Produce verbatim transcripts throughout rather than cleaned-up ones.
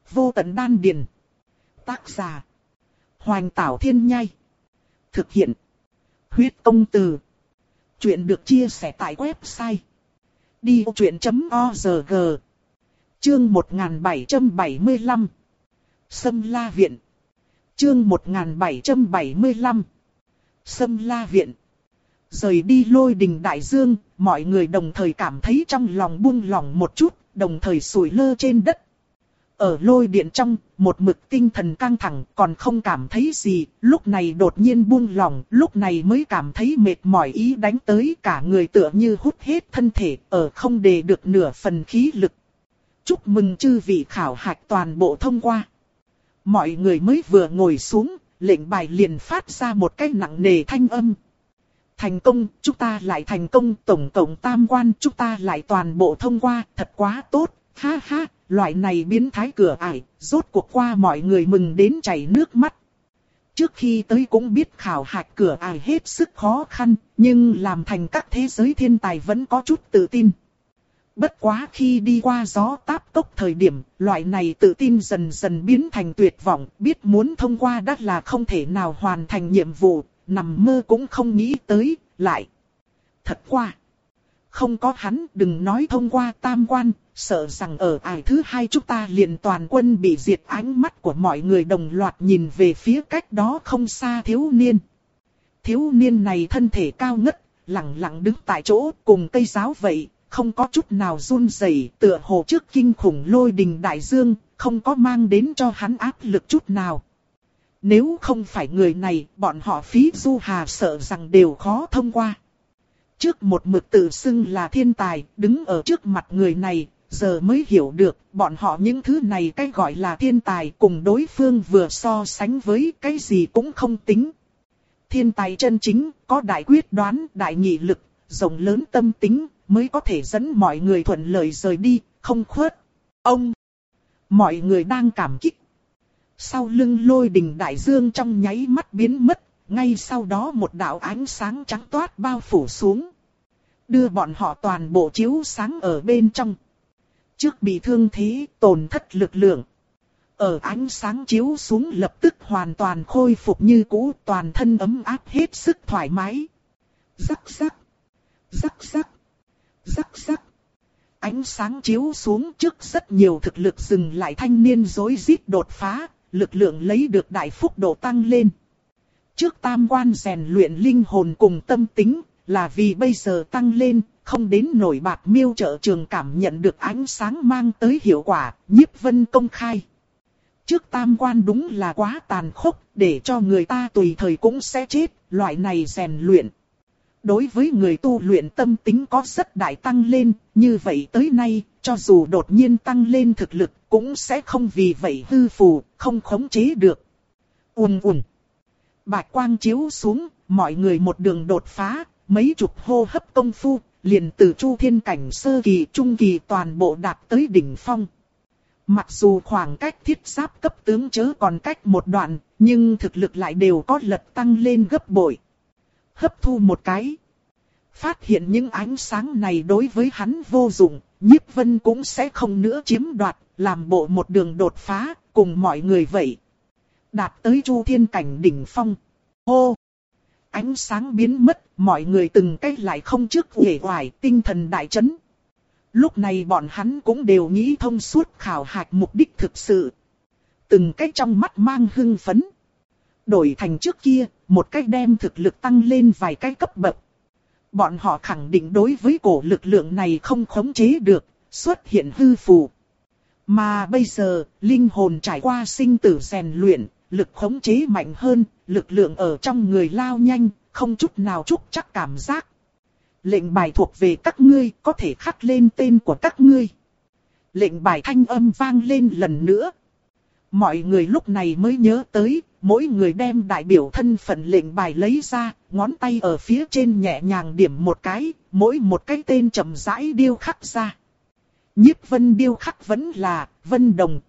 Vô tận đan điền. Tác giả. Hoành Tảo Thiên Nhai. Thực hiện. Huyết Công Từ. Chuyện được chia sẻ tại website đi vô chuyện chấm org. Chương một nghìn bảy trăm bảy mươi lăm. Sâm La Viện. Chương một nghìn bảy trăm bảy mươi lăm. Sâm La Viện. Rời đi Lôi Đình Đại Dương, mọi người đồng thời cảm thấy trong lòng buông lỏng một chút, đồng thời sủi lơ trên đất. Ở lôi điện trong, một mực tinh thần căng thẳng còn không cảm thấy gì, lúc này đột nhiên buông lỏng, lúc này mới cảm thấy mệt mỏi ý đánh tới, cả người tựa như hút hết thân thể, ở không để được nửa phần khí lực. Chúc mừng chư vị khảo hạch toàn bộ thông qua. Mọi người mới vừa ngồi xuống, lệnh bài liền phát ra một cái nặng nề thanh âm. Thành công, chúng ta lại thành công, tổng cộng tam quan chúng ta lại toàn bộ thông qua, thật quá tốt, ha ha, loại này biến thái cửa ải, rốt cuộc qua mọi người mừng đến chảy nước mắt. Trước khi tới cũng biết khảo hạch cửa ải hết sức khó khăn, nhưng làm thành các thế giới thiên tài vẫn có chút tự tin. Bất quá khi đi qua gió táp tốc thời điểm, loại này tự tin dần dần biến thành tuyệt vọng, biết muốn thông qua đã là không thể nào hoàn thành nhiệm vụ, nằm mơ cũng không nghĩ tới, lại. Thật qua. Không có hắn đừng nói thông qua tam quan, sợ rằng ở ải thứ hai chúng ta liền toàn quân bị diệt. Ánh mắt của mọi người đồng loạt nhìn về phía cách đó không xa thiếu niên. Thiếu niên này thân thể cao ngất, lặng lặng đứng tại chỗ cùng cây giáo vậy, không có chút nào run rẩy, tựa hồ trước kinh khủng Lôi Đình Đại Dương, không có mang đến cho hắn áp lực chút nào. Nếu không phải người này, bọn họ phí du hà sợ rằng đều khó thông qua. Trước một mực tự xưng là thiên tài, đứng ở trước mặt người này, giờ mới hiểu được, bọn họ những thứ này cái gọi là thiên tài cùng đối phương vừa so sánh với cái gì cũng không tính. Thiên tài chân chính, có đại quyết đoán, đại nghị lực, rộng lớn tâm tính, mới có thể dẫn mọi người thuận lợi rời đi, không khuất. Ông! Mọi người đang cảm kích. Sau lưng Lôi Đình Đại Dương trong nháy mắt biến mất, ngay sau đó một đạo ánh sáng trắng toát bao phủ xuống. Đưa bọn họ toàn bộ chiếu sáng ở bên trong. Trước bị thương thế, tổn thất lực lượng. Ở ánh sáng chiếu xuống lập tức hoàn toàn khôi phục như cũ, toàn thân ấm áp hết sức thoải mái. Rắc rắc, rắc rắc, rắc rắc. Ánh sáng chiếu xuống trước rất nhiều thực lực dừng lại thanh niên rối rít đột phá, lực lượng lấy được đại phúc độ tăng lên. Trước tam quan rèn luyện linh hồn cùng tâm tính, là vì bây giờ tăng lên, không đến nổi bạt miêu trợ trường cảm nhận được ánh sáng mang tới hiệu quả, Nhiếp Vân công khai. Trước tam quan đúng là quá tàn khốc, để cho người ta tùy thời cũng sẽ chết, loại này rèn luyện. Đối với người tu luyện tâm tính có rất đại tăng lên, như vậy tới nay, cho dù đột nhiên tăng lên thực lực, cũng sẽ không vì vậy hư phù, không khống chế được. Ùn ùn. Bạch quang chiếu xuống, mọi người một đường đột phá, mấy chục hô hấp công phu, liền từ chu thiên cảnh sơ kỳ trung kỳ toàn bộ đạt tới đỉnh phong. Mặc dù khoảng cách thiết giáp cấp tướng chớ còn cách một đoạn, nhưng thực lực lại đều có lật tăng lên gấp bội. Hấp thu một cái. Phát hiện những ánh sáng này đối với hắn vô dụng, Nhiếp Vân cũng sẽ không nữa chiếm đoạt, làm bộ một đường đột phá, cùng mọi người vậy. Đạt tới chu thiên cảnh đỉnh phong. Hô! Ánh sáng biến mất, mọi người từng cách lại không trước uể oải, tinh thần đại chấn. Lúc này bọn hắn cũng đều nghĩ thông suốt khảo hạch mục đích thực sự. Từng cách trong mắt mang hưng phấn. Đổi thành trước kia, một cách đem thực lực tăng lên vài cái cấp bậc. Bọn họ khẳng định đối với cổ lực lượng này không khống chế được, xuất hiện hư phù. Mà bây giờ, linh hồn trải qua sinh tử rèn luyện, lực khống chế mạnh hơn, lực lượng ở trong người lao nhanh, không chút nào trúc chắc cảm giác. Lệnh bài thuộc về các ngươi, có thể khắc lên tên của các ngươi. Lệnh bài thanh âm vang lên lần nữa. Mọi người lúc này mới nhớ tới, mỗi người đem đại biểu thân phận lệnh bài lấy ra, ngón tay ở phía trên nhẹ nhàng điểm một cái, mỗi một cái tên chậm rãi điêu khắc ra. Nhiếp Vân điêu khắc vẫn là Vân Đồng.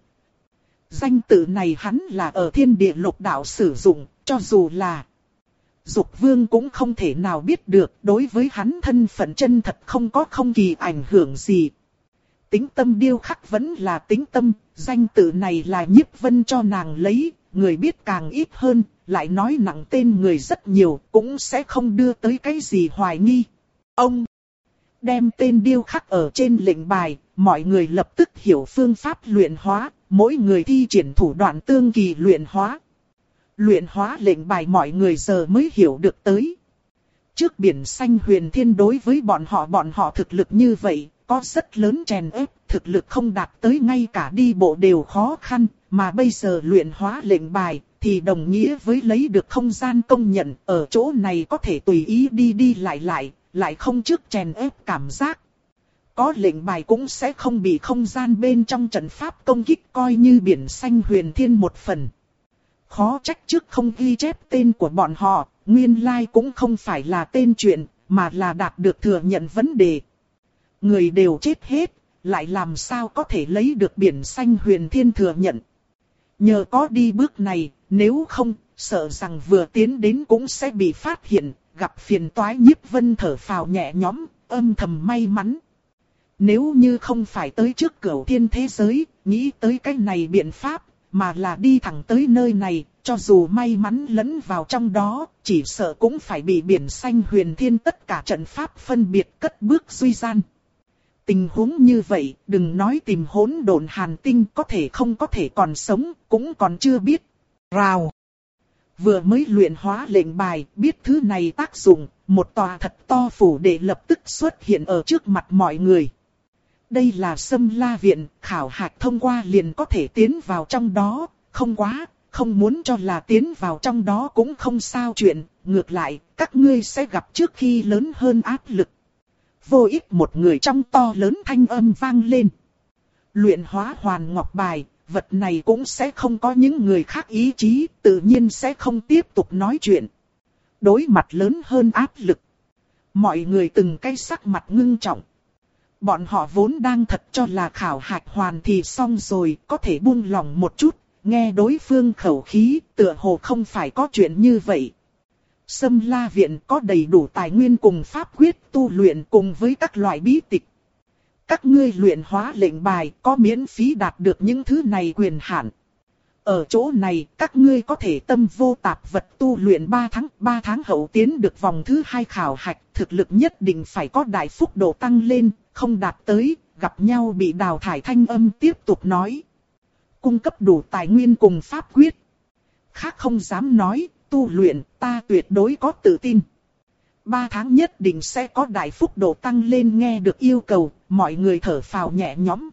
Danh tự này hắn là ở thiên địa lục đạo sử dụng, cho dù là Dục Vương cũng không thể nào biết được, đối với hắn thân phận chân thật không có không kỳ ảnh hưởng gì. Tĩnh Tâm điêu khắc vẫn là Tĩnh Tâm, danh tự này là Nhiếp Vân cho nàng lấy, người biết càng ít hơn, lại nói nặng tên người rất nhiều, cũng sẽ không đưa tới cái gì hoài nghi. Ông đem tên điêu khắc ở trên lệnh bài, mọi người lập tức hiểu phương pháp luyện hóa, mỗi người thi triển thủ đoạn tương kỳ luyện hóa. Luyện hóa lệnh bài mọi người giờ mới hiểu được tới. Trước biển xanh huyền thiên đối với bọn họ bọn họ thực lực như vậy, có rất lớn chèn ép, thực lực không đạt tới ngay cả đi bộ đều khó khăn, mà bây giờ luyện hóa lệnh bài, thì đồng nghĩa với lấy được không gian công nhận, ở chỗ này có thể tùy ý đi đi lại lại, lại không trước chèn ép cảm giác. Có lệnh bài cũng sẽ không bị không gian bên trong trận pháp công kích coi như biển xanh huyền thiên một phần. Khó trách trước không ghi chép tên của bọn họ, nguyên lai cũng không phải là tên chuyện, mà là đạt được thừa nhận vấn đề. Người đều chết hết, lại làm sao có thể lấy được biển xanh huyền thiên thừa nhận. Nhờ có đi bước này, nếu không, sợ rằng vừa tiến đến cũng sẽ bị phát hiện, gặp phiền toái. Nhiếp Vân thở phào nhẹ nhõm, âm thầm may mắn. Nếu như không phải tới trước Cửu Thiên thế giới, nghĩ tới cái này biện pháp, mà là đi thẳng tới nơi này, cho dù may mắn lẫn vào trong đó, chỉ sợ cũng phải bị biển xanh huyền thiên tất cả trận pháp phân biệt cất bước suy gian. Tình huống như vậy, đừng nói tìm hỗn độn hàn tinh có thể không có thể còn sống, cũng còn chưa biết. Rào! Vừa mới luyện hóa lệnh bài, biết thứ này tác dụng, một tòa thật to phủ đệ lập tức xuất hiện ở trước mặt mọi người. Đây là Sâm La Viện, khảo hạch thông qua liền có thể tiến vào trong đó, không quá, không muốn cho là tiến vào trong đó cũng không sao chuyện, ngược lại, các ngươi sẽ gặp trước khi lớn hơn áp lực. Vô ích một người trong to lớn thanh âm vang lên. Luyện hóa hoàn ngọc bài, vật này cũng sẽ không có những người khác ý chí, tự nhiên sẽ không tiếp tục nói chuyện. Đối mặt lớn hơn áp lực. Mọi người từng cái sắc mặt ngưng trọng. Bọn họ vốn đang thật cho là khảo hạch hoàn thì xong rồi, có thể buông lòng một chút, nghe đối phương khẩu khí, tựa hồ không phải có chuyện như vậy. Sâm La Viện có đầy đủ tài nguyên cùng pháp quyết tu luyện cùng với các loại bí tịch. Các ngươi luyện hóa lệnh bài có miễn phí đạt được những thứ này quyền hạn. Ở chỗ này các ngươi có thể tâm vô tạp vật tu luyện ba tháng, ba tháng hậu tiến được vòng thứ hai khảo hạch, thực lực nhất định phải có đại phúc độ tăng lên, không đạt tới, gặp nhau bị đào thải. Thanh âm tiếp tục nói. Cung cấp đủ tài nguyên cùng pháp quyết. Khác không dám nói, tu luyện ta tuyệt đối có tự tin. Ba tháng nhất định sẽ có đại phúc độ tăng lên. Nghe được yêu cầu, mọi người thở phào nhẹ nhõm.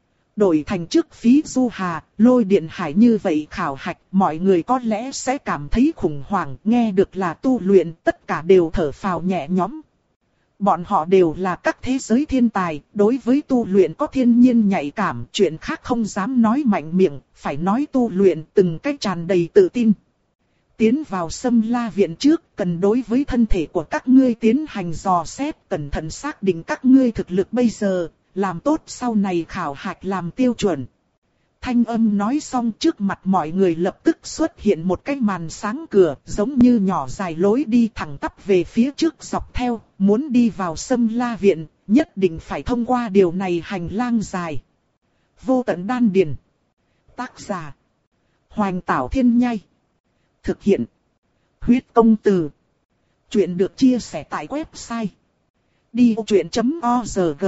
Đổi thành trước phí du hà, lôi điện hải như vậy khảo hạch, mọi người có lẽ sẽ cảm thấy khủng hoảng. Nghe được là tu luyện, tất cả đều thở phào nhẹ nhõm. Bọn họ đều là các thế giới thiên tài, đối với tu luyện có thiên nhiên nhạy cảm, chuyện khác không dám nói mạnh miệng, phải nói tu luyện từng cách tràn đầy tự tin. Tiến vào Sâm La Viện trước, cần đối với thân thể của các ngươi tiến hành dò xét, cẩn thận xác định các ngươi thực lực bây giờ, làm tốt sau này khảo hạch làm tiêu chuẩn. Thanh âm nói xong, trước mặt mọi người lập tức xuất hiện một cái màn sáng cửa, giống như nhỏ dài lối đi thẳng tắp về phía trước dọc theo, muốn đi vào Sâm La Viện, nhất định phải thông qua điều này hành lang dài. Vô tận đan điền. Tác giả: Hoành Tảo Thiên Nhai. Thực hiện: Huyết Công Từ. Chuyện được chia sẻ tại website đi ô truyện chấm org.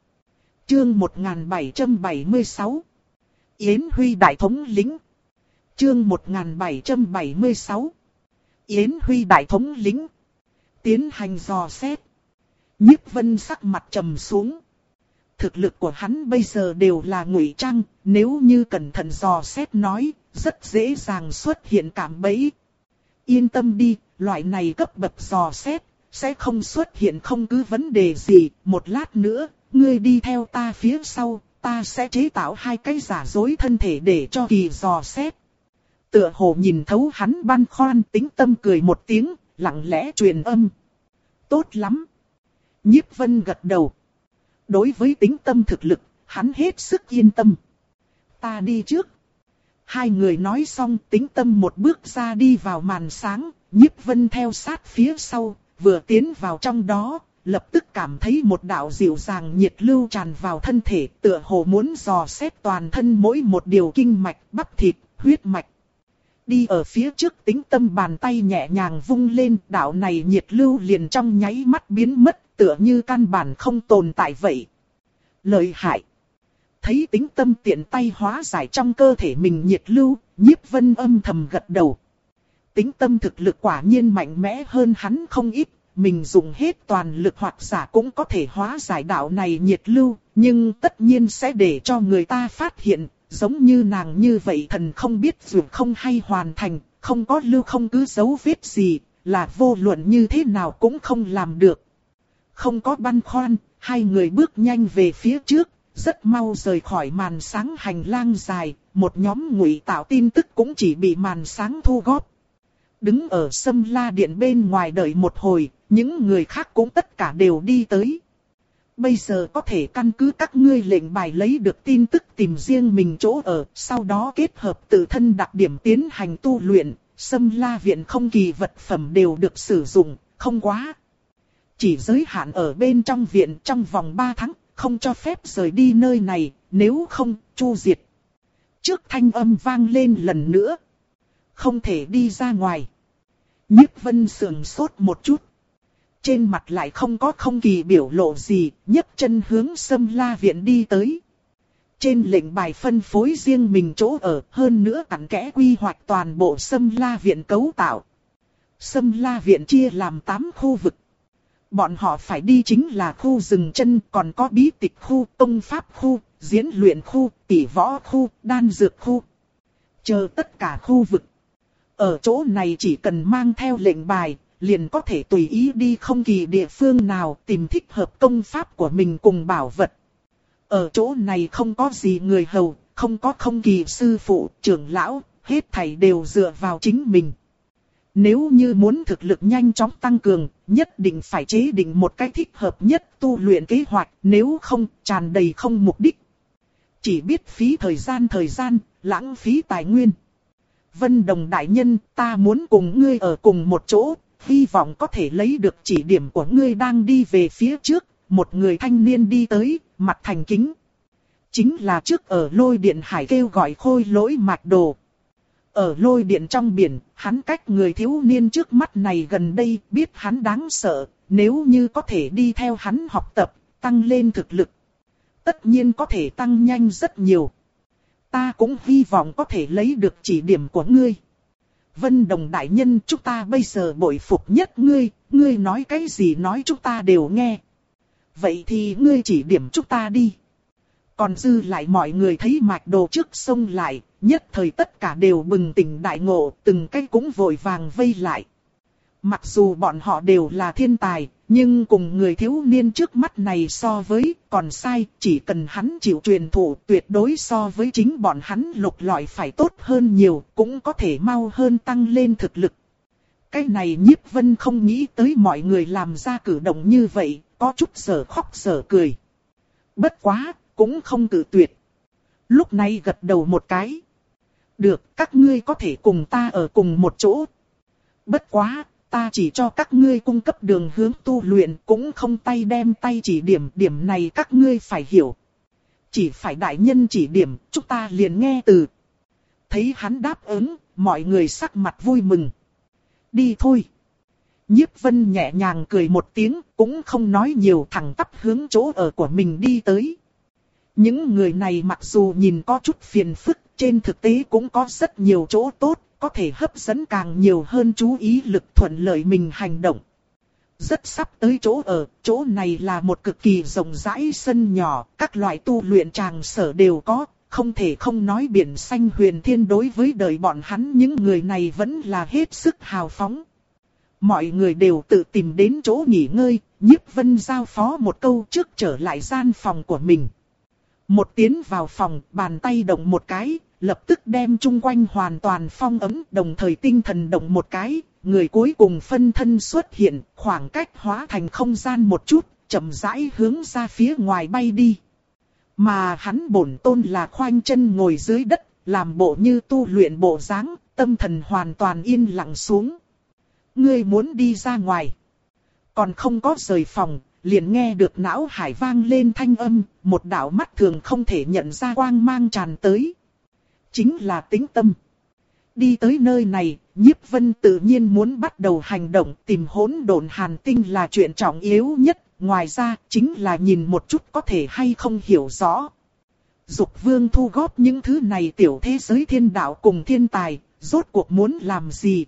Chương một nghìn bảy trăm bảy mươi sáu. Yến Huy Đại Thống Lĩnh. Chương một nghìn bảy trăm bảy mươi sáu. Yến Huy Đại Thống Lĩnh. Tiến hành dò xét. Nhiếp Vân sắc mặt trầm xuống. Thực lực của hắn bây giờ đều là ngụy trang, nếu như cẩn thận dò xét nói, rất dễ dàng xuất hiện cạm bẫy. Yên tâm đi, loại này cấp bậc dò xét, sẽ không xuất hiện không cứ vấn đề gì. Một lát nữa, ngươi đi theo ta phía sau, ta sẽ chế tạo hai cái giả dối thân thể để cho kỳ dò xét. Tựa hồ nhìn thấu hắn băn khoăn, Tĩnh Tâm cười một tiếng, lặng lẽ truyền âm. Tốt lắm. Nhiếp Vân gật đầu. Đối với Tĩnh Tâm thực lực, hắn hết sức yên tâm. Ta đi trước. Hai người nói xong, Tĩnh Tâm một bước ra đi vào màn sáng, Nhiếp Vân theo sát phía sau, vừa tiến vào trong đó, lập tức cảm thấy một đạo dịu dàng nhiệt lưu tràn vào thân thể, tựa hồ muốn dò xét toàn thân mỗi một điều kinh mạch, bắp thịt, huyết mạch. Đi ở phía trước Tĩnh Tâm bàn tay nhẹ nhàng vung lên, đạo này nhiệt lưu liền trong nháy mắt biến mất, tựa như căn bản không tồn tại vậy. Lợi hại. Thấy Tĩnh Tâm tiện tay hóa giải trong cơ thể mình nhiệt lưu, Nhiếp Vân âm thầm gật đầu. Tĩnh Tâm thực lực quả nhiên mạnh mẽ hơn hắn không ít, mình dùng hết toàn lực hoặc giả cũng có thể hóa giải đạo này nhiệt lưu, nhưng tất nhiên sẽ để cho người ta phát hiện, giống như nàng như vậy thần không biết dù không hay hoàn thành, không có lưu không cứ dấu vết gì, là vô luận như thế nào cũng không làm được. Không có băn khoăn, hai người bước nhanh về phía trước, rất mau rời khỏi màn sáng hành lang dài, một nhóm ngụy tạo tin tức cũng chỉ bị màn sáng thu góp. Đứng ở Sâm La Điện bên ngoài đợi một hồi, những người khác cũng tất cả đều đi tới. Bây giờ có thể căn cứ các ngươi lệnh bài lấy được tin tức tìm riêng mình chỗ ở, sau đó kết hợp tự thân đặc điểm tiến hành tu luyện, Sâm La Viện không kỳ vật phẩm đều được sử dụng, không quá. Chỉ giới hạn ở bên trong viện trong vòng ba tháng, không cho phép rời đi nơi này, nếu không, chu diệt. Trước thanh âm vang lên lần nữa. Không thể đi ra ngoài. Nhiếp Vân sườn sốt một chút. Trên mặt lại không có không kỳ biểu lộ gì, nhấc chân hướng Sâm La Viện đi tới. Trên lệnh bài phân phối riêng mình chỗ ở, hơn nữa cặn kẽ quy hoạch toàn bộ Sâm La Viện cấu tạo. Sâm La Viện chia làm tám khu vực. Bọn họ phải đi chính là khu dừng chân, còn có bí tịch khu, tông pháp khu, diễn luyện khu, tỷ võ khu, đan dược khu. Chờ tất cả khu vực. Ở chỗ này chỉ cần mang theo lệnh bài, liền có thể tùy ý đi không kỳ địa phương nào tìm thích hợp công pháp của mình cùng bảo vật. Ở chỗ này không có gì người hầu, không có không kỳ sư phụ, trưởng lão, hết thảy đều dựa vào chính mình. Nếu như muốn thực lực nhanh chóng tăng cường, nhất định phải chế định một cách thích hợp nhất tu luyện kế hoạch, nếu không, tràn đầy không mục đích. Chỉ biết phí thời gian thời gian, lãng phí tài nguyên. Vân Đồng đại nhân, ta muốn cùng ngươi ở cùng một chỗ, hy vọng có thể lấy được chỉ điểm của ngươi đang đi về phía trước. Một người thanh niên đi tới, mặt thành kính. Chính là trước ở Lôi Điện Hải kêu gọi Khôi Lỗi Mạch Đồ. Ở Lôi Điện trong biển, hắn cách người thiếu niên trước mắt này gần đây, biết hắn đáng sợ, nếu như có thể đi theo hắn học tập, tăng lên thực lực. Tất nhiên có thể tăng nhanh rất nhiều. Ta cũng hy vọng có thể lấy được chỉ điểm của ngươi. Vân Đồng đại nhân, chúng ta bây giờ bội phục nhất ngươi, ngươi nói cái gì nói chúng ta đều nghe. Vậy thì ngươi chỉ điểm chúng ta đi. Còn dư lại mọi người thấy Mạch Đồ trước xông lại, nhất thời tất cả đều bừng tỉnh đại ngộ, từng cái cũng vội vàng vây lại. Mặc dù bọn họ đều là thiên tài, nhưng cùng người thiếu niên trước mắt này so với, còn sai, chỉ cần hắn chịu truyền thụ tuyệt đối so với chính bọn hắn lục lọi phải tốt hơn nhiều, cũng có thể mau hơn tăng lên thực lực. Cái này Nhiếp Vân không nghĩ tới mọi người làm ra cử động như vậy, có chút sở khóc sở cười. Bất quá, cũng không cử tuyệt. Lúc này gật đầu một cái. Được, các ngươi có thể cùng ta ở cùng một chỗ. Bất quá, ta chỉ cho các ngươi cung cấp đường hướng tu luyện, cũng không tay đem tay chỉ điểm, điểm này các ngươi phải hiểu. Chỉ phải đại nhân chỉ điểm, chúng ta liền nghe từ. Thấy hắn đáp ứng, mọi người sắc mặt vui mừng. Đi thôi. Nhiếp Vân nhẹ nhàng cười một tiếng, cũng không nói nhiều, thẳng tắp hướng chỗ ở của mình đi tới. Những người này mặc dù nhìn có chút phiền phức, trên thực tế cũng có rất nhiều chỗ tốt, có thể hấp dẫn càng nhiều hơn chú ý lực thuận lợi mình hành động. Rất sắp tới chỗ ở, chỗ này là một cực kỳ rộng rãi sân nhỏ, các loại tu luyện tràng sở đều có, không thể không nói biển xanh huyền thiên đối với đời bọn hắn những người này vẫn là hết sức hào phóng. Mọi người đều tự tìm đến chỗ nghỉ ngơi, Nhiếp Vân giao phó một câu trước trở lại gian phòng của mình. Một tiến vào phòng, bàn tay động một cái, lập tức đem chung quanh hoàn toàn phong ấm, đồng thời tinh thần động một cái, người cuối cùng phân thân xuất hiện, khoảng cách hóa thành không gian một chút, chậm rãi hướng ra phía ngoài bay đi. Mà hắn bổn tôn là khoanh chân ngồi dưới đất, làm bộ như tu luyện bộ dáng, tâm thần hoàn toàn yên lặng xuống. Ngươi muốn đi ra ngoài, còn không có rời phòng, liền nghe được não hải vang lên thanh âm, một đạo mắt thường không thể nhận ra quang mang tràn tới. Chính là Tĩnh Tâm. Đi tới nơi này, Nhiếp Vân tự nhiên muốn bắt đầu hành động, tìm hỗn độn hàn tinh là chuyện trọng yếu nhất, ngoài ra chính là nhìn một chút có thể hay không hiểu rõ. Dục Vương thu góp những thứ này tiểu thế giới thiên đạo cùng thiên tài, rốt cuộc muốn làm gì?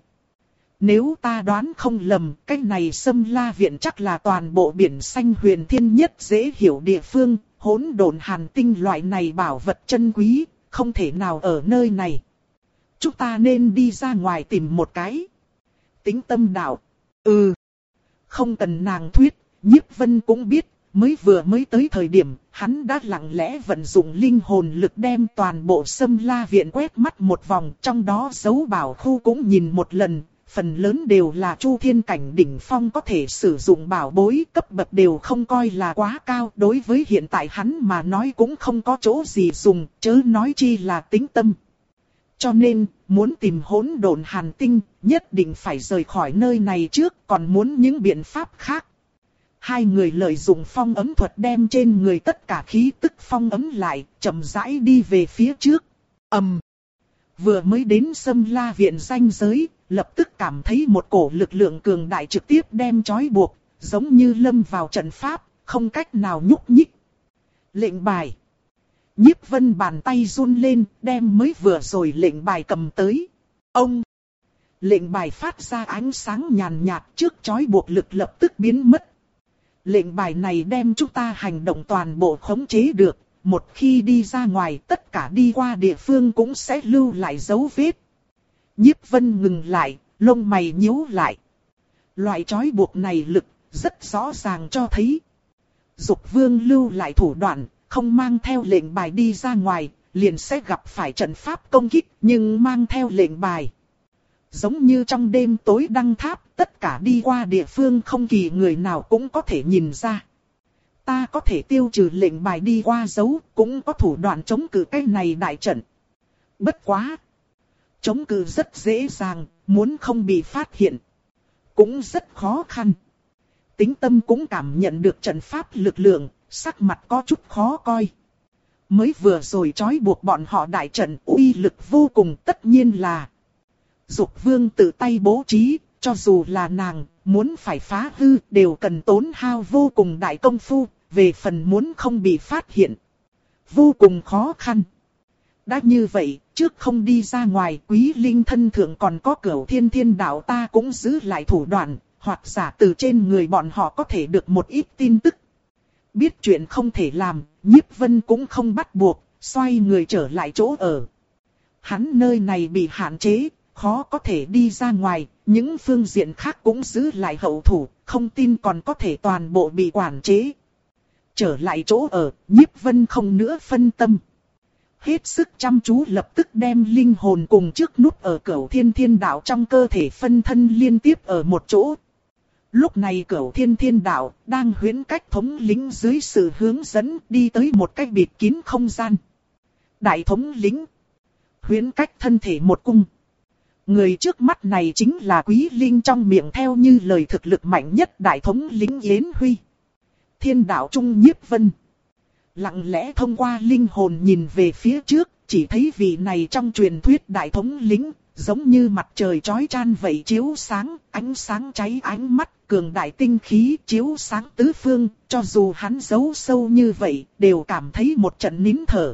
Nếu ta đoán không lầm, cái này Sâm La Viện chắc là toàn bộ biển xanh huyền thiên nhất dễ hiểu địa phương, hỗn độn hàn tinh loại này bảo vật chân quý, không thể nào ở nơi này. Chúng ta nên đi ra ngoài tìm một cái. Tĩnh Tâm đạo. Ừ. Không cần nàng thuyết, Nhiếp Vân cũng biết, mới vừa mới tới thời điểm, hắn đã lặng lẽ vận dụng linh hồn lực đem toàn bộ Sâm La Viện quét mắt một vòng, trong đó dấu bảo khu cũng nhìn một lần, phần lớn đều là Chu Thiên cảnh đỉnh phong có thể sử dụng bảo bối, cấp bậc đều không coi là quá cao, đối với hiện tại hắn mà nói cũng không có chỗ gì dùng, chớ nói chi là Tĩnh Tâm. Cho nên, muốn tìm hỗn độn hàn tinh, nhất định phải rời khỏi nơi này trước, còn muốn những biện pháp khác. Hai người lợi dụng phong ấm thuật đem trên người tất cả khí tức phong ấm lại, chậm rãi đi về phía trước. ầm, um, vừa mới đến Sâm La Viện ranh giới, lập tức cảm thấy một cổ lực lượng cường đại trực tiếp đem trói buộc, giống như lâm vào trận pháp, không cách nào nhúc nhích. Lệnh bài. Nhiếp Vân bàn tay run lên, đem mới vừa rồi lệnh bài cầm tới. Ông! Lệnh bài phát ra ánh sáng nhàn nhạt, trước trói buộc lực lập tức biến mất. Lệnh bài này đem chúng ta hành động toàn bộ khống chế được, một khi đi ra ngoài tất cả đi qua địa phương cũng sẽ lưu lại dấu vết. Nhiếp Vân ngừng lại, lông mày nhíu lại. Loại trói buộc này lực rất rõ ràng cho thấy. Dục Vương lưu lại thủ đoạn, không mang theo lệnh bài đi ra ngoài, liền sẽ gặp phải trận pháp công kích, nhưng mang theo lệnh bài. Giống như trong đêm tối đăng tháp, tất cả đi qua địa phương không kỳ người nào cũng có thể nhìn ra. Ta có thể tiêu trừ lệnh bài đi qua dấu, cũng có thủ đoạn chống cự cái này đại trận. Bất quá! Chống cự rất dễ dàng, muốn không bị phát hiện. Cũng rất khó khăn. Tĩnh Tâm cũng cảm nhận được trận pháp lực lượng, sắc mặt có chút khó coi. Mới vừa rồi trói buộc bọn họ đại trận uy lực vô cùng, tất nhiên là Dục Vương tự tay bố trí, cho dù là nàng, muốn phải phá hư đều cần tốn hao vô cùng đại công phu, về phần muốn không bị phát hiện. Vô cùng khó khăn. Đã như vậy, trước không đi ra ngoài, Quý Linh thân thượng còn có Cửu Thiên Thiên Đạo, ta cũng giữ lại thủ đoạn, hoặc giả từ trên người bọn họ có thể được một ít tin tức. Biết chuyện không thể làm, Nhiếp Vân cũng không bắt buộc, xoay người trở lại chỗ ở. Hắn nơi này bị hạn chế, khó có thể đi ra ngoài, những phương diện khác cũng giữ lại hậu thủ, không tin còn có thể toàn bộ bị quản chế. Trở lại chỗ ở, Nhiếp Vân không nữa phân tâm. Hết sức chăm chú lập tức đem linh hồn cùng trước nút ở Cửu Thiên Thiên Đạo trong cơ thể phân thân liên tiếp ở một chỗ. Lúc này Cửu Thiên Thiên Đạo đang huyễn cách thống lĩnh dưới sự hướng dẫn đi tới một cách bịt kín không gian. Đại thống lĩnh. Huyễn cách thân thể một cung. Người trước mắt này chính là Quý Linh trong miệng theo như lời thực lực mạnh nhất đại thống lĩnh Yến Huy. Thiên Đạo Trung Nhiếp Vân. Lặng lẽ thông qua linh hồn nhìn về phía trước, chỉ thấy vị này trong truyền thuyết đại thống lĩnh, giống như mặt trời chói chan vậy chiếu sáng, ánh sáng cháy ánh mắt, cường đại tinh khí chiếu sáng tứ phương, cho dù hắn giấu sâu như vậy, đều cảm thấy một trận nín thở.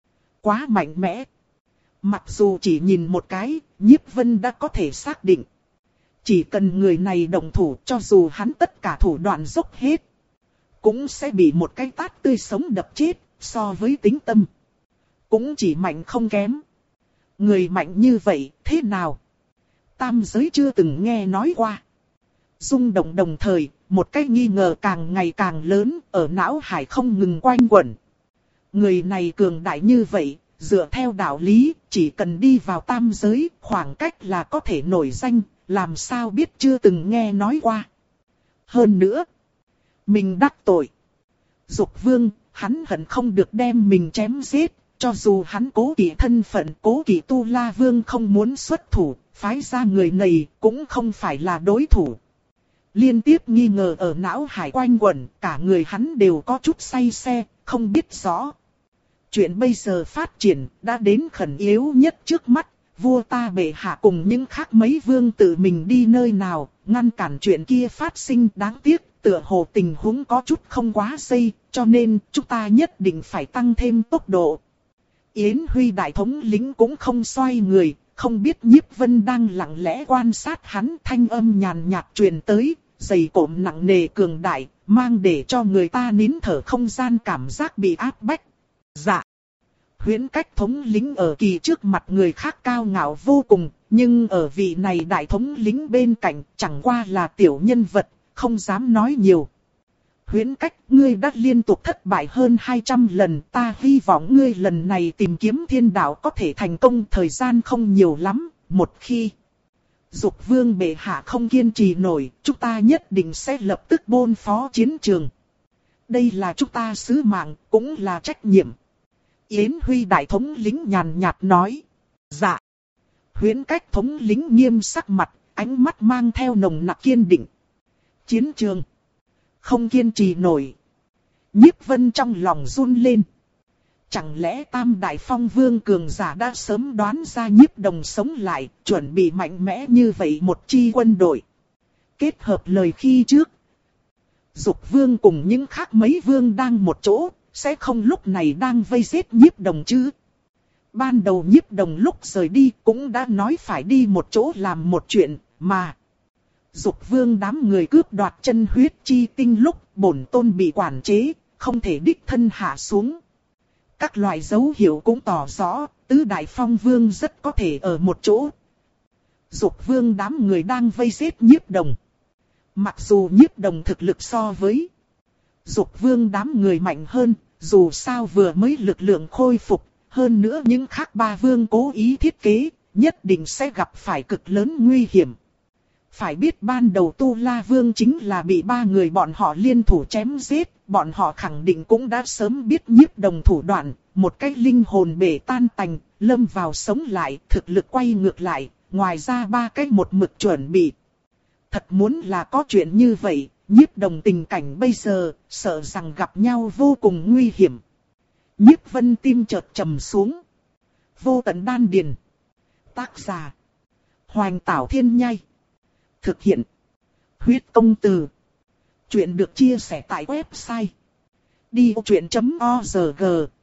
Quá mạnh mẽ. Mặc dù chỉ nhìn một cái, Nhiếp Vân đã có thể xác định. Chỉ cần người này động thủ, cho dù hắn tất cả thủ đoạn dốc hết, cũng sẽ bị một cái tát tươi sống đập chết, so với Tĩnh Tâm. Cũng chỉ mạnh không kém. Người mạnh như vậy, thế nào? Tam giới chưa từng nghe nói qua. Rung động đồng thời, một cái nghi ngờ càng ngày càng lớn, ở não hải không ngừng quanh quẩn. Người này cường đại như vậy, dựa theo đạo lý, chỉ cần đi vào tam giới, khoảng cách là có thể nổi danh, làm sao biết chưa từng nghe nói qua. Hơn nữa, mình đắc tội. Dục Vương, hắn hận không được đem mình chém giết, cho dù hắn cố kỵ thân phận, cố kỵ Tu La Vương không muốn xuất thủ, phái ra người này cũng không phải là đối thủ. Liên tiếp nghi ngờ ở não hải quanh quẩn, cả người hắn đều có chút say xe, không biết rõ. Chuyện bây giờ phát triển đã đến khẩn yếu nhất trước mắt, vua ta bệ hạ cùng những khác mấy vương tự mình đi nơi nào, ngăn cản chuyện kia phát sinh. Đáng tiếc, tựa hồ tình huống có chút không quá dây, cho nên chúng ta nhất định phải tăng thêm tốc độ. Yến Huy đại thống lĩnh cũng không xoay người, không biết Nhiếp Vân đang lặng lẽ quan sát hắn. Thanh âm nhàn nhạt truyền tới, dày cộm nặng nề cường đại, mang để cho người ta nín thở không gian cảm giác bị áp bách. Dạ. Huyễn Cách thống lĩnh ở kỳ trước mặt người khác cao ngạo vô cùng, nhưng ở vị này đại thống lĩnh bên cạnh chẳng qua là tiểu nhân vật, không dám nói nhiều. Huyễn Cách, ngươi đã liên tục thất bại hơn hai trăm lần, ta hy vọng ngươi lần này tìm kiếm thiên đạo có thể thành công. Thời gian không nhiều lắm, một khi Dục Vương bệ hạ không kiên trì nổi, chúng ta nhất định sẽ lập tức bôn phó chiến trường. Đây là chúng ta sứ mạng, cũng là trách nhiệm. Yến Huy đại thống lĩnh nhàn nhạt nói. Dạ. Huyễn Cách thống lĩnh nghiêm sắc mặt, ánh mắt mang theo nồng nặc kiên định. Chiến trường không kiên trì nổi. Nhiếp Vân trong lòng run lên. Chẳng lẽ Tam Đại Phong Vương cường giả đã sớm đoán ra Nhiếp Đồng sống lại, chuẩn bị mạnh mẽ như vậy một chi quân đội. Kết hợp lời khi trước, Dục Vương cùng những khác mấy vương đang một chỗ, sẽ không lúc này đang vây giết Nhiếp Đồng chứ. Ban đầu Nhiếp Đồng lúc rời đi cũng đã nói phải đi một chỗ làm một chuyện, mà Dục Vương đám người cướp đoạt chân huyết chi tinh lúc bổn tôn bị quản chế, không thể đích thân hạ xuống. Các loại dấu hiệu cũng tỏ rõ, tứ đại phong vương rất có thể ở một chỗ. Dục Vương đám người đang vây giết Nhiếp Đồng. Mặc dù Nhiếp Đồng thực lực so với Dục Vương đám người mạnh hơn, dù sao vừa mới lực lượng khôi phục, hơn nữa những khác ba vương cố ý thiết kế, nhất định sẽ gặp phải cực lớn nguy hiểm. Phải biết ban đầu Tu La Vương chính là bị ba người bọn họ liên thủ chém giết, bọn họ khẳng định cũng đã sớm biết Nhiếp Đồng thủ đoạn, một cái linh hồn bể tan tành, lâm vào sống lại, thực lực quay ngược lại, ngoài ra ba cái một mực chuẩn bị. Thật muốn là có chuyện như vậy, Nhiếp Đồng tình cảnh bây giờ, sợ rằng gặp nhau vô cùng nguy hiểm. Nhiếp Vân tim chợt trầm xuống. Vô Tận Đan Điền. Tác giả Hoành Tảo Thiên Nhai. Thực hiện Huyết Công Từ. Chuyện được chia sẻ tại website đi vô chuyện chấm org.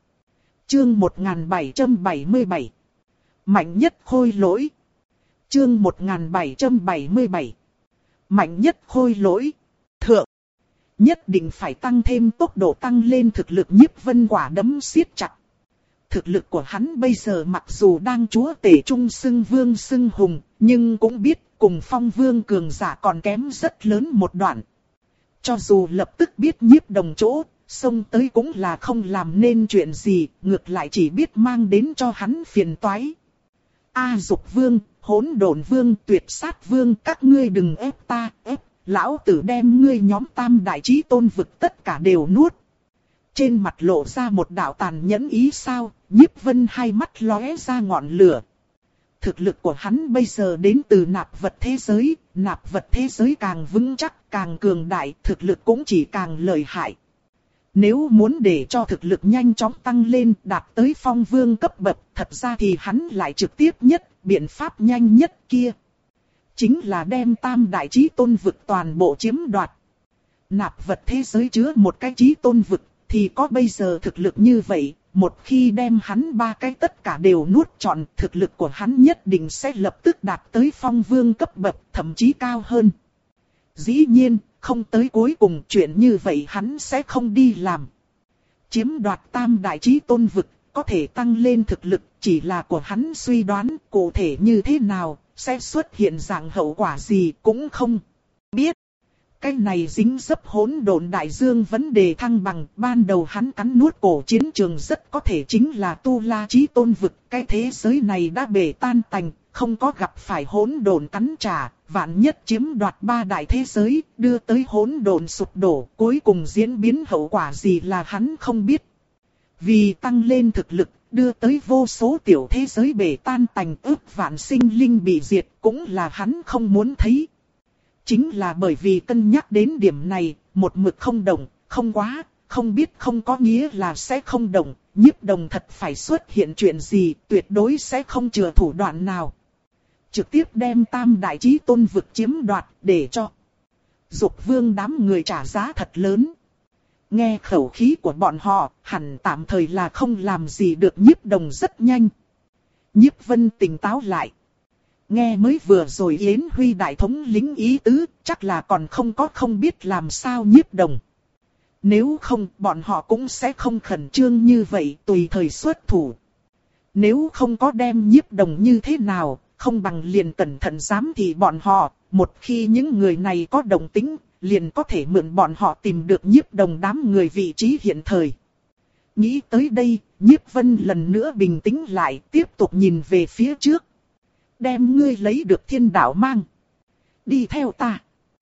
Chương một nghìn bảy trăm bảy mươi bảy. Mạnh nhất khôi lỗi. Chương một nghìn bảy trăm bảy mươi bảy. Mạnh nhất khôi lỗi. Thượng. Nhất định phải tăng thêm tốc độ tăng lên thực lực. Nhiếp Vân quả đấm siết chặt. Thực lực của hắn bây giờ mặc dù đang chúa tể trung xưng vương xưng hùng, nhưng cũng biết cùng Phong Vương cường giả còn kém rất lớn một đoạn. Cho dù lập tức biết Nhiếp Đồng chỗ, xông tới cũng là không làm nên chuyện gì, ngược lại chỉ biết mang đến cho hắn phiền toái. A Dục Vương, Hỗn Độn Vương, Tuyệt Sát Vương, các ngươi đừng ép ta, ép, lão tử đem ngươi nhóm Tam Đại Chí Tôn vực tất cả đều nuốt. Trên mặt lộ ra một đạo tàn nhẫn ý sao, Nhiếp Vân hai mắt lóe ra ngọn lửa. Thực lực của hắn bây giờ đến từ nạp vật thế giới, nạp vật thế giới càng vững chắc, càng cường đại, thực lực cũng chỉ càng lợi hại. Nếu muốn để cho thực lực nhanh chóng tăng lên, đạt tới Phong Vương cấp bậc, thật ra thì hắn lại trực tiếp nhất, biện pháp nhanh nhất kia. Chính là đem Tam Đại Chí Tôn vực toàn bộ chiếm đoạt. Nạp vật thế giới chứa một cái Chí Tôn vực, thì có bây giờ thực lực như vậy. Một khi đem hắn ba cái tất cả đều nuốt trọn, thực lực của hắn nhất định sẽ lập tức đạt tới Phong Vương cấp bậc, thậm chí cao hơn. Dĩ nhiên, không tới cuối cùng chuyện như vậy hắn sẽ không đi làm. Chiếm đoạt Tam Đại Chí Tôn vực, có thể tăng lên thực lực, chỉ là của hắn suy đoán cụ thể như thế nào, sẽ xuất hiện dạng hậu quả gì cũng không biết. Cái này dính dấp hỗn độn đại dương vấn đề thăng bằng, ban đầu hắn cắn nuốt cổ chiến trường rất có thể chính là Tu La Chí Tôn vực, cái thế giới này đã bể tan tành, không có gặp phải hỗn độn cắn trả, vạn nhất chiếm đoạt ba đại thế giới, đưa tới hỗn độn sụp đổ, cuối cùng diễn biến hậu quả gì là hắn không biết. Vì tăng lên thực lực, đưa tới vô số tiểu thế giới bể tan tành, ức vạn sinh linh bị diệt, cũng là hắn không muốn thấy. Chính là bởi vì cân nhắc đến điểm này, một mực không động, không quá, không biết không có nghĩa là sẽ không động, Nhiếp Đồng thật phải xuất hiện chuyện gì, tuyệt đối sẽ không chừa thủ đoạn nào. Trực tiếp đem Tam Đại Chí Tôn vực chiếm đoạt, để cho Dục Vương đám người trả giá thật lớn. Nghe khẩu khí của bọn họ, hẳn tạm thời là không làm gì được Nhiếp Đồng rất nhanh. Nhiếp Vân tỉnh táo lại. Nghe mới vừa rồi Yến Huy đại thống lĩnh ý tứ, chắc là còn không có không biết làm sao Nhiếp Đồng. Nếu không, bọn họ cũng sẽ không khẩn trương như vậy, tùy thời xuất thủ. Nếu không có đem Nhiếp Đồng như thế nào, không bằng liền cẩn thận giám thị bọn họ, một khi những người này có đồng tính, liền có thể mượn bọn họ tìm được Nhiếp Đồng đám người vị trí hiện thời. Nghĩ tới đây, Nhiếp Vân lần nữa bình tĩnh lại, tiếp tục nhìn về phía trước. Đem ngươi lấy được thiên đạo mang. Đi theo ta.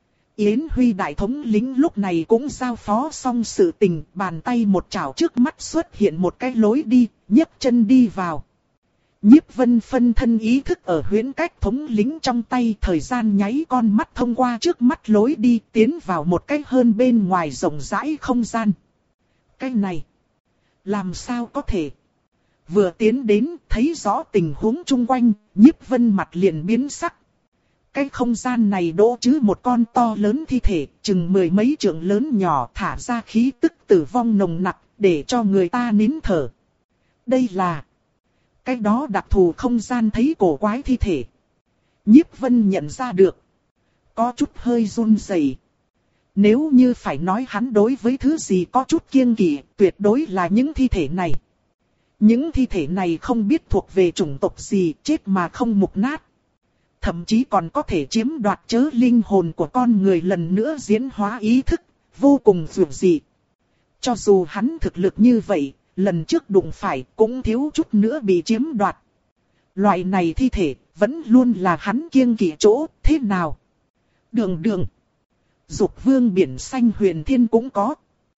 Yến Huy đại thống lĩnh lúc này cũng giao phó xong sự tình, bàn tay một chảo trước mắt xuất hiện một cái lối đi, nhấc chân đi vào. Nhiếp Vân phân thân ý thức ở huyễn cách thống lĩnh trong tay, thời gian nháy con mắt thông qua trước mắt lối đi, tiến vào một cái hơn bên ngoài rộng rãi không gian. Cái này, làm sao có thể? Vừa tiến đến, thấy rõ tình huống chung quanh, Nhiếp Vân mặt liền biến sắc. Cái không gian này đỗ chứ một con to lớn thi thể, chừng mười mấy trượng lớn nhỏ, thả ra khí tức tử vong nồng nặc, để cho người ta nín thở. Đây là cái đó đặc thù không gian thấy cổ quái thi thể. Nhiếp Vân nhận ra được. Có chút hơi run rẩy. Nếu như phải nói hắn đối với thứ gì có chút kiêng kỵ, tuyệt đối là những thi thể này. Những thi thể này không biết thuộc về chủng tộc gì, chết mà không mục nát. Thậm chí còn có thể chiếm đoạt chớ linh hồn của con người lần nữa diễn hóa ý thức, vô cùng dữ dị. Cho dù hắn thực lực như vậy, lần trước đụng phải cũng thiếu chút nữa bị chiếm đoạt. Loại này thi thể vẫn luôn là hắn kiêng kỵ chỗ, thế nào? Đường đường. Dục Vương biển xanh huyền thiên cũng có.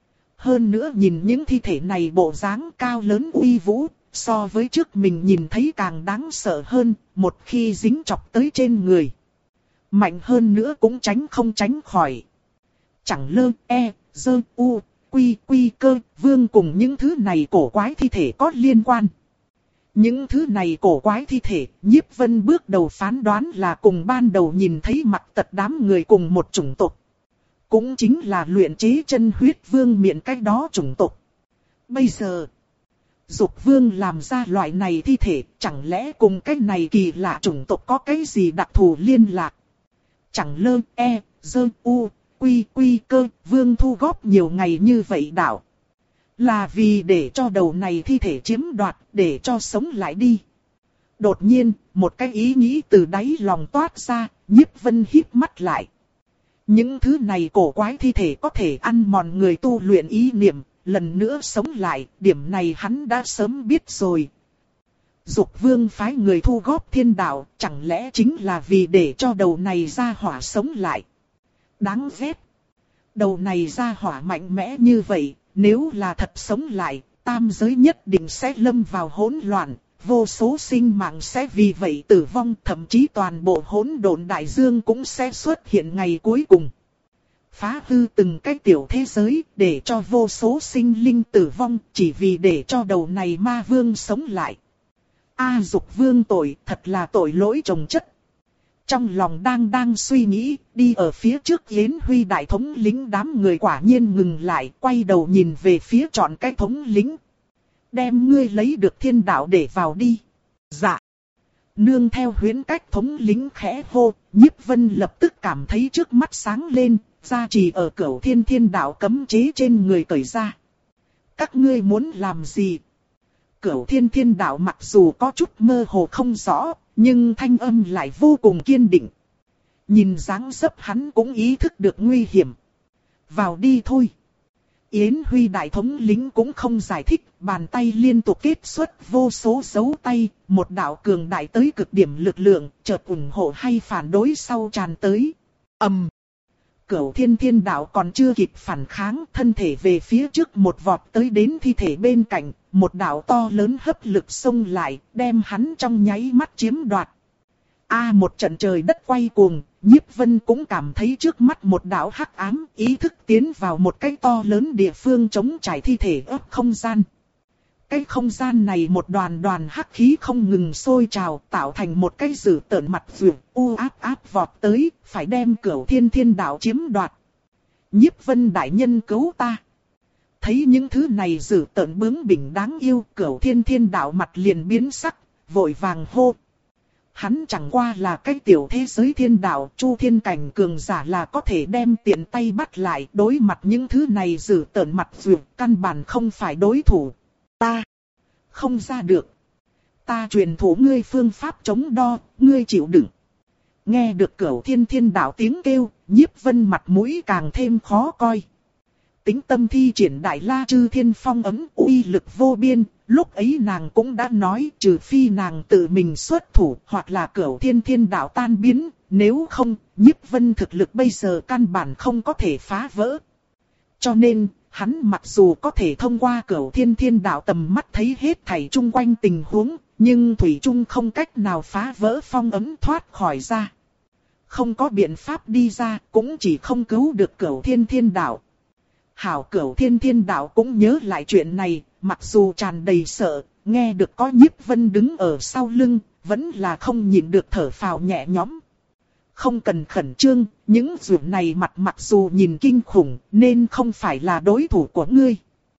Hơn nữa nhìn những thi thể này bộ dáng cao lớn uy vũ, so với trước mình nhìn thấy càng đáng sợ hơn, một khi dính chọc tới trên người. Mạnh hơn nữa cũng tránh không tránh khỏi. Chẳng lơ, e, dơ, u, quy, quy cơ, vương cùng những thứ này cổ quái thi thể có liên quan. Những thứ này cổ quái thi thể, Nhiếp Vân bước đầu phán đoán là cùng ban đầu nhìn thấy mặt tật đám người cùng một chủng tộc. Cũng chính là luyện chế chân huyết vương miện cách đó chủng tộc. Bây giờ, Dục Vương làm ra loại này thi thể, chẳng lẽ cùng cái này kỳ lạ chủng tộc có cái gì đặc thù liên lạc? Chẳng lơ, e, dơ, u, quy, quy cơ, Vương thu góp nhiều ngày như vậy đạo. Là vì để cho đầu này thi thể chiếm đoạt, để cho sống lại đi. Đột nhiên, một cái ý nghĩ từ đáy lòng toát ra, Nhiếp Vân híp mắt lại. Những thứ này cổ quái thi thể có thể ăn mòn người tu luyện ý niệm, lần nữa sống lại, điểm này hắn đã sớm biết rồi. Dục Vương phái người thu góp thiên đạo, chẳng lẽ chính là vì để cho đầu này ra hỏa sống lại? Đáng ghét. Đầu này ra hỏa mạnh mẽ như vậy, nếu là thật sống lại, tam giới nhất định sẽ lâm vào hỗn loạn, vô số sinh mạng sẽ vì vậy tử vong, thậm chí toàn bộ hỗn độn đại dương cũng sẽ xuất hiện ngày cuối cùng. Phá hư từng cái tiểu thế giới, để cho vô số sinh linh tử vong, chỉ vì để cho đầu này ma vương sống lại. A Dục Vương tội, thật là tội lỗi chồng chất. Trong lòng đang đang suy nghĩ, đi ở phía trước Yến Huy đại thống lĩnh đám người quả nhiên ngừng lại, quay đầu nhìn về phía chọn cái thống lĩnh. Đem ngươi lấy được thiên đạo để vào đi. Dạ. Nương theo huyễn cách thống lĩnh khẽ hô, Nhiếp Vân lập tức cảm thấy trước mắt sáng lên, gia trì ở cửu thiên thiên đạo cấm chế trên người cởi ra. Các ngươi muốn làm gì? Cửu thiên thiên đạo mặc dù có chút mơ hồ không rõ, nhưng thanh âm lại vô cùng kiên định. Nhìn dáng dấp hắn cũng ý thức được nguy hiểm. Vào đi thôi. Yến Huy đại thống lĩnh cũng không giải thích, bàn tay liên tục kết xuất vô số dấu tay, một đạo cường đại tới cực điểm lực lượng, chợt ủng hộ hay phản đối sau tràn tới. Ầm. Um. Cửu thiên thiên đạo còn chưa kịp phản kháng, thân thể về phía trước một vọt tới đến thi thể bên cạnh, một đạo to lớn hấp lực xông lại, đem hắn trong nháy mắt chiếm đoạt. A một trận trời đất quay cuồng, Nhiếp Vân cũng cảm thấy trước mắt một đạo hắc ám, ý thức tiến vào một cái to lớn địa phương trống trải thi thể ấp không gian. Cái không gian này một đoàn đoàn hắc khí không ngừng sôi trào, tạo thành một cái dữ tợn mặt vượt u áp áp vọt tới, phải đem Cửu Thiên Thiên Đạo chiếm đoạt. Nhiếp Vân đại nhân cứu ta. Thấy những thứ này dữ tợn bướng bỉnh đáng yêu, Cửu Thiên Thiên Đạo mặt liền biến sắc, vội vàng hô. Hắn chẳng qua là cái tiểu thế giới thiên đạo, Chu Thiên cảnh cường giả là có thể đem tiện tay bắt lại, đối mặt những thứ này dữ tợn mặt vượt, căn bản không phải đối thủ. Ta không ra được. Ta truyền thụ ngươi phương pháp chống đo, ngươi chịu đựng. Nghe được Cửu Thiên Thiên Đạo tiếng kêu, Nhiếp Vân mặt mũi càng thêm khó coi. Tính tâm thi triển Đại La Chư Thiên Phong ấm uy lực vô biên, lúc ấy nàng cũng đã nói trừ phi nàng tự mình xuất thủ hoặc là Cửu Thiên Thiên Đạo tan biến, nếu không, Nhiếp Vân thực lực bây giờ căn bản không có thể phá vỡ. Cho nên, hắn mặc dù có thể thông qua Cửu Thiên Thiên Đạo tầm mắt thấy hết thảy chung quanh tình huống, nhưng thủy chung không cách nào phá vỡ phong ấm thoát khỏi ra. Không có biện pháp đi ra, cũng chỉ không cứu được Cửu Thiên Thiên Đạo. Hảo Cửu Thiên Thiên Đạo cũng nhớ lại chuyện này, mặc dù tràn đầy sợ, nghe được có Nhiếp Vân đứng ở sau lưng, vẫn là không nhịn được thở phào nhẹ nhõm. Không cần khẩn trương, những dụ này mặt mặc dù nhìn kinh khủng, nên không phải là đối thủ của ngươi.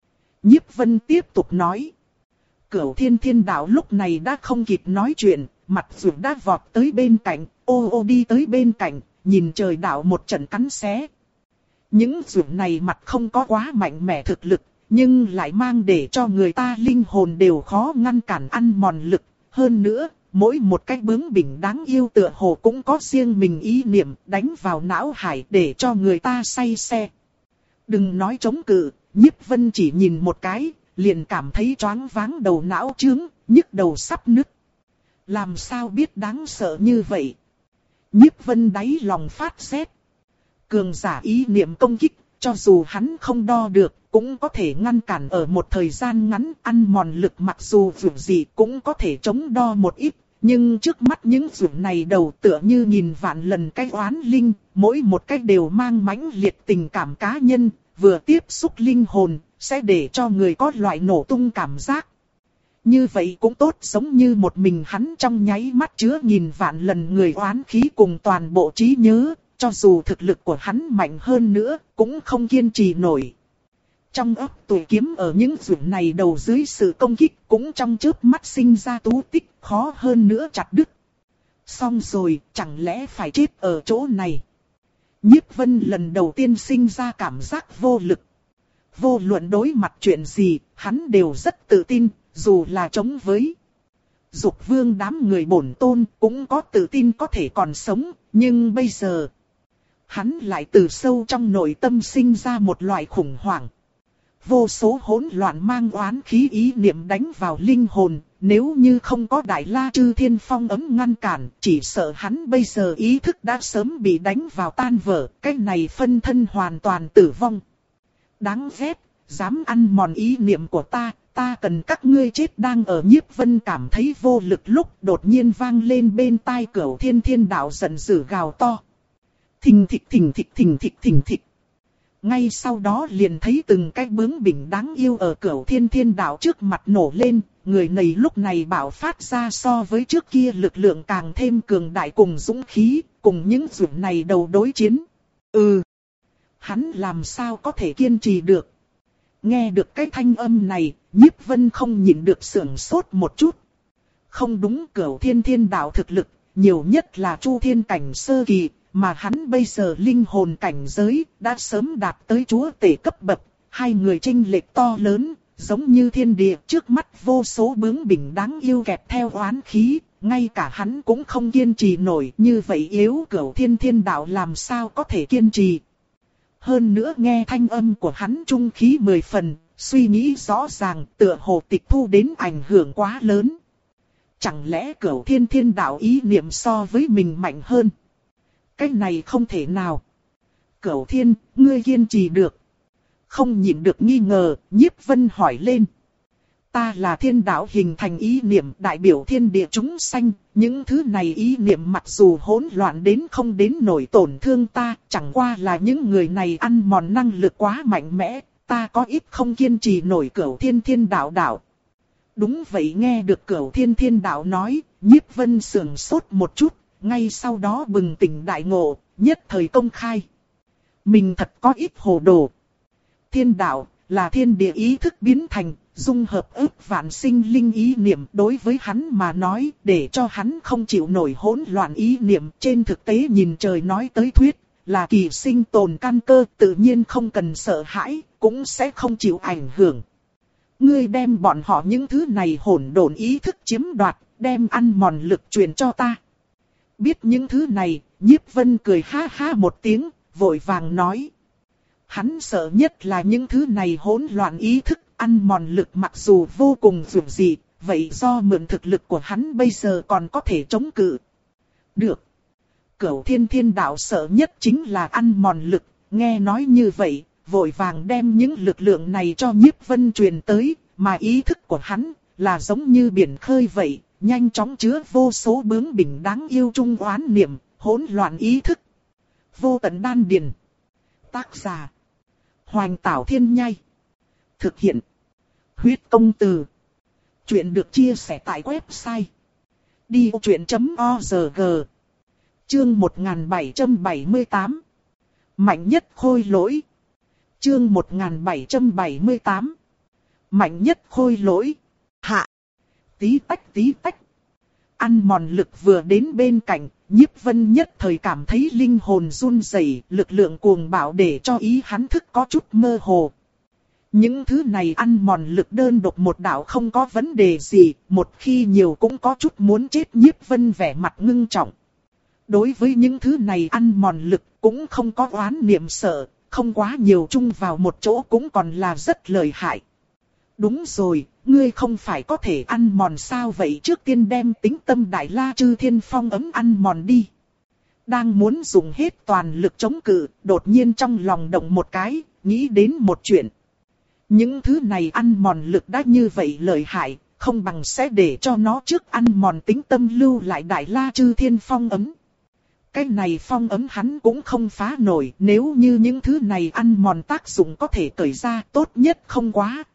Nhiếp Vân tiếp tục nói. Cửu Thiên Thiên Đạo lúc này đã không kịp nói chuyện, mặt dụ đã vọt tới bên cạnh, ô ô đi tới bên cạnh, nhìn trời đạo một trận cắn xé. Những dụ này mặt không có quá mạnh mẽ thực lực, nhưng lại mang để cho người ta linh hồn đều khó ngăn cản ăn mòn lực. Hơn nữa, mỗi một cái bướng bỉnh đáng yêu tựa hồ cũng có riêng mình ý niệm đánh vào não hải để cho người ta say xe. Đừng nói chống cự, Nhiếp Vân chỉ nhìn một cái, liền cảm thấy choáng váng đầu não trướng, nhức đầu sắp nứt. Làm sao biết đáng sợ như vậy? Nhiếp Vân đáy lòng phát rét. Cường giả ý niệm công kích, cho dù hắn không đo được, cũng có thể ngăn cản ở một thời gian ngắn, ăn mòn lực mặc dù dù gì cũng có thể chống đo một ít. Nhưng trước mắt những dụ này đầu tựa như nghìn vạn lần cái oán linh, mỗi một cái đều mang mãnh liệt tình cảm cá nhân, vừa tiếp xúc linh hồn, sẽ để cho người có loại nổ tung cảm giác. Như vậy cũng tốt, giống như một mình hắn trong nháy mắt chứa nghìn vạn lần người oán khí cùng toàn bộ trí nhớ, cho dù thực lực của hắn mạnh hơn nữa, cũng không kiên trì nổi. Trong ấp tuổi kiếm ở những dụ này đầu dưới sự công kích cũng trong chớp mắt sinh ra tú tích, khó hơn nữa chặt đứt. Xong rồi, chẳng lẽ phải chết ở chỗ này? Nhiếp Vân lần đầu tiên sinh ra cảm giác vô lực. Vô luận đối mặt chuyện gì, hắn đều rất tự tin, dù là chống với Dục Vương đám người bổn tôn cũng có tự tin có thể còn sống, nhưng bây giờ hắn lại từ sâu trong nội tâm sinh ra một loại khủng hoảng. Vô số hỗn loạn mang oán khí ý niệm đánh vào linh hồn, nếu như không có Đại La Chư Thiên Phong ấm ngăn cản, chỉ sợ hắn bây giờ ý thức đã sớm bị đánh vào tan vỡ, cái này phân thân hoàn toàn tử vong. Đáng ghét, dám ăn mòn ý niệm của ta, ta cần các ngươi chết. Đang ở Nhiếp Vân cảm thấy vô lực lúc đột nhiên vang lên bên tai Cửu Thiên Thiên Đạo giận dữ gào to. Thình thịch thình thịch thình thịch thình thịch. Ngay sau đó liền thấy từng cái bướng bỉnh đáng yêu ở Cửu Thiên Thiên Đạo trước mặt nổ lên, người này lúc này bạo phát ra so với trước kia lực lượng càng thêm cường đại cùng dũng khí, cùng những dụ này đầu đối chiến. Ừ, hắn làm sao có thể kiên trì được? Nghe được cái thanh âm này, Nhiếp Vân không nhịn được sưởng sốt một chút. Không đúng, Cửu Thiên Thiên Đạo thực lực, nhiều nhất là Chu Thiên cảnh sơ kỳ. Mà hắn bây giờ linh hồn cảnh giới đã sớm đạt tới chúa tể cấp bậc, hai người chênh lệch to lớn, giống như thiên địa trước mắt vô số bướng bỉnh đáng yêu kẹp theo oán khí, ngay cả hắn cũng không kiên trì nổi, như vậy yếu Cửu Thiên Thiên Đạo làm sao có thể kiên trì. Hơn nữa nghe thanh âm của hắn trung khí mười phần, suy nghĩ rõ ràng tựa hồ tịch thu đến ảnh hưởng quá lớn. Chẳng lẽ Cửu Thiên Thiên Đạo ý niệm so với mình mạnh hơn? Cái này không thể nào. Cửu Thiên, ngươi kiên trì được. Không nhịn được nghi ngờ, Nhiếp Vân hỏi lên. ta là thiên đạo hình thành ý niệm đại biểu thiên địa chúng sanh, những thứ này ý niệm mặc dù hỗn loạn đến không đến nổi tổn thương ta, chẳng qua là những người này ăn mòn năng lực quá mạnh mẽ, ta có ít không kiên trì nổi Cửu Thiên Thiên Đạo đạo. Đúng vậy, nghe được Cửu Thiên Thiên Đạo nói, Nhiếp Vân sườn sốt một chút, ngay sau đó bừng tỉnh đại ngộ, nhất thời công khai. Mình thật có ít hồ đồ. Thiên đạo là thiên địa ý thức biến thành, dung hợp ức vạn sinh linh ý niệm, đối với hắn mà nói, để cho hắn không chịu nổi hỗn loạn ý niệm. Trên thực tế nhìn trời nói tới thuyết, là kỳ sinh tồn căn cơ, tự nhiên không cần sợ hãi, cũng sẽ không chịu ảnh hưởng. Ngươi đem bọn họ những thứ này hỗn độn ý thức chiếm đoạt, đem ăn mòn lực truyền cho ta. Biết những thứ này, Nhiếp Vân cười ha ha một tiếng, vội vàng nói. Hắn sợ nhất là những thứ này hỗn loạn ý thức, ăn mòn lực mặc dù vô cùng dữ dị, vậy do mượn thực lực của hắn bây giờ còn có thể chống cự. Được. Cửu Thiên Thiên Đạo sợ nhất chính là ăn mòn lực, nghe nói như vậy, vội vàng đem những lực lượng này cho Nhiếp Vân truyền tới, mà ý thức của hắn là giống như biển khơi vậy, nhanh chóng chứa vô số bướng bỉnh đáng yêu trung oán niệm, hỗn loạn ý thức. Vô tận đan điền. Tác giả Hoành Tảo Thiên Nhai. Thực hiện Huyết Công Từ. Chuyện được chia sẻ tại website đi vô chuyện chấm org. Chương một nghìn bảy trăm bảy mươi tám. Mạnh nhất khôi lỗi. Chương một nghìn bảy trăm bảy mươi tám. Mạnh nhất khôi lỗi. Hạ. Tí tách tí tách. Ăn mòn lực vừa đến bên cạnh, Nhiếp Vân nhất thời cảm thấy linh hồn run rẩy, lực lượng cuồng bạo để cho ý hắn thức có chút mơ hồ. Những thứ này ăn mòn lực đơn độc một đạo không có vấn đề gì, một khi nhiều cũng có chút muốn chết. Nhiếp Vân vẻ mặt ngưng trọng. Đối với những thứ này ăn mòn lực cũng không có oán niệm sợ, không quá nhiều chung vào một chỗ cũng còn là rất lợi hại. Đúng rồi, ngươi không phải có thể ăn mòn sao vậy, trước tiên đem tính tâm Đại La Chư Thiên Phong ấm ăn mòn đi. Đang muốn dùng hết toàn lực chống cự, đột nhiên trong lòng động một cái, nghĩ đến một chuyện. Những thứ này ăn mòn lực đã như vậy lợi hại, không bằng sẽ để cho nó trước ăn mòn tính tâm lưu lại Đại La Chư Thiên Phong ấm. Cái này phong ấm hắn cũng không phá nổi, nếu như những thứ này ăn mòn tác dụng có thể cởi ra, tốt nhất không quá.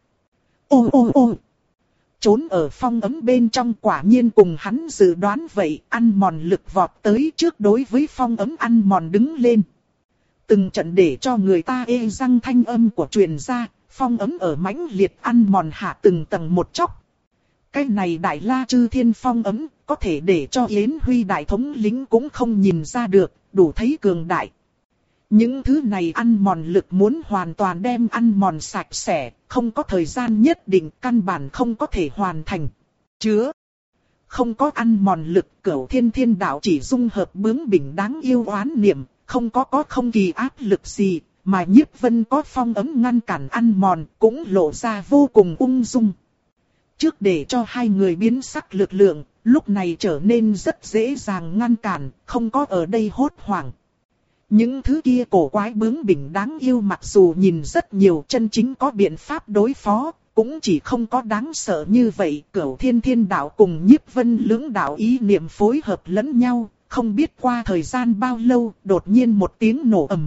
Ô ô ô! Trốn ở phong ấm bên trong, quả nhiên cùng hắn dự đoán vậy, ăn mòn lực vọt tới trước đối với phong ấm ăn mòn đứng lên. Từng trận để cho người ta ê răng thanh âm của truyền ra, phong ấm ở mãnh liệt ăn mòn hạ từng tầng một chốc. Cái này Đại La Chư Thiên Phong ấm, có thể để cho Yến Huy đại thống lĩnh cũng không nhìn ra được, đủ thấy cường đại. Những thứ này ăn mòn lực muốn hoàn toàn đem ăn mòn sạch sẽ, không có thời gian nhất định, căn bản không có thể hoàn thành. Chứa không có ăn mòn lực, Cửu Thiên Thiên Đạo chỉ dung hợp bướng bỉnh đáng yêu oán niệm, không có có không kỳ áp lực gì, mà Nhiếp Vân có phong ấm ngăn cản ăn mòn, cũng lộ ra vô cùng ung dung. Trước để cho hai người biến sắc lực lượng, lúc này trở nên rất dễ dàng ngăn cản, không có ở đây hốt hoảng. Những thứ kia cổ quái bướng bỉnh đáng yêu mặc dù nhìn rất nhiều, chân chính có biện pháp đối phó, cũng chỉ không có đáng sợ như vậy. Cửu Thiên Thiên Đạo cùng Nhiếp Vân lưỡng đạo ý niệm phối hợp lẫn nhau, không biết qua thời gian bao lâu, đột nhiên một tiếng nổ ầm.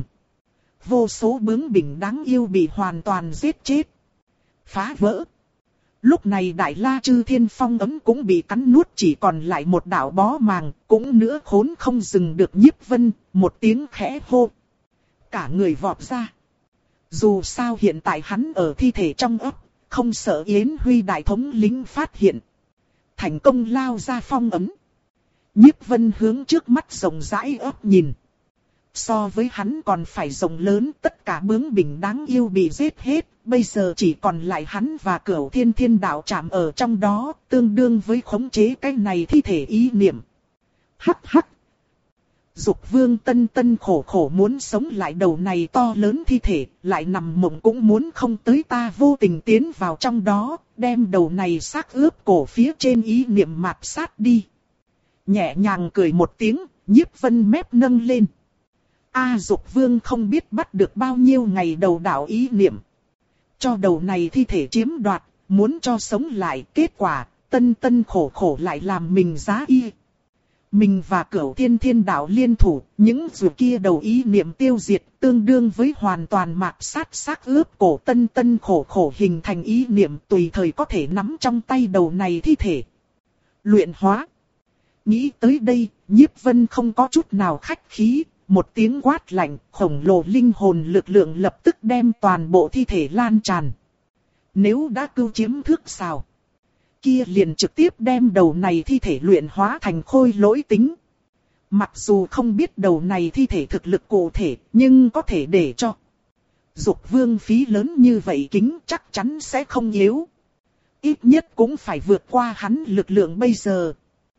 Vô số bướng bỉnh đáng yêu bị hoàn toàn giết chết. Phá vỡ. Lúc này Đại La Chư Thiên Phong ấm cũng bị cắn nuốt, chỉ còn lại một đạo bó màng, cũng nữa khốn không dừng được. Nhiếp Vân, một tiếng khẽ hô. Cả người vọt ra. Dù sao hiện tại hắn ở thi thể trong ấp, không sợ Yến Huy đại thống lĩnh phát hiện. Thành công lao ra phong ấm. Nhiếp Vân hướng trước mắt rộng rãi ấp nhìn. So với hắn còn phải rộng lớn, tất cả bướng bỉnh đáng yêu bị giết hết, bây giờ chỉ còn lại hắn và Cửu Thiên Thiên Đạo chạm ở trong đó, tương đương với khống chế cái này thi thể ý niệm. Hắc hắc! Dục Vương tân tân khổ khổ muốn sống lại đầu này to lớn thi thể, lại nằm mộng cũng muốn không tới, ta vô tình tiến vào trong đó, đem đầu này xác ướp cổ phía trên ý niệm mạt sát đi. Nhẹ nhàng cười một tiếng, Nhiếp Vân mép nâng lên. A Dục Vương không biết bắt được bao nhiêu ngày đầu đạo ý niệm. Cho đầu này thi thể chiếm đoạt, muốn cho sống lại, kết quả, tân tân khổ khổ lại làm mình giá y. Mình và Cửu Thiên Thiên Đạo liên thủ, những dù kia đầu ý niệm tiêu diệt, tương đương với hoàn toàn mạt sát xác ướp cổ tân tân khổ khổ hình thành ý niệm tùy thời có thể nắm trong tay đầu này thi thể. Luyện hóa. Nghĩ tới đây, Nhiếp Vân không có chút nào khách khí, một tiếng quát lạnh, khổng lồ linh hồn lực lượng lập tức đem toàn bộ thi thể lan tràn. Nếu đã cưu chiếm thước sào, kia liền trực tiếp đem đầu này thi thể luyện hóa thành khôi lỗi tính. Mặc dù không biết đầu này thi thể thực lực cụ thể, nhưng có thể để cho Dục Vương phí lớn như vậy kính chắc chắn sẽ không yếu. Ít nhất cũng phải vượt qua hắn lực lượng bây giờ.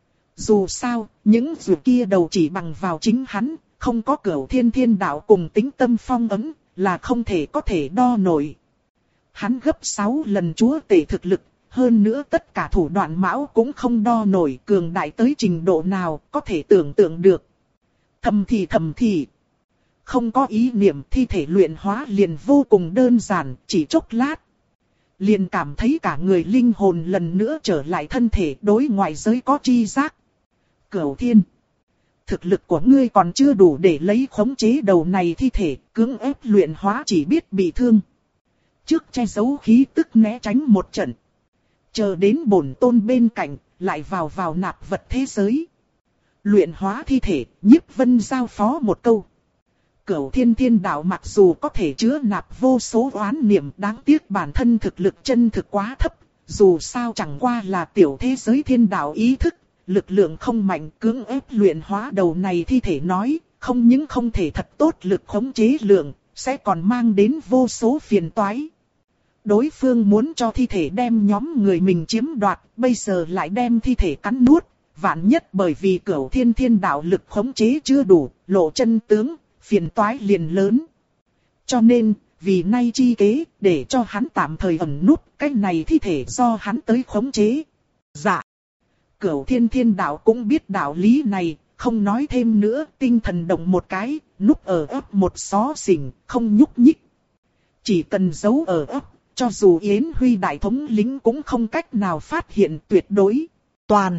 Dù sao, những dù kia đầu chỉ bằng vào chính hắn, không có Cửu Thiên Thiên Đạo cùng tính tâm phong ấn, là không thể có thể đo nổi. Hắn gấp sáu lần chúa tể thực lực, hơn nữa tất cả thủ đoạn mão cũng không đo nổi, cường đại tới trình độ nào có thể tưởng tượng được. Thầm thì thầm thì, không có ý niệm thi thể luyện hóa liền vô cùng đơn giản, chỉ chốc lát. Liền cảm thấy cả người linh hồn lần nữa trở lại thân thể, đối ngoại giới có chi giác. Cửu Thiên, thực lực của ngươi còn chưa đủ để lấy khống chế đầu này thi thể, cưỡng ép luyện hóa chỉ biết bị thương. Trước che giấu khí tức né tránh một trận. Chờ đến bổn tôn bên cạnh, lại vào vào nạp vật thế giới. Luyện hóa thi thể, Nhiếp Vân giao phó một câu. Cửu Thiên Thiên Đạo mặc dù có thể chứa nạp vô số oán niệm, đáng tiếc bản thân thực lực chân thực quá thấp. Dù sao chẳng qua là tiểu thế giới thiên đạo ý thức, lực lượng không mạnh, cưỡng ép luyện hóa đầu này thi thể nói, không những không thể thật tốt lực khống chế lượng, sẽ còn mang đến vô số phiền toái. Đối phương muốn cho thi thể đem nhóm người mình chiếm đoạt, bây giờ lại đem thi thể cắn nuốt, vạn nhất bởi vì Cửu Thiên Thiên Đạo lực khống chế chưa đủ, lộ chân tướng, phiền toái liền lớn. Cho nên, vì nay chi kế, để cho hắn tạm thời ẩn nút, cái này thi thể do hắn tới khống chế. Dạ. Cửu Thiên Thiên Đạo cũng biết đạo lý này, không nói thêm nữa, tinh thần động một cái, núp ở ấp một xó xỉnh, không nhúc nhích. Chỉ cần giấu ở ấp, cho dù Yến Huy đại thống lĩnh cũng không cách nào phát hiện, tuyệt đối toàn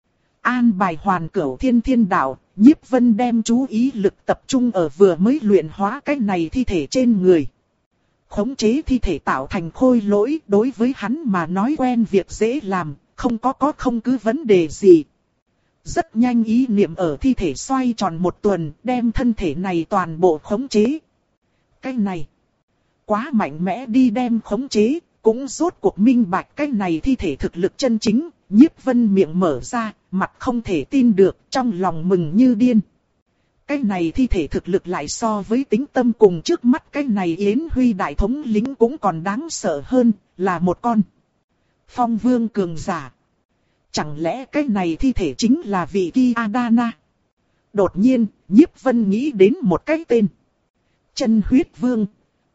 an bài hoàn Cửu Thiên Thiên Đạo. Nhiếp Vân đem chú ý lực tập trung ở vừa mới luyện hóa cái này thi thể trên người. Khống chế thi thể tạo thành khôi lỗi, đối với hắn mà nói quen việc dễ làm, không có có không cứ vấn đề gì. Rất nhanh ý niệm ở thi thể xoay tròn một tuần, đem thân thể này toàn bộ khống chế. Cái này quá mạnh mẽ đi đem khống chế, cũng rốt cuộc minh bạch cái này thi thể thực lực chân chính. Nhiếp Vân miệng mở ra, mặt không thể tin được, trong lòng mừng như điên. Cái này thi thể thực lực lại so với tính tâm cùng trước mắt cái này Yến Huy đại thống lĩnh cũng còn đáng sợ hơn, là một con Phong Vương cường giả. Chẳng lẽ cái này thi thể chính là vị kia Adana? Đột nhiên, Nhiếp Vân nghĩ đến một cái tên. Chân Huyết Vương.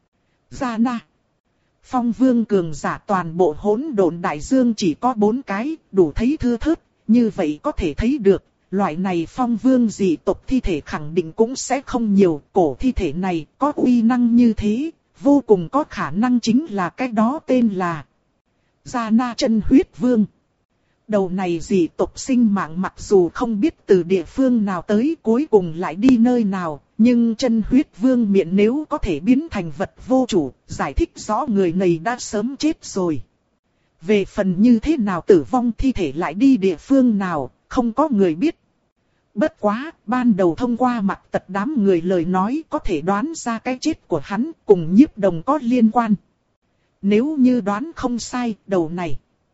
Giana. Phong Vương cường giả toàn bộ hỗn độn đại dương chỉ có bốn cái, đủ thấy thưa thớt, như vậy có thể thấy được, loại này Phong Vương dị tộc thi thể khẳng định cũng sẽ không nhiều, cổ thi thể này có uy năng như thế, vô cùng có khả năng chính là cái đó tên là Giana Chân Huyết Vương. Đầu này dị tộc sinh mạng mặc dù không biết từ địa phương nào tới cuối cùng lại đi nơi nào, nhưng Chân Huyết Vương miệng nếu có thể biến thành vật vô chủ, giải thích rõ người này đã sớm chết rồi. Về phần như thế nào tử vong thi thể lại đi địa phương nào, không có người biết. Bất quá, ban đầu thông qua mặt tật đám người lời nói có thể đoán ra cái chết của hắn cùng Nhiếp Đồng có liên quan. Nếu như đoán không sai, đầu này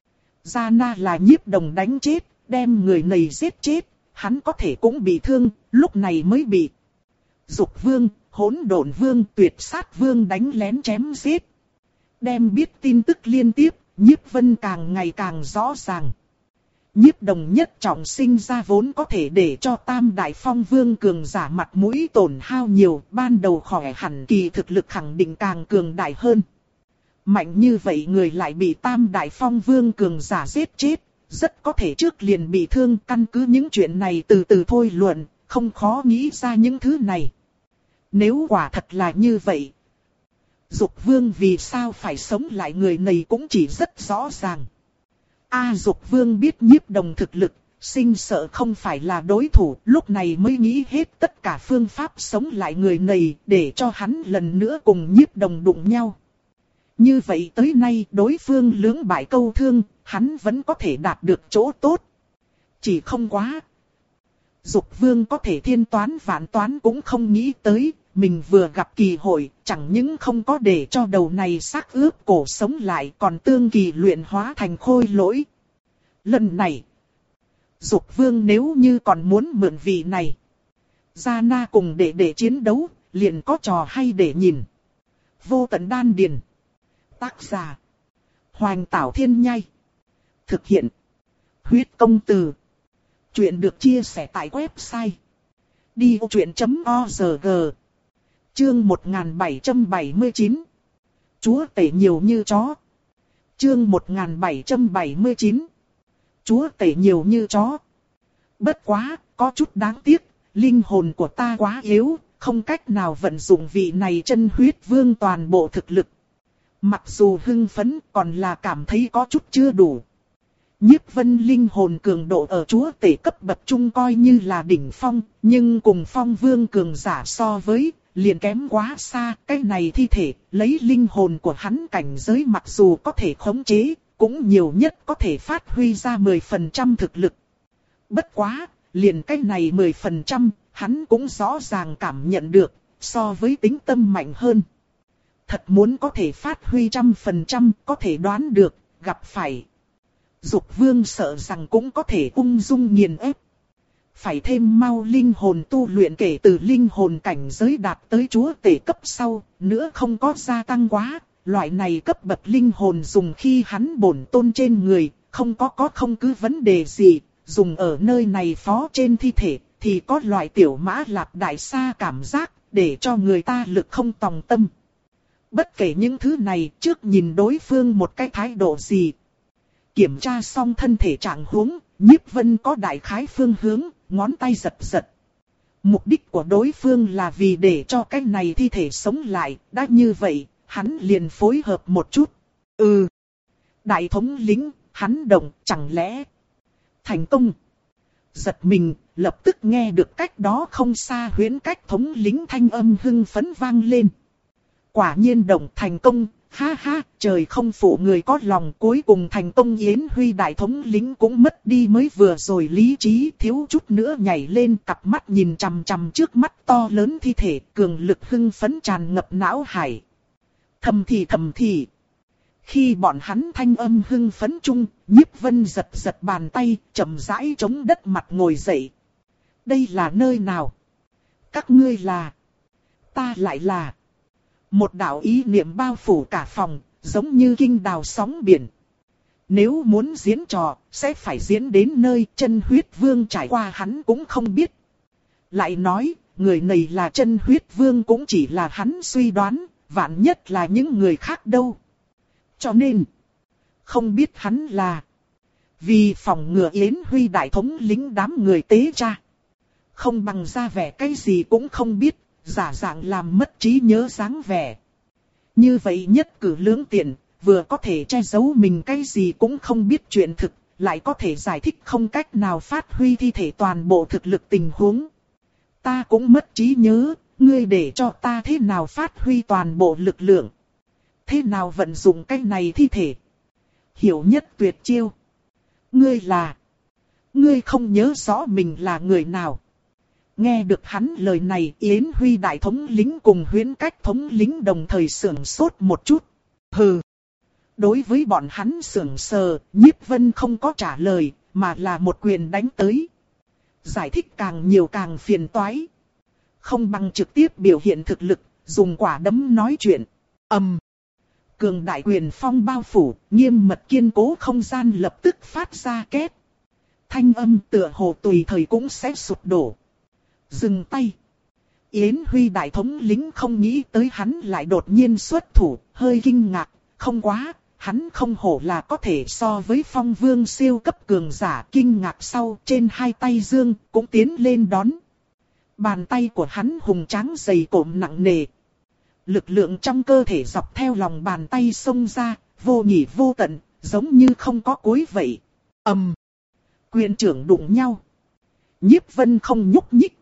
Giana là Nhiếp Đồng đánh chết, đem người này giết chết, hắn có thể cũng bị thương, lúc này mới bị Dục Vương, Hỗn Độn Vương, Tuyệt Sát Vương đánh lén chém giết. Đem biết tin tức liên tiếp, Nhiếp Vân càng ngày càng rõ ràng. Nhiếp Đồng nhất trọng sinh ra vốn có thể để cho Tam Đại Phong Vương cường giả mặt mũi tổn hao nhiều, ban đầu khỏe hẳn kỳ thực lực khẳng định càng cường đại hơn. Mạnh như vậy người lại bị Tam Đại Phong Vương cường giả giết chết, rất có thể trước liền bị thương. Căn cứ những chuyện này từ từ thôi luận, không khó nghĩ ra những thứ này. Nếu quả thật là như vậy, Dục Vương vì sao phải sống lại người này cũng chỉ rất rõ ràng. A Dục Vương biết Nhiếp Đồng thực lực, sinh sợ không phải là đối thủ, lúc này mới nghĩ hết tất cả phương pháp sống lại người này để cho hắn lần nữa cùng Nhiếp Đồng đụng nhau. Như vậy tới nay đối phương lưỡng bại câu thương, hắn vẫn có thể đạt được chỗ tốt. Chỉ không quá. Dục Vương có thể thiên toán vạn toán cũng không nghĩ tới, mình vừa gặp kỳ hội, chẳng những không có để cho đầu này xác ướp cổ sống lại, còn tương kỳ luyện hóa thành khôi lỗi. Lần này, Dục Vương nếu như còn muốn mượn vị này, Gia Na cùng để để chiến đấu, liền có trò hay để nhìn. Vô Tận Đan Điền. Tác giả: Hoành Tảo Thiên Nhai. Thực hiện: Huyết Công Từ. Chuyện được chia sẻ tại website đi ô chuyện chấm org. Chương một nghìn bảy trăm bảy mươi chín. Chúa tể nhiều như chó. Chương một nghìn bảy trăm bảy mươi chín. Chúa tể nhiều như chó. Bất quá, có chút đáng tiếc, linh hồn của ta quá yếu, không cách nào vận dụng vị này chân huyết vương toàn bộ thực lực. Mặc dù hưng phấn, còn là cảm thấy có chút chưa đủ. Nhiếp Vân linh hồn cường độ ở chúa tể cấp bậc trung coi như là đỉnh phong, nhưng cùng phong vương cường giả so với, liền kém quá xa. Cái này thi thể, lấy linh hồn của hắn cảnh giới mặc dù có thể khống chế, cũng nhiều nhất có thể phát huy ra mười phần trăm thực lực. Bất quá, liền cái này mười phần trăm, hắn cũng rõ ràng cảm nhận được, so với tính tâm mạnh hơn. Thật muốn có thể phát huy trăm phần trăm, có thể đoán được, gặp phải Dục Vương sợ rằng cũng có thể ung dung nghiền ép. Phải thêm mau linh hồn tu luyện kể từ linh hồn cảnh giới đạt tới chúa tể cấp sau, nữa không có gia tăng quá. Loại này cấp bậc linh hồn dùng khi hắn bổn tôn trên người, không có có không cứ vấn đề gì, dùng ở nơi này phó trên thi thể, thì có loại tiểu mã lạp đại sa cảm giác, để cho người ta lực không tòng tâm. Bất kể những thứ này, trước nhìn đối phương một cái thái độ gì. Kiểm tra xong thân thể trạng huống, Nhiếp Vân có đại khái phương hướng, ngón tay giật giật. Mục đích của đối phương là vì để cho cái này thi thể sống lại, đã như vậy, hắn liền phối hợp một chút. Ừ. Đại thống lĩnh, hắn động, chẳng lẽ thành công? Giật mình, lập tức nghe được cách đó không xa huyễn cách thống lĩnh thanh âm hưng phấn vang lên. Quả nhiên động thành công, ha ha, trời không phụ người có lòng, cuối cùng thành công. Yến Huy đại thống lĩnh cũng mất đi mới vừa rồi lý trí, thiếu chút nữa nhảy lên, cặp mắt nhìn chằm chằm trước mắt to lớn thi thể, cường lực hưng phấn tràn ngập não hải. Thầm thì thầm thì. Khi bọn hắn thanh âm hưng phấn chung, Nhiếp Vân giật giật bàn tay, chậm rãi chống đất mặt ngồi dậy. Đây là nơi nào? Các ngươi là? Ta lại là? Một đạo ý niệm bao phủ cả phòng, giống như kinh đào sóng biển. Nếu muốn diễn trò, sẽ phải diễn đến nơi chân huyết vương trải qua hắn cũng không biết. Lại nói, người này là chân huyết vương cũng chỉ là hắn suy đoán, vạn nhất là những người khác đâu. Cho nên, không biết hắn là. Vì phòng ngừa Yến Huy đại thống lĩnh đám người tế tra. Không bằng ra vẻ cái gì cũng không biết, giả dạng làm mất trí nhớ dáng vẻ. Như vậy nhất cử lưỡng tiện, vừa có thể che giấu mình cái gì cũng không biết chuyện thực, lại có thể giải thích không cách nào phát huy thi thể toàn bộ thực lực tình huống. Ta cũng mất trí nhớ, ngươi để cho ta thế nào phát huy toàn bộ lực lượng. Thế nào vận dụng cái này thi thể. Hiểu nhất tuyệt chiêu. Ngươi là. Ngươi không nhớ rõ mình là người nào. Nghe được hắn lời này, Yến Huy đại thống lĩnh cùng huyễn cách thống lĩnh đồng thời sưởng sốt một chút. Hừ. Đối với bọn hắn sưởng sờ, Nhiếp Vân không có trả lời, mà là một quyền đánh tới. Giải thích càng nhiều càng phiền toái. Không bằng trực tiếp biểu hiện thực lực, dùng quả đấm nói chuyện. Ầm. Um. Cường đại quyền phong bao phủ, nghiêm mật kiên cố không gian lập tức phát ra két. Thanh âm tựa hồ tùy thời cũng sẽ sụp đổ. Dừng tay. Yến Huy đại thống lĩnh không nghĩ tới hắn lại đột nhiên xuất thủ, hơi kinh ngạc, không quá, hắn không hổ là có thể so với phong vương siêu cấp cường giả. Kinh ngạc sau, trên hai tay dương cũng tiến lên đón. Bàn tay của hắn hùng tráng dày cộm nặng nề. Lực lượng trong cơ thể dọc theo lòng bàn tay xông ra, vô nhị vô tận, giống như không có cuối vậy. Ầm. Quyền trưởng đụng nhau. Nhiếp Vân không nhúc nhích.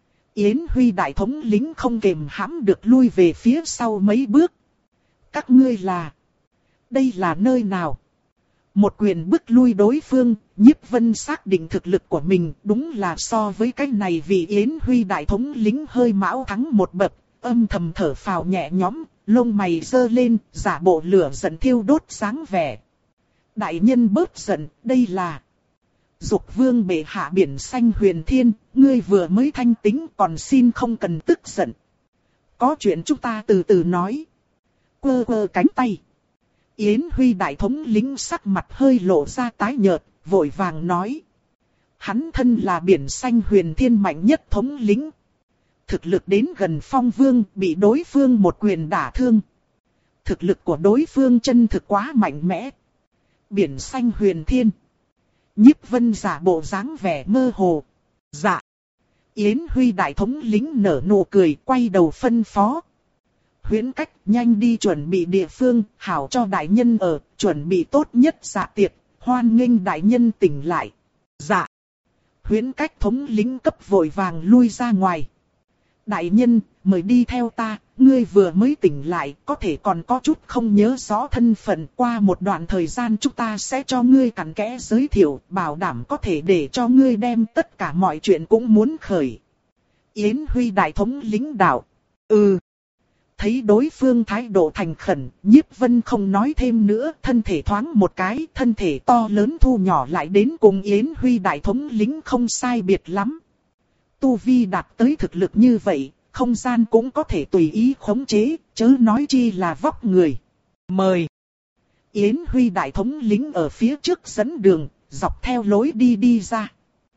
Yến Huy đại thống lính không kềm hãm được lui về phía sau mấy bước. Các ngươi là... Đây là nơi nào? Một quyền bức lui đối phương, Nhiếp Vân xác định thực lực của mình đúng là so với cái này vì Yến Huy đại thống lính hơi mão thắng một bậc, âm thầm thở phào nhẹ nhõm, lông mày giơ lên, giả bộ lửa giận thiêu đốt sáng vẻ. Đại nhân bớt giận, đây là... Dục vương bệ hạ biển xanh huyền thiên, ngươi vừa mới thanh tính còn xin không cần tức giận. Có chuyện chúng ta từ từ nói. Quơ quơ cánh tay. Yến Huy đại thống lính sắc mặt hơi lộ ra tái nhợt, vội vàng nói. Hắn thân là biển xanh huyền thiên mạnh nhất thống lính. Thực lực đến gần Phong Vương bị đối phương một quyền đả thương. Thực lực của đối phương chân thực quá mạnh mẽ. Biển xanh huyền thiên. Nhiếp Vân giả bộ dáng vẻ mơ hồ. Dạ. Yến Huy đại thống lính nở nụ cười quay đầu phân phó. Huyễn Cách nhanh đi chuẩn bị địa phương, hảo cho đại nhân ở, chuẩn bị tốt nhất dạ tiệc, hoan nghênh đại nhân tỉnh lại. Dạ. Huyễn Cách thống lính cấp vội vàng lui ra ngoài. Đại nhân, mời đi theo ta, ngươi vừa mới tỉnh lại, có thể còn có chút không nhớ rõ thân phận. Qua một đoạn thời gian chúng ta sẽ cho ngươi cặn kẽ giới thiệu, bảo đảm có thể để cho ngươi đem tất cả mọi chuyện cũng muốn khởi. Yến Huy đại thống lính đạo. Ừ. Thấy đối phương thái độ thành khẩn, Nhiếp Vân không nói thêm nữa, thân thể thoáng một cái, thân thể to lớn thu nhỏ lại đến cùng Yến Huy đại thống lính không sai biệt lắm. Tu vi đạt tới thực lực như vậy, không gian cũng có thể tùy ý khống chế, chớ nói chi là vóc người. Mời! Yến Huy đại thống lính ở phía trước dẫn đường, dọc theo lối đi đi ra.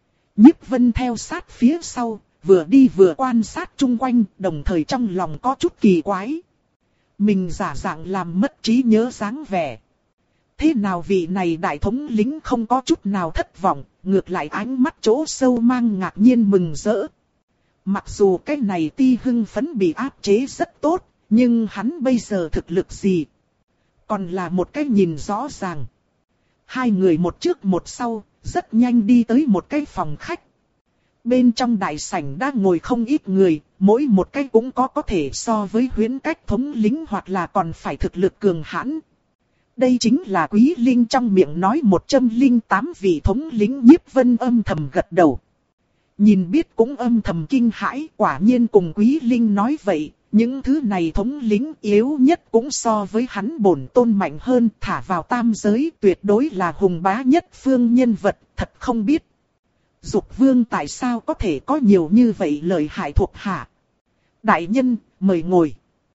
Nhiếp Vân theo sát phía sau, vừa đi vừa quan sát chung quanh, đồng thời trong lòng có chút kỳ quái. Mình giả dạng làm mất trí nhớ dáng vẻ. Thế nào vị này đại thống lính không có chút nào thất vọng, ngược lại ánh mắt chỗ sâu mang ngạc nhiên mừng rỡ. Mặc dù cái này Ti hưng phấn bị áp chế rất tốt, nhưng hắn bây giờ thực lực gì? Còn là một cái nhìn rõ ràng. Hai người một trước một sau, rất nhanh đi tới một cái phòng khách. Bên trong đại sảnh đang ngồi không ít người, mỗi một cái cũng có có thể so với Huyễn Cách thống lính hoặc là còn phải thực lực cường hãn. Đây chính là Quý Linh trong miệng nói một trăm lẻ tám vị thống lính. Nhiếp Vân âm thầm gật đầu. Nhìn biết cũng âm thầm kinh hãi, quả nhiên cùng Quý Linh nói vậy, những thứ này thống lính yếu nhất cũng so với hắn bổn tôn mạnh hơn, thả vào tam giới tuyệt đối là hùng bá nhất phương nhân vật, thật không biết. Dục vương tại sao có thể có nhiều như vậy lợi hại thuộc hạ? Đại nhân, mời ngồi.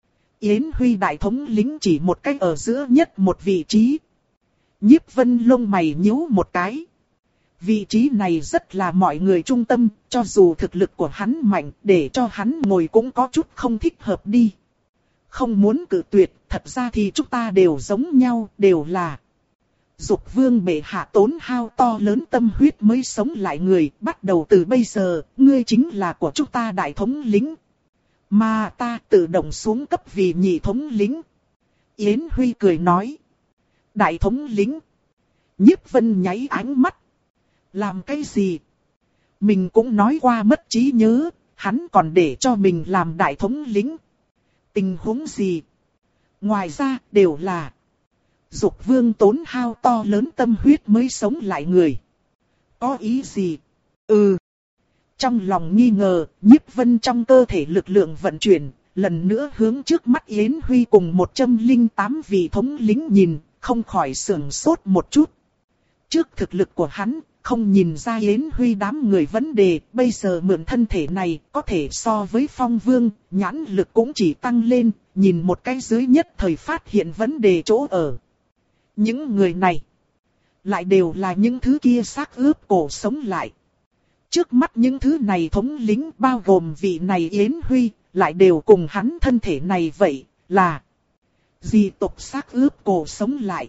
Yến Huy đại thống lính chỉ một cách ở giữa nhất một vị trí. Nhiếp Vân lông mày nhíu một cái. Vị trí này rất là mọi người trung tâm, cho dù thực lực của hắn mạnh, để cho hắn ngồi cũng có chút không thích hợp đi. Không muốn cự tuyệt, thật ra thì chúng ta đều giống nhau, đều là Dục vương bệ hạ tốn hao to lớn tâm huyết mới sống lại người, bắt đầu từ bây giờ, ngươi chính là của chúng ta đại thống lính. Mà ta tự động xuống cấp vì nhị thống lính. Yến Huy cười nói. Đại thống lính. Nhiếp Vân nháy ánh mắt. Làm cái gì? Mình cũng nói qua mất trí nhớ, hắn còn để cho mình làm đại thống lính. Tình huống gì? Ngoài ra đều là Dục vương tốn hao to lớn tâm huyết mới sống lại người. Có ý gì? Ừ. Trong lòng nghi ngờ, Nhiếp Vân trong cơ thể lực lượng vận chuyển, lần nữa hướng trước mắt Yến Huy cùng một trăm lẻ tám vị thống lính nhìn, không khỏi sưởng sốt một chút. Trước thực lực của hắn, không nhìn ra Yến Huy đám người vấn đề, bây giờ mượn thân thể này, có thể so với Phong Vương, nhãn lực cũng chỉ tăng lên, nhìn một cái dưới nhất thời phát hiện vấn đề chỗ ở. Những người này, lại đều là những thứ kia xác ướp cổ sống lại. Trước mắt những thứ này thống lính bao gồm vị này Yến Huy, lại đều cùng hắn thân thể này vậy, là dị tộc xác ướp cổ sống lại.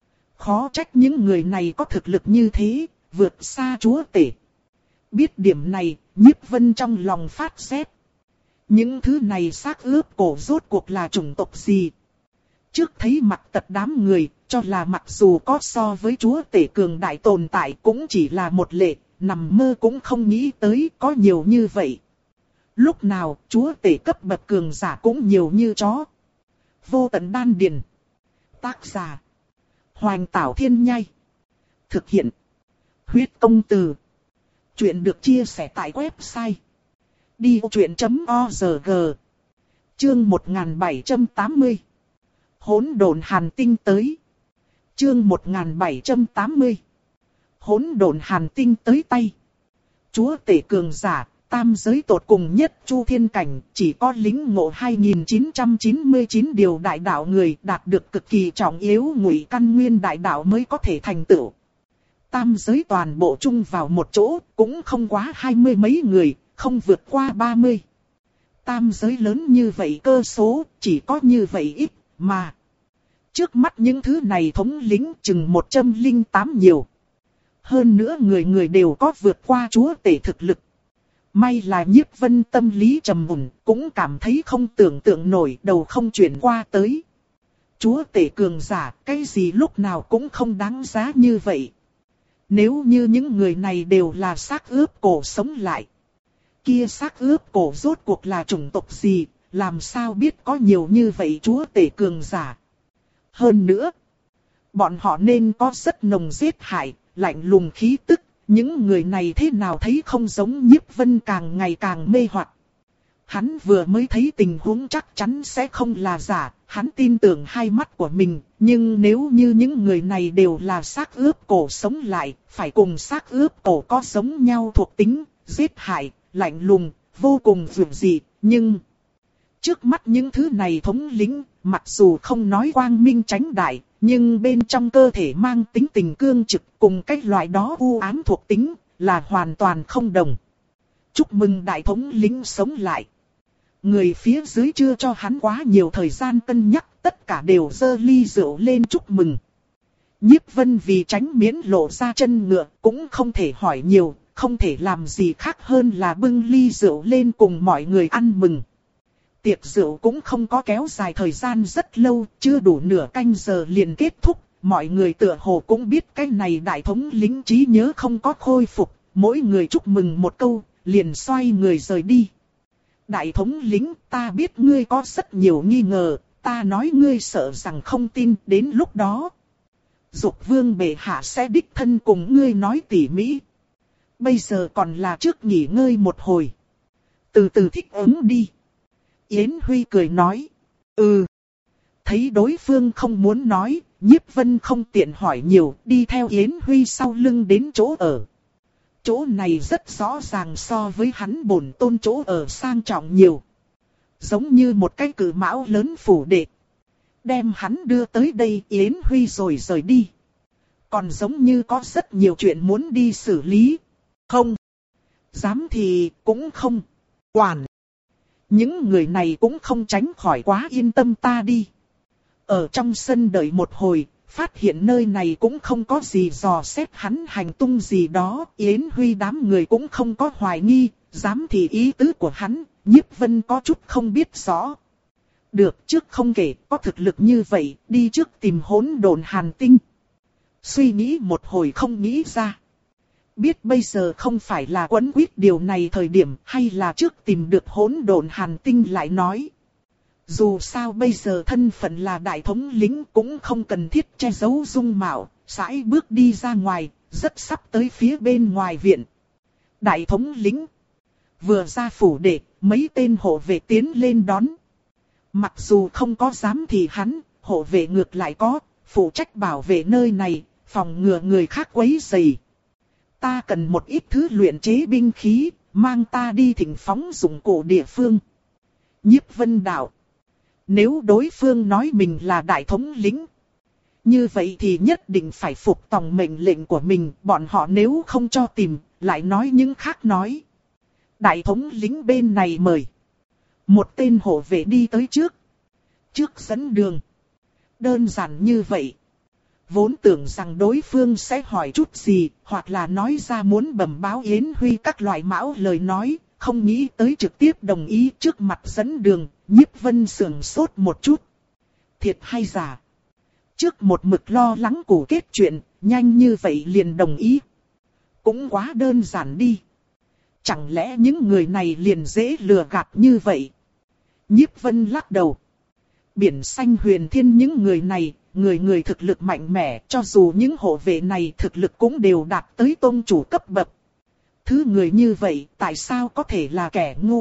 Khó trách những người này có thực lực như thế, vượt xa chúa tể. Biết điểm này, Nhiếp Vân trong lòng phát rét. Những thứ này xác ướp cổ rốt cuộc là chủng tộc gì? Trước thấy mặt tật đám người, cho là mặc dù có so với chúa tể cường đại tồn tại cũng chỉ là một lệ, nằm mơ cũng không nghĩ tới có nhiều như vậy. Lúc nào chúa tể cấp bậc cường giả cũng nhiều như chó. Vô tận đan điền. Tác giả. Hoành Tảo Thiên Nhai. Thực hiện. Huyết Công Từ. Chuyện được chia sẻ tại website đi ô chuyện chấm org. Chương một nghìn bảy trăm tám mươi. Hỗn độn hàn tinh tới. Chương một nghìn bảy trăm tám mươi. Hỗn độn hàn tinh tới tay. Chúa tể cường giả, tam giới tột cùng nhất Chu Thiên Cảnh, chỉ có lĩnh ngộ hai nghìn chín trăm chín mươi chín điều đại đạo người đạt được cực kỳ trọng yếu ngụy căn nguyên đại đạo mới có thể thành tựu. Tam giới toàn bộ chung vào một chỗ, cũng không quá hai mươi mấy người, không vượt qua ba mươi. Tam giới lớn như vậy cơ số, chỉ có như vậy ít, mà trước mắt những thứ này thống lĩnh chừng một trăm lẻ tám nhiều. Hơn nữa người người đều có vượt qua chúa tể thực lực. May là Nhiếp Vân tâm lý trầm mùn, cũng cảm thấy không tưởng tượng nổi, đầu không chuyển qua tới. Chúa tể cường giả, cái gì lúc nào cũng không đáng giá như vậy. Nếu như những người này đều là xác ướp cổ sống lại. Kia xác ướp cổ rốt cuộc là chủng tộc gì, làm sao biết có nhiều như vậy chúa tể cường giả. Hơn nữa, bọn họ nên có rất nồng giết hại, lạnh lùng khí tức, những người này thế nào thấy không giống Nhiếp Vân càng ngày càng mê hoặc. Hắn vừa mới thấy tình huống chắc chắn sẽ không là giả, hắn tin tưởng hai mắt của mình, nhưng nếu như những người này đều là xác ướp cổ sống lại, phải cùng xác ướp cổ có giống nhau thuộc tính, giết hại, lạnh lùng, vô cùng dữ dị, nhưng trước mắt những thứ này thống lĩnh, mặc dù không nói quang minh chánh đại, nhưng bên trong cơ thể mang tính tình cương trực cùng cách loại đó u ám thuộc tính, là hoàn toàn không đồng. Chúc mừng đại thống lĩnh sống lại. Người phía dưới chưa cho hắn quá nhiều thời gian cân nhắc, tất cả đều giơ ly rượu lên chúc mừng. Nhiếp Vân vì tránh miễn lộ ra chân ngựa, cũng không thể hỏi nhiều, không thể làm gì khác hơn là bưng ly rượu lên cùng mọi người ăn mừng. Tiệc rượu cũng không có kéo dài thời gian rất lâu, chưa đủ nửa canh giờ liền kết thúc, mọi người tựa hồ cũng biết cái này đại thống lĩnh trí nhớ không có khôi phục, mỗi người chúc mừng một câu, liền xoay người rời đi. Đại thống lĩnh, ta biết ngươi có rất nhiều nghi ngờ, ta nói ngươi sợ rằng không tin, đến lúc đó Dục Vương bệ hạ sẽ đích thân cùng ngươi nói tỉ mỉ. Bây giờ còn là trước nghỉ ngơi một hồi, từ từ thích ứng đi. Yến Huy cười nói, ừ. Thấy đối phương không muốn nói, Nhiếp Vân không tiện hỏi nhiều, đi theo Yến Huy sau lưng đến chỗ ở. Chỗ này rất rõ ràng so với hắn bổn tôn chỗ ở sang trọng nhiều. Giống như một cái cự mão lớn phủ đệ. Đem hắn đưa tới đây Yến Huy rồi rời đi. Còn giống như có rất nhiều chuyện muốn đi xử lý. Không. Dám thì cũng không. Quản. Những người này cũng không tránh khỏi quá yên tâm ta đi. Ở trong sân đợi một hồi, phát hiện nơi này cũng không có gì dò xét hắn hành tung gì đó. Yến Huy đám người cũng không có hoài nghi, dám thì ý tứ của hắn, Nhiếp Vân có chút không biết rõ. Được, trước không kể, có thực lực như vậy, đi trước tìm hỗn độn hàn tinh. Suy nghĩ một hồi không nghĩ ra. Biết bây giờ không phải là quấn quýt điều này thời điểm, hay là trước tìm được hỗn độn hàn tinh lại nói. Dù sao bây giờ thân phận là đại thống lĩnh cũng không cần thiết che giấu dung mạo, sải bước đi ra ngoài, rất sắp tới phía bên ngoài viện. Đại thống lĩnh vừa ra phủ đệ, mấy tên hộ vệ tiến lên đón. Mặc dù không có dám thì hắn, hộ vệ ngược lại có, phụ trách bảo vệ nơi này, phòng ngừa người khác quấy rầy. Ta cần một ít thứ luyện chế binh khí, mang ta đi thỉnh phóng dụng cụ địa phương. Nhiếp Vân đạo. Nếu đối phương nói mình là đại thống lĩnh, như vậy thì nhất định phải phục tòng mệnh lệnh của mình, bọn họ nếu không cho tìm, lại nói những khác nói. Đại thống lĩnh bên này mời. Một tên hộ vệ đi tới trước. Trước dẫn đường. Đơn giản như vậy. Vốn tưởng rằng đối phương sẽ hỏi chút gì, hoặc là nói ra muốn bẩm báo Yến Huy các loại mão lời nói, không nghĩ tới trực tiếp đồng ý trước mặt dẫn đường, Nhiếp Vân sườn sốt một chút. Thiệt hay giả? Trước một mực lo lắng cổ kết chuyện, nhanh như vậy liền đồng ý. Cũng quá đơn giản đi. Chẳng lẽ những người này liền dễ lừa gạt như vậy? Nhiếp Vân lắc đầu. Biển xanh huyền thiên những người này, người người thực lực mạnh mẽ, cho dù những hộ vệ này thực lực cũng đều đạt tới tôn chủ cấp bậc. Thứ người như vậy, tại sao có thể là kẻ ngu?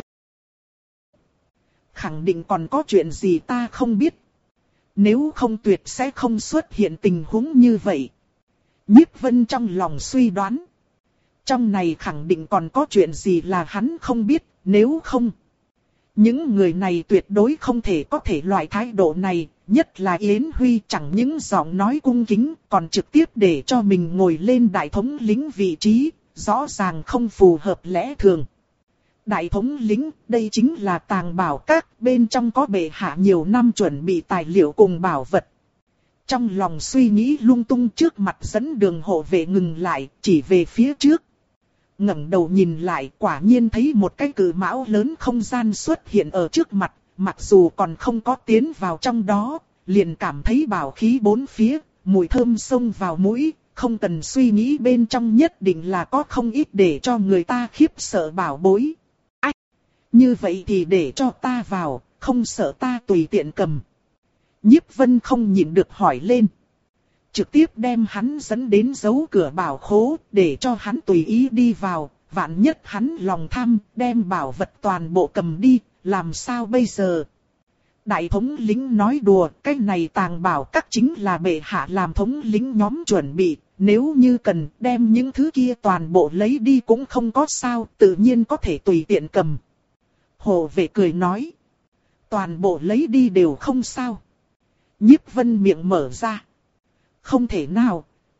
Khẳng định còn có chuyện gì ta không biết. Nếu không tuyệt sẽ không xuất hiện tình huống như vậy. Nhiếp Vân trong lòng suy đoán. Trong này khẳng định còn có chuyện gì là hắn không biết, nếu không. Những người này tuyệt đối không thể có thể loại thái độ này, nhất là Yến Huy chẳng những giọng nói cung kính, còn trực tiếp để cho mình ngồi lên đại thống lĩnh vị trí, rõ ràng không phù hợp lẽ thường. Đại thống lĩnh, đây chính là tàng bảo các, bên trong có bệ hạ nhiều năm chuẩn bị tài liệu cùng bảo vật. Trong lòng suy nghĩ lung tung trước mặt dẫn đường hộ vệ ngừng lại, chỉ về phía trước. Ngẩng đầu nhìn lại, quả nhiên thấy một cái cự mão lớn không gian xuất hiện ở trước mặt, mặc dù còn không có tiến vào trong đó, liền cảm thấy bảo khí bốn phía, mùi thơm xông vào mũi, không cần suy nghĩ bên trong nhất định là có không ít để cho người ta khiếp sợ bảo bối. Ách! Như vậy thì để cho ta vào, không sợ ta tùy tiện cầm. Nhiếp Vân không nhịn được hỏi lên. Trực tiếp đem hắn dẫn đến giấu cửa bảo khố, để cho hắn tùy ý đi vào, vạn nhất hắn lòng tham, đem bảo vật toàn bộ cầm đi, làm sao bây giờ? Đại thống lĩnh nói đùa, cái này tàng bảo các chính là bệ hạ làm thống lĩnh nhóm chuẩn bị, nếu như cần đem những thứ kia toàn bộ lấy đi cũng không có sao, tự nhiên có thể tùy tiện cầm. Hộ vệ cười nói, toàn bộ lấy đi đều không sao. Nhiếp Vân miệng mở ra. Không thể nào.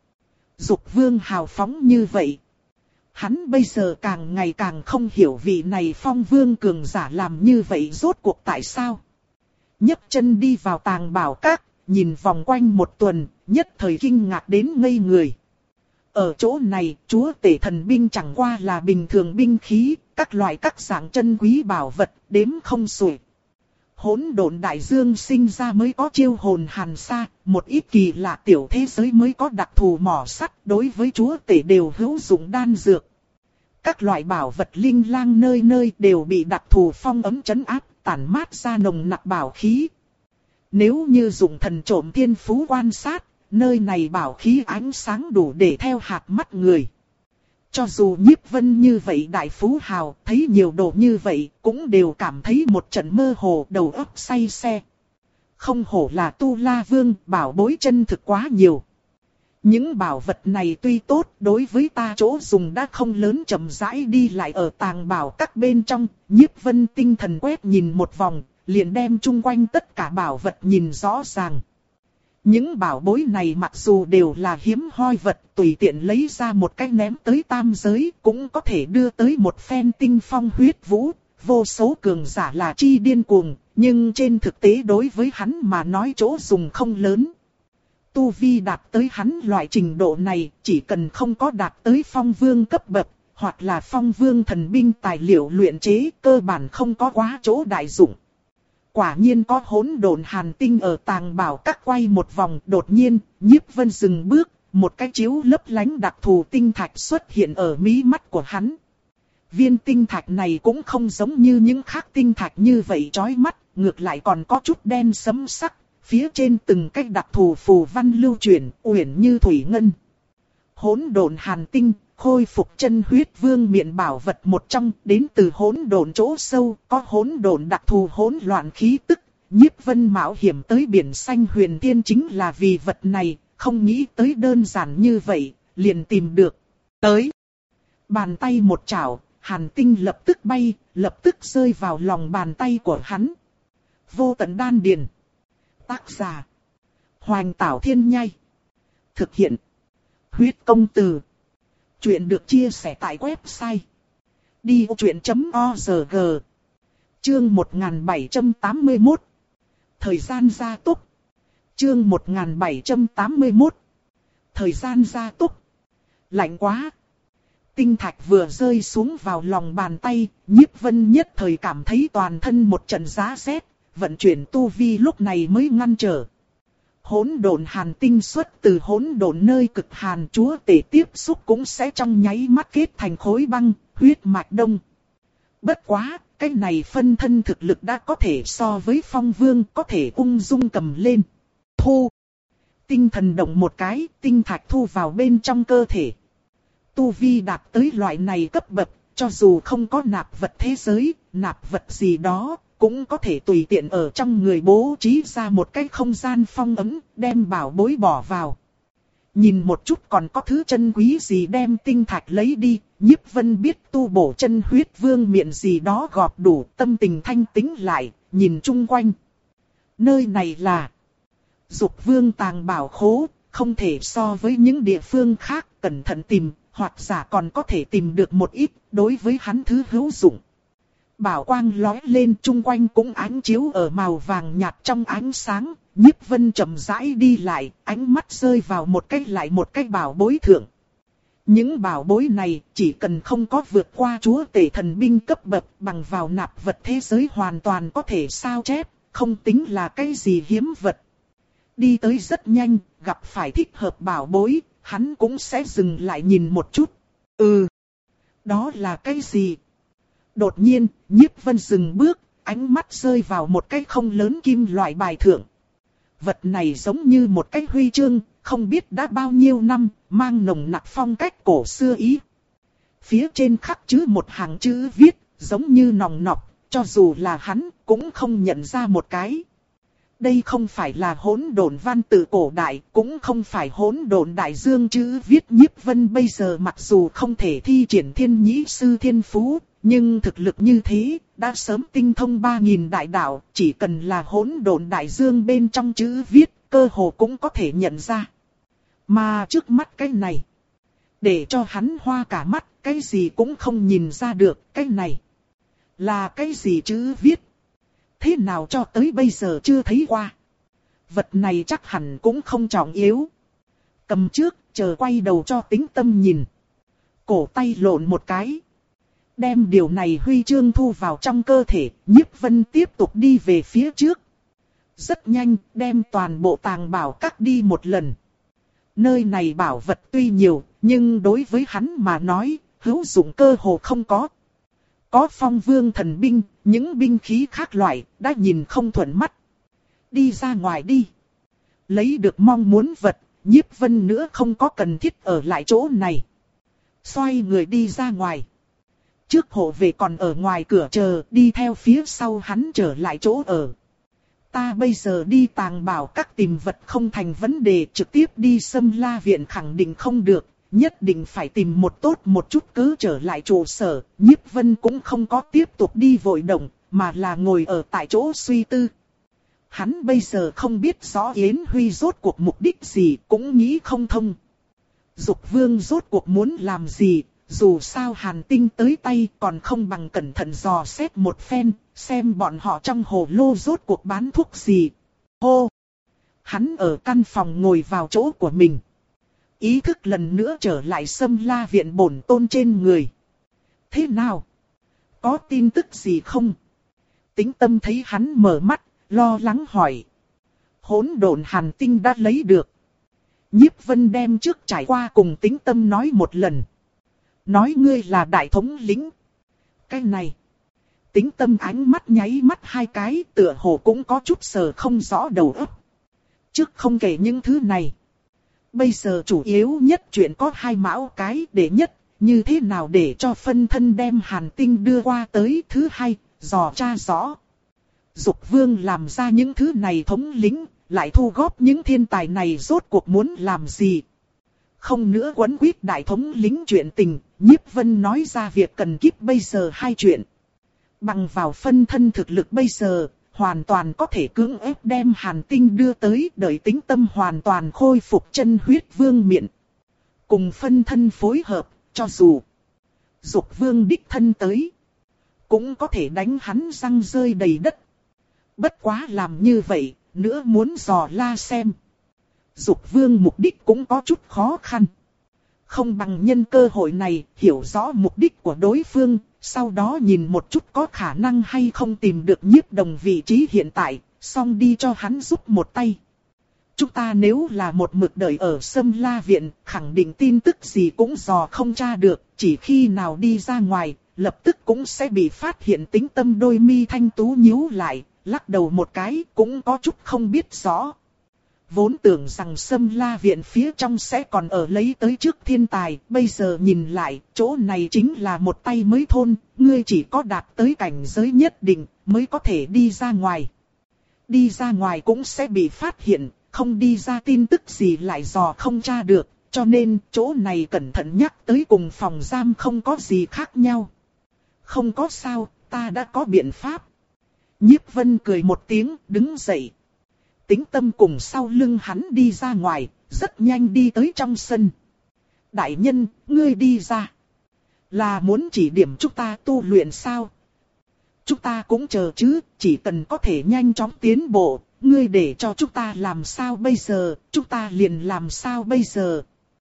Dục Vương hào phóng như vậy. Hắn bây giờ càng ngày càng không hiểu vị này Phong Vương cường giả làm như vậy rốt cuộc tại sao. Nhấc chân đi vào tàng bảo các, nhìn vòng quanh một tuần, nhất thời kinh ngạc đến ngây người. Ở chỗ này, chúa tể thần binh chẳng qua là bình thường binh khí, các loại các dạng chân quý bảo vật, đếm không xuể. Hỗn độn đại dương sinh ra mới có chiêu hồn hàn sa, một ít kỳ lạ tiểu thế giới mới có đặc thù mỏ sắt, đối với chúa tể đều hữu dụng đan dược. Các loại bảo vật linh lang nơi nơi đều bị đặc thù phong ấm trấn áp, tản mát ra nồng nặc bảo khí. Nếu như dùng thần trộm thiên phú quan sát, nơi này bảo khí ánh sáng đủ để theo hạt mắt người. Cho dù Nhiếp Vân như vậy đại phú hào, thấy nhiều đồ như vậy, cũng đều cảm thấy một trận mơ hồ, đầu óc say xe. Không hổ là Tu La Vương, bảo bối chân thực quá nhiều. Những bảo vật này tuy tốt, đối với ta chỗ dùng đã không lớn, chậm rãi đi lại ở tàng bảo các bên trong. Nhiếp Vân tinh thần quét nhìn một vòng, liền đem chung quanh tất cả bảo vật nhìn rõ ràng. Những bảo bối này mặc dù đều là hiếm hoi vật, tùy tiện lấy ra một cái ném tới tam giới, cũng có thể đưa tới một phen tinh phong huyết vũ, vô số cường giả là chi điên cuồng, nhưng trên thực tế đối với hắn mà nói chỗ dùng không lớn. Tu vi đạt tới hắn loại trình độ này, chỉ cần không có đạt tới phong vương cấp bậc, hoặc là phong vương thần binh tài liệu luyện chế, cơ bản không có quá chỗ đại dụng. Quả nhiên có hỗn độn hàn tinh ở tàng bảo các quay một vòng, đột nhiên, Nhiếp Vân dừng bước, một cái chiếu lấp lánh đặc thù tinh thạch xuất hiện ở mí mắt của hắn. Viên tinh thạch này cũng không giống như những khác tinh thạch như vậy chói mắt, ngược lại còn có chút đen sẫm sắc, phía trên từng cái đặc thù phù văn lưu chuyển, uyển như thủy ngân. Hỗn độn hàn tinh, khôi phục chân huyết vương miện bảo vật một trong, đến từ hỗn độn chỗ sâu, có hỗn độn đặc thù hỗn loạn khí tức. Nhiếp Vân mạo hiểm tới biển xanh huyền thiên chính là vì vật này, không nghĩ tới đơn giản như vậy, liền tìm được. Tới, bàn tay một chảo, hàn tinh lập tức bay, lập tức rơi vào lòng bàn tay của hắn. Vô tận đan điền. Tác giả: Hoành Tảo Thiên Nhai. Thực hiện: Huyết Công Từ. Chuyện được chia sẻ tại website đi vô chuyện chấm org. Chương một nghìn bảy trăm tám mươi mốt. Thời gian gia tốc. Chương một nghìn bảy trăm tám mươi mốt. Thời gian gia tốc. Lạnh quá. Tinh thạch vừa rơi xuống vào lòng bàn tay, Nhiếp Vân nhất thời cảm thấy toàn thân một trận giá rét, vận chuyển tu vi lúc này mới ngăn trở. Hỗn độn hàn tinh xuất từ hỗn độn nơi cực hàn, chúa tể tiếp xúc cũng sẽ trong nháy mắt kết thành khối băng, huyết mạch đông. Bất quá, cái này phân thân thực lực đã có thể so với Phong Vương, có thể ung dung cầm lên. Thu. Tinh thần động một cái, tinh thạch thu vào bên trong cơ thể. Tu vi đạt tới loại này cấp bậc, cho dù không có nạp vật thế giới, nạp vật gì đó, cũng có thể tùy tiện ở trong người bố trí ra một cái không gian phong ấm, đem bảo bối bỏ vào. Nhìn một chút còn có thứ chân quý gì đem tinh thạch lấy đi, Nhiếp Vân biết tu bổ chân huyết vương miện gì đó gọp đủ, tâm tình thanh tĩnh lại, nhìn chung quanh. Nơi này là Dục Vương tàng bảo khố, không thể so với những địa phương khác, cẩn thận tìm, hoặc giả còn có thể tìm được một ít, đối với hắn thứ hữu dụng. Bảo quang lóe lên, chung quanh cũng ánh chiếu ở màu vàng nhạt trong ánh sáng, Nhiếp Vân chậm rãi đi lại, ánh mắt rơi vào một cái lại một cái bảo bối thượng. Những bảo bối này chỉ cần không có vượt qua chúa tể thần binh cấp bậc, bằng vào nạp vật thế giới hoàn toàn có thể sao chép, không tính là cái gì hiếm vật. Đi tới rất nhanh, gặp phải thích hợp bảo bối, hắn cũng sẽ dừng lại nhìn một chút. Ừ, đó là cái gì? Đột nhiên, Nhiếp Vân dừng bước, ánh mắt rơi vào một cái không lớn kim loại bài thượng. Vật này giống như một cái huy chương, không biết đã bao nhiêu năm, mang nồng nặc phong cách cổ xưa ý. Phía trên khắc chữ một hàng chữ viết, giống như nòng nọc, cho dù là hắn, cũng không nhận ra một cái. Đây không phải là hỗn độn văn tự cổ đại, cũng không phải hỗn độn đại dương chữ viết. Nhiếp Vân bây giờ mặc dù không thể thi triển thiên nhĩ sư thiên phú, nhưng thực lực như thế, đã sớm tinh thông ba nghìn đại đạo, chỉ cần là hỗn độn đại dương bên trong chữ viết, cơ hồ cũng có thể nhận ra. Mà trước mắt cái này, để cho hắn hoa cả mắt, cái gì cũng không nhìn ra được, cái này là cái gì chữ viết? Thế nào cho tới bây giờ chưa thấy qua? Vật này chắc hẳn cũng không trọng yếu. Cầm trước, chờ quay đầu cho Tĩnh Tâm nhìn. Cổ tay lộn một cái, đem điều này huy chương thu vào trong cơ thể, Nhiếp Vân tiếp tục đi về phía trước. Rất nhanh, đem toàn bộ tàng bảo các đi một lần. Nơi này bảo vật tuy nhiều, nhưng đối với hắn mà nói, hữu dụng cơ hồ không có. Có Phong Vương thần binh, những binh khí khác loại, đã nhìn không thuận mắt. Đi ra ngoài đi. Lấy được mong muốn vật, Nhiếp Vân nữa không có cần thiết ở lại chỗ này. Xoay người đi ra ngoài. Trước hộ vệ còn ở ngoài cửa chờ, đi theo phía sau hắn trở lại chỗ ở. Ta bây giờ đi tàng bảo các tìm vật không thành vấn đề, trực tiếp đi Sâm La viện khẳng định không được, nhất định phải tìm một tốt một chút cứ trở lại trụ sở. Nhiếp Vân cũng không có tiếp tục đi vội động, mà là ngồi ở tại chỗ suy tư. Hắn bây giờ không biết rõ Yến Huy rốt cuộc mục đích gì, cũng nghĩ không thông. Dục Vương rốt cuộc muốn làm gì? Dù sao Hàn Tinh tới tay còn không bằng cẩn thận dò xét một phen, xem bọn họ trong hồ lô rốt cuộc bán thuốc gì. Hô! Hắn ở căn phòng ngồi vào chỗ của mình. Ý thức lần nữa trở lại Sâm La viện bổn tôn trên người. Thế nào? Có tin tức gì không? Tĩnh Tâm thấy hắn mở mắt, lo lắng hỏi. Hỗn độn Hàn Tinh đã lấy được. Nhiếp Vân đem trước trải qua cùng Tĩnh Tâm nói một lần. Nói ngươi là đại thống lĩnh. Cái này. Tĩnh Tâm ánh mắt nháy mắt hai cái, tựa hồ cũng có chút sờ không rõ đầu óc. Trước không kể những thứ này. Bây giờ chủ yếu nhất chuyện có hai mão cái, để nhất, như thế nào để cho phân thân đem Hàn Tinh đưa qua tới. Thứ hai, dò tra rõ. Dục Vương làm ra những thứ này thống lĩnh, lại thu góp những thiên tài này rốt cuộc muốn làm gì? Không nữa quấn quýt đại thống lĩnh chuyện tình, Nhiếp Vân nói ra việc cần kíp bây giờ hai chuyện. Bằng vào phân thân thực lực bây giờ, hoàn toàn có thể cưỡng ép đem Hàn Tinh đưa tới, đợi Tĩnh Tâm hoàn toàn khôi phục chân huyết vương miện. Cùng phân thân phối hợp, cho dù Dục Vương đích thân tới, cũng có thể đánh hắn răng rơi đầy đất. Bất quá làm như vậy, nữa muốn dò la xem. Dục Vương mục đích cũng có chút khó khăn. Không bằng nhân cơ hội này, hiểu rõ mục đích của đối phương, sau đó nhìn một chút có khả năng hay không tìm được Nhiếp Đồng vị trí hiện tại, xong đi cho hắn giúp một tay. Chúng ta nếu là một mực đợi ở Sâm La Viện, khẳng định tin tức gì cũng dò không tra được, chỉ khi nào đi ra ngoài, lập tức cũng sẽ bị phát hiện. Tính Tâm đôi mi thanh tú nhíu lại, lắc đầu một cái, cũng có chút không biết rõ. Vốn tưởng rằng Sâm La Viện phía trong sẽ còn ở lấy tới trước thiên tài, bây giờ nhìn lại, chỗ này chính là một tay mới thôn, ngươi chỉ có đạt tới cảnh giới nhất định, mới có thể đi ra ngoài. Đi ra ngoài cũng sẽ bị phát hiện, không đi ra tin tức gì lại dò không tra được, cho nên chỗ này cẩn thận nhắc tới cùng phòng giam không có gì khác nhau. Không có sao, ta đã có biện pháp. Nhiếp Vân cười một tiếng, đứng dậy. Tính Tâm cùng sau lưng hắn đi ra ngoài, rất nhanh đi tới trong sân. Đại nhân, ngươi đi ra. Là muốn chỉ điểm chúng ta tu luyện sao? Chúng ta cũng chờ chứ, chỉ cần có thể nhanh chóng tiến bộ, ngươi để cho chúng ta làm sao bây giờ, chúng ta liền làm sao bây giờ.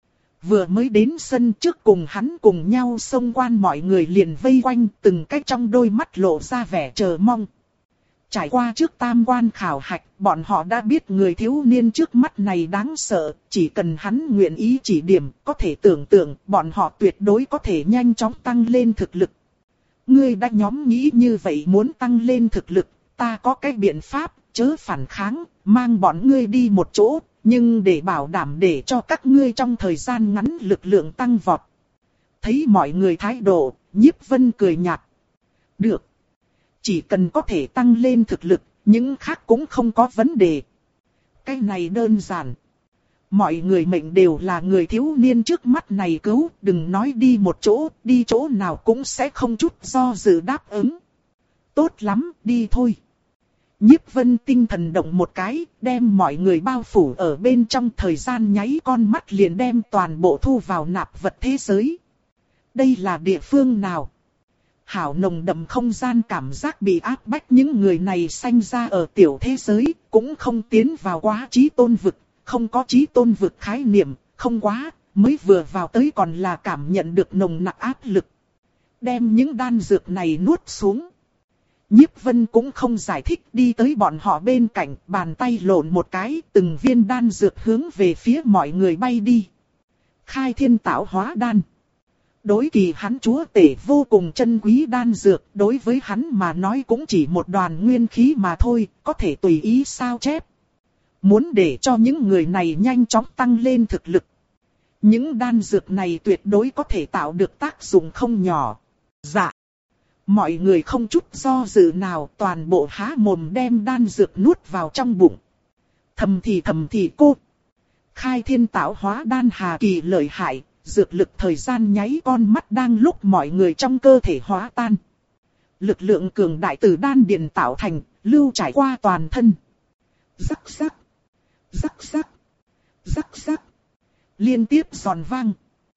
Vừa mới đến sân trước cùng hắn cùng nhau xông quan mọi người liền vây quanh, từng cách trong đôi mắt lộ ra vẻ chờ mong. Trải qua trước tam quan khảo hạch, bọn họ đã biết người thiếu niên trước mắt này đáng sợ, chỉ cần hắn nguyện ý chỉ điểm, có thể tưởng tượng, bọn họ tuyệt đối có thể nhanh chóng tăng lên thực lực. Ngươi đã nhóm nghĩ như vậy muốn tăng lên thực lực, ta có cái biện pháp, chớ phản kháng, mang bọn ngươi đi một chỗ, nhưng để bảo đảm để cho các ngươi trong thời gian ngắn lực lượng tăng vọt. Thấy mọi người thái độ, Nhiếp Vân cười nhạt. Được. Chỉ cần có thể tăng lên thực lực, những khác cũng không có vấn đề. Cái này đơn giản. Mọi người mệnh đều là người thiếu niên trước mắt này cứu, đừng nói đi một chỗ, đi chỗ nào cũng sẽ không chút do dự đáp ứng. Tốt lắm, đi thôi. Nhiếp Vân tinh thần động một cái, đem mọi người bao phủ ở bên trong, thời gian nháy con mắt liền đem toàn bộ thu vào nạp vật thế giới. Đây là địa phương nào? Hảo nồng đậm không gian cảm giác bị áp bách, những người này sanh ra ở tiểu thế giới, cũng không tiến vào quá chí tôn vực, không có chí tôn vực khái niệm, không quá, mới vừa vào tới còn là cảm nhận được nồng nặc áp lực. Đem những đan dược này nuốt xuống. Nhiếp Vân cũng không giải thích, đi tới bọn họ bên cạnh, bàn tay lộn một cái, từng viên đan dược hướng về phía mọi người bay đi. Khai thiên tạo hóa đan. Đối kỳ hắn chúa tể vô cùng chân quý đan dược, đối với hắn mà nói cũng chỉ một đoàn nguyên khí mà thôi, có thể tùy ý sao chép. Muốn để cho những người này nhanh chóng tăng lên thực lực. Những đan dược này tuyệt đối có thể tạo được tác dụng không nhỏ. Dạ. Mọi người không chút do dự nào, toàn bộ há mồm đem đan dược nuốt vào trong bụng. Thầm thì thầm thì cô. Khai thiên tạo hóa đan hà kỳ lợi hại, dược lực thời gian nháy con mắt đang lúc mọi người trong cơ thể hóa tan. Lực lượng cường đại từ đan điền tạo thành, lưu trải qua toàn thân. Rắc rắc, rắc rắc, rắc rắc, liên tiếp giòn vang.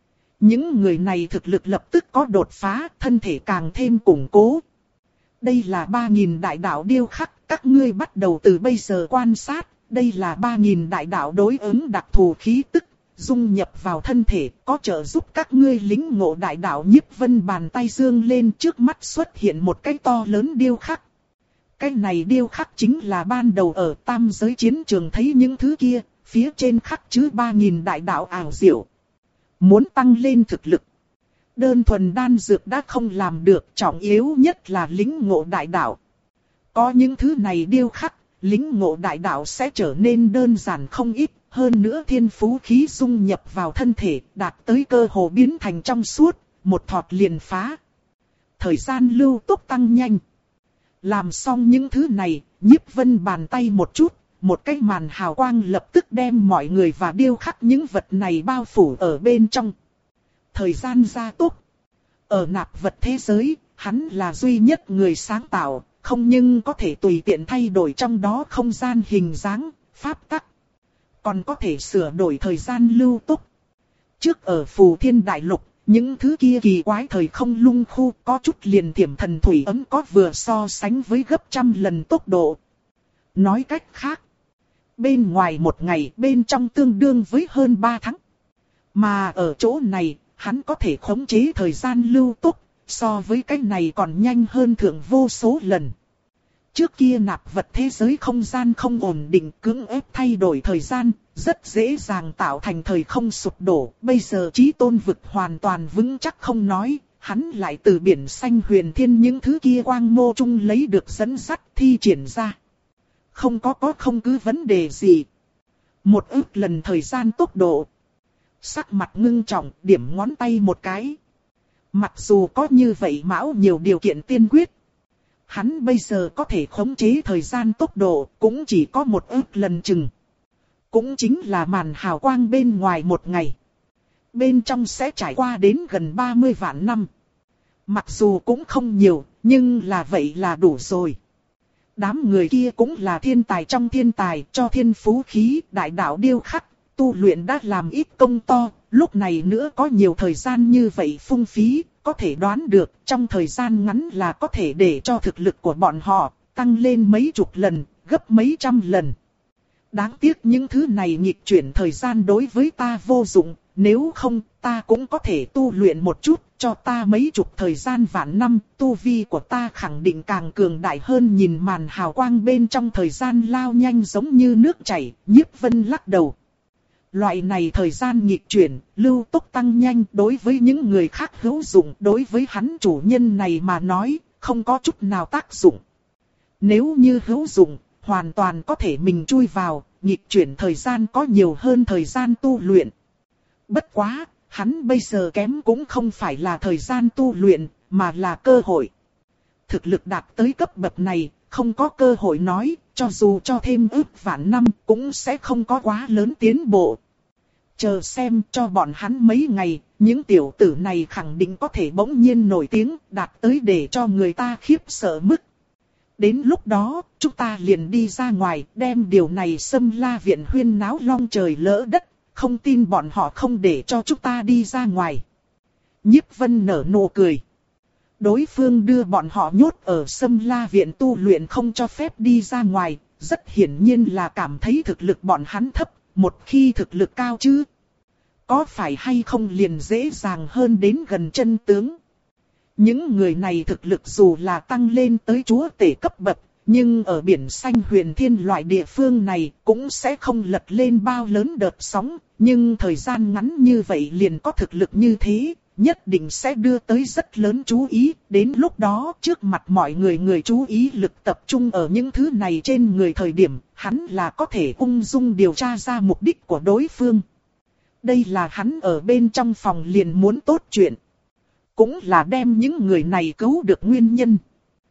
Những người này thực lực lập tức có đột phá, thân thể càng thêm củng cố. Đây là ba nghìn đại đạo điêu khắc, các ngươi bắt đầu từ bây giờ quan sát, đây là ba nghìn đại đạo đối ứng đặc thù khí tức, dung nhập vào thân thể, có trợ giúp các ngươi lĩnh ngộ đại đạo. Nhiếp Vân bàn tay dương lên, trước mắt xuất hiện một cái to lớn điêu khắc. Cái này điêu khắc chính là ban đầu ở tam giới chiến trường thấy những thứ kia, phía trên khắc chữ ba nghìn đại đạo ảo diệu. Muốn tăng lên thực lực, đơn thuần đan dược đã không làm được, trọng yếu nhất là lĩnh ngộ đại đạo. Có những thứ này điêu khắc, lĩnh ngộ đại đạo sẽ trở nên đơn giản không ít, hơn nữa thiên phú khí dung nhập vào thân thể, đạt tới cơ hồ biến thành trong suốt, một thọt liền phá. Thời gian lưu tốc tăng nhanh. Làm xong những thứ này, Nhiếp Vân bàn tay một chút, một cái màn hào quang lập tức đem mọi người và điêu khắc những vật này bao phủ ở bên trong. Thời gian gia tốc. Ở nạp vật thế giới, hắn là duy nhất người sáng tạo, không nhưng có thể tùy tiện thay đổi trong đó không gian hình dáng, pháp tắc. Còn có thể sửa đổi thời gian lưu tốc. Trước ở Phù Thiên Đại Lục, những thứ kia kỳ quái thời không lung khu có chút liền tiềm thần thủy ấm có vừa so sánh với gấp trăm lần tốc độ. Nói cách khác, bên ngoài một ngày, bên trong tương đương với hơn ba tháng. Mà ở chỗ này, hắn có thể khống chế thời gian lưu tốc, so với cái này còn nhanh hơn thượng vô số lần. Trước kia nạp vật thế giới không gian không ổn định, cưỡng ép thay đổi thời gian, rất dễ dàng tạo thành thời không sụp đổ. Bây giờ Chí Tôn vực hoàn toàn vững chắc không nói, hắn lại từ biển xanh huyền thiên những thứ kia quang mô trung lấy được dẫn dắt thi triển ra. Không có có không cứ vấn đề gì. Một ức lần thời gian tốc độ. Sắc mặt ngưng trọng, điểm ngón tay một cái. Mặc dù có như vậy mão nhiều điều kiện tiên quyết. Hắn bây giờ có thể khống chế thời gian tốc độ cũng chỉ có một ức lần chừng. Cũng chính là màn hào quang bên ngoài một ngày. Bên trong sẽ trải qua đến gần ba mươi vạn năm. Mặc dù cũng không nhiều, nhưng là vậy là đủ rồi. Đám người kia cũng là thiên tài trong thiên tài, cho thiên phú khí, đại đạo điêu khắc, tu luyện đã làm ít công to, lúc này nữa có nhiều thời gian như vậy phung phí, có thể đoán được trong thời gian ngắn là có thể để cho thực lực của bọn họ tăng lên mấy chục lần, gấp mấy trăm lần. Đáng tiếc những thứ này nghịch chuyển thời gian đối với ta vô dụng, nếu không ta cũng có thể tu luyện một chút, cho ta mấy chục thời gian vạn năm, tu vi của ta khẳng định càng cường đại hơn. Nhìn màn hào quang bên trong thời gian lao nhanh giống như nước chảy, Nhiếp Vân lắc đầu. Loại này thời gian nghịch chuyển, lưu tốc tăng nhanh đối với những người khác hữu dụng, đối với hắn chủ nhân này mà nói, không có chút nào tác dụng. Nếu như hữu dụng, hoàn toàn có thể mình chui vào, nghịch chuyển thời gian có nhiều hơn thời gian tu luyện. Bất quá, hắn bây giờ kém cũng không phải là thời gian tu luyện, mà là cơ hội. Thực lực đạt tới cấp bậc này, không có cơ hội nói, cho dù cho thêm ước vạn năm cũng sẽ không có quá lớn tiến bộ. Chờ xem cho bọn hắn mấy ngày, những tiểu tử này khẳng định có thể bỗng nhiên nổi tiếng, đạt tới để cho người ta khiếp sợ mức. Đến lúc đó, chúng ta liền đi ra ngoài, đem điều này xâm la viện huyên náo long trời lỡ đất, không tin bọn họ không để cho chúng ta đi ra ngoài. Nhiếp Vân nở nụ cười. Đối phương đưa bọn họ nhốt ở xâm la viện tu luyện không cho phép đi ra ngoài, rất hiển nhiên là cảm thấy thực lực bọn hắn thấp, một khi thực lực cao chứ. Có phải hay không liền dễ dàng hơn đến gần chân tướng. Những người này thực lực dù là tăng lên tới chúa tể cấp bậc, nhưng ở biển xanh huyền thiên loại địa phương này cũng sẽ không lật lên bao lớn đợt sóng, nhưng thời gian ngắn như vậy liền có thực lực như thế, nhất định sẽ đưa tới rất lớn chú ý. Đến lúc đó trước mặt mọi người người chú ý lực tập trung ở những thứ này trên người thời điểm, hắn là có thể ung dung điều tra ra mục đích của đối phương. Đây là hắn ở bên trong phòng liền muốn tốt chuyện. Cũng là đem những người này cứu được nguyên nhân.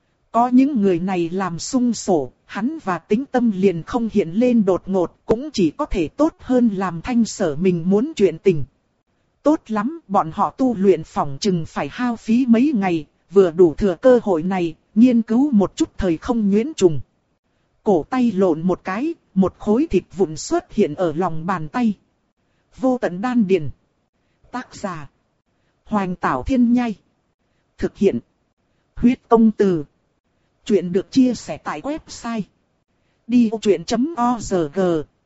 Có những người này làm sung sổ, hắn và tính tâm liền không hiện lên đột ngột, cũng chỉ có thể tốt hơn làm thanh sở mình muốn chuyện tình. Tốt lắm, bọn họ tu luyện phỏng chừng phải hao phí mấy ngày, vừa đủ thừa cơ hội này, nghiên cứu một chút thời không nhuyễn trùng. Cổ tay lộn một cái, một khối thịt vụn xuất hiện ở lòng bàn tay. Vô tận đan điền. Tác giả: Hoành Tảo Thiên Nhai. Thực hiện: Huyết Công Từ. Chuyện được chia sẻ tại website đi ô chuyện chấm org.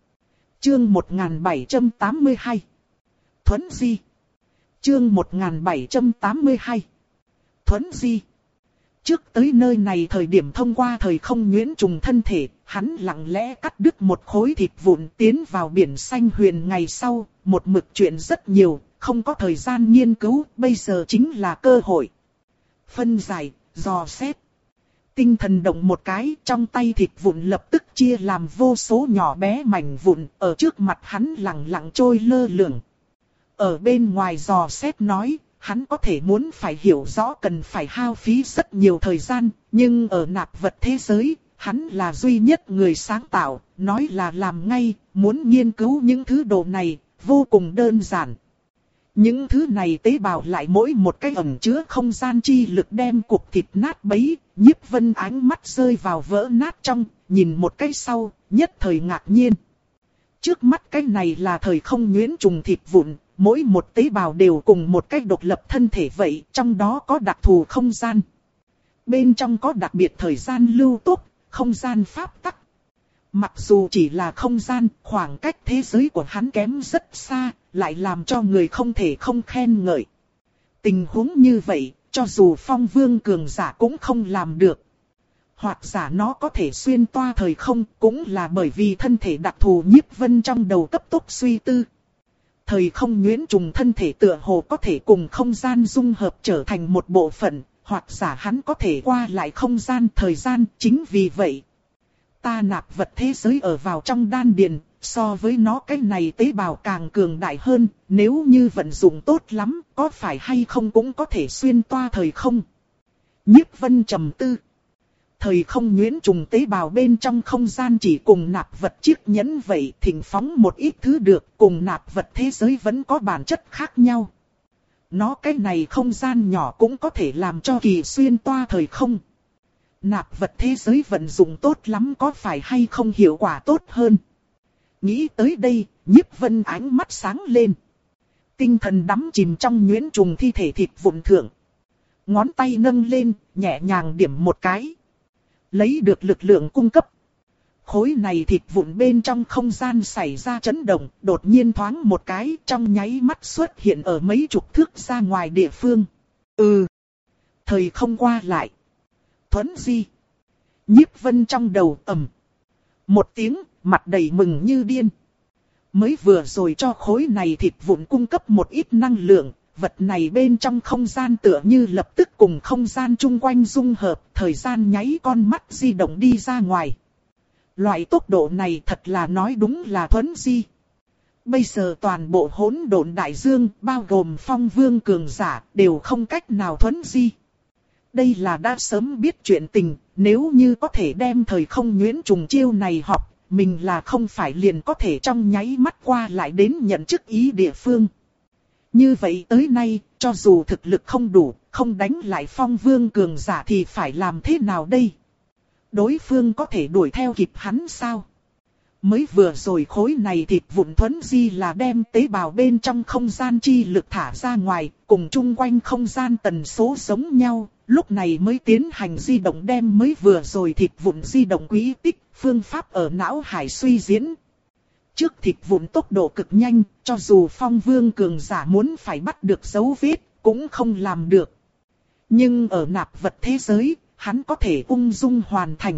Chương một nghìn bảy trăm tám mươi hai. Thuấn Di. Chương một nghìn bảy trăm tám mươi hai. Thuấn Di. Trước tới nơi này thời điểm thông qua thời không nhuyễn trùng thân thể, hắn lặng lẽ cắt đứt một khối thịt vụn tiến vào biển xanh huyền. Ngày sau, một mực chuyện rất nhiều, không có thời gian nghiên cứu, bây giờ chính là cơ hội. Phân giải, dò xét. Tinh thần động một cái, trong tay thịt vụn lập tức chia làm vô số nhỏ bé mảnh vụn, ở trước mặt hắn lặng lặng trôi lơ lửng. Ở bên ngoài dò xét nói, hắn có thể muốn phải hiểu rõ cần phải hao phí rất nhiều thời gian, nhưng ở nạp vật thế giới, hắn là duy nhất người sáng tạo, nói là làm ngay, muốn nghiên cứu những thứ đồ này, vô cùng đơn giản. Những thứ này tế bào lại mỗi một cái ẩn chứa không gian chi lực đem cục thịt nát bấy. Nhiếp Vân ánh mắt rơi vào vỡ nát trong, nhìn một cái sau, nhất thời ngạc nhiên. Trước mắt cái này là thời không nhuyễn trùng thịt vụn, mỗi một tế bào đều cùng một cái độc lập thân thể vậy, trong đó có đặc thù không gian. Bên trong có đặc biệt thời gian lưu tốc, không gian pháp tắc. Mặc dù chỉ là không gian, khoảng cách thế giới của hắn kém rất xa, lại làm cho người không thể không khen ngợi. Tình huống như vậy, cho dù Phong Vương cường giả cũng không làm được. Hoặc giả nó có thể xuyên toa thời không, cũng là bởi vì thân thể đặc thù Nhiếp Vân trong đầu cấp tốc suy tư. Thời không nhuyễn trùng thân thể tựa hồ có thể cùng không gian dung hợp trở thành một bộ phận, hoặc giả hắn có thể qua lại không gian thời gian. Chính vì vậy, ta nạp vật thế giới ở vào trong đan điền, so với nó cái này tế bào càng cường đại hơn. Nếu như vận dụng tốt lắm, có phải hay không cũng có thể xuyên toa thời không. Nhiếp Vân trầm tư. Thời không nhuyễn trùng tế bào bên trong không gian chỉ cùng nạp vật chiếc nhẫn vậy, thỉnh phóng một ít thứ được, cùng nạp vật thế giới vẫn có bản chất khác nhau. Nó cái này không gian nhỏ cũng có thể làm cho kỳ xuyên toa thời không. Nạp vật thế giới vận dụng tốt lắm, có phải hay không hiệu quả tốt hơn. Nghĩ tới đây, Nhiếp Vân ánh mắt sáng lên. Tinh thần đắm chìm trong nhuyễn trùng thi thể thịt vụn thượng. Ngón tay nâng lên, nhẹ nhàng điểm một cái. Lấy được lực lượng cung cấp. Khối này thịt vụn bên trong không gian xảy ra chấn động, đột nhiên thoáng một cái, trong nháy mắt xuất hiện ở mấy chục thước ra ngoài địa phương. Ừ. Thời không qua lại. Thuấn di. Nhiếp Vân trong đầu ầm. Một tiếng, mặt đầy mừng như điên. Mới vừa rồi cho khối này thịt vụn cung cấp một ít năng lượng. Vật này bên trong không gian tựa như lập tức cùng không gian chung quanh dung hợp, thời gian nháy con mắt di động đi ra ngoài. Loại tốc độ này thật là nói đúng là thuấn di. Bây giờ toàn bộ hỗn độn đại dương, bao gồm Phong Vương cường giả, đều không cách nào thuấn di. Đây là đã sớm biết chuyện tình, nếu như có thể đem thời không nhuyễn trùng chiêu này học, mình là không phải liền có thể trong nháy mắt qua lại đến nhận chức ý địa phương. Như vậy tới nay, cho dù thực lực không đủ, không đánh lại Phong Vương cường giả thì phải làm thế nào đây? Đối phương có thể đuổi theo kịp hắn sao? Mới vừa rồi khối này thịt vụn thuấn di là đem tế bào bên trong không gian chi lực thả ra ngoài, cùng chung quanh không gian tần số giống nhau, lúc này mới tiến hành di động, đem mới vừa rồi thịt vụn di động quỹ tích, phương pháp ở não hải suy diễn. Trước thịt vụn tốc độ cực nhanh, cho dù Phong Vương cường giả muốn phải bắt được dấu vết, cũng không làm được. Nhưng ở nạp vật thế giới, hắn có thể ung dung hoàn thành.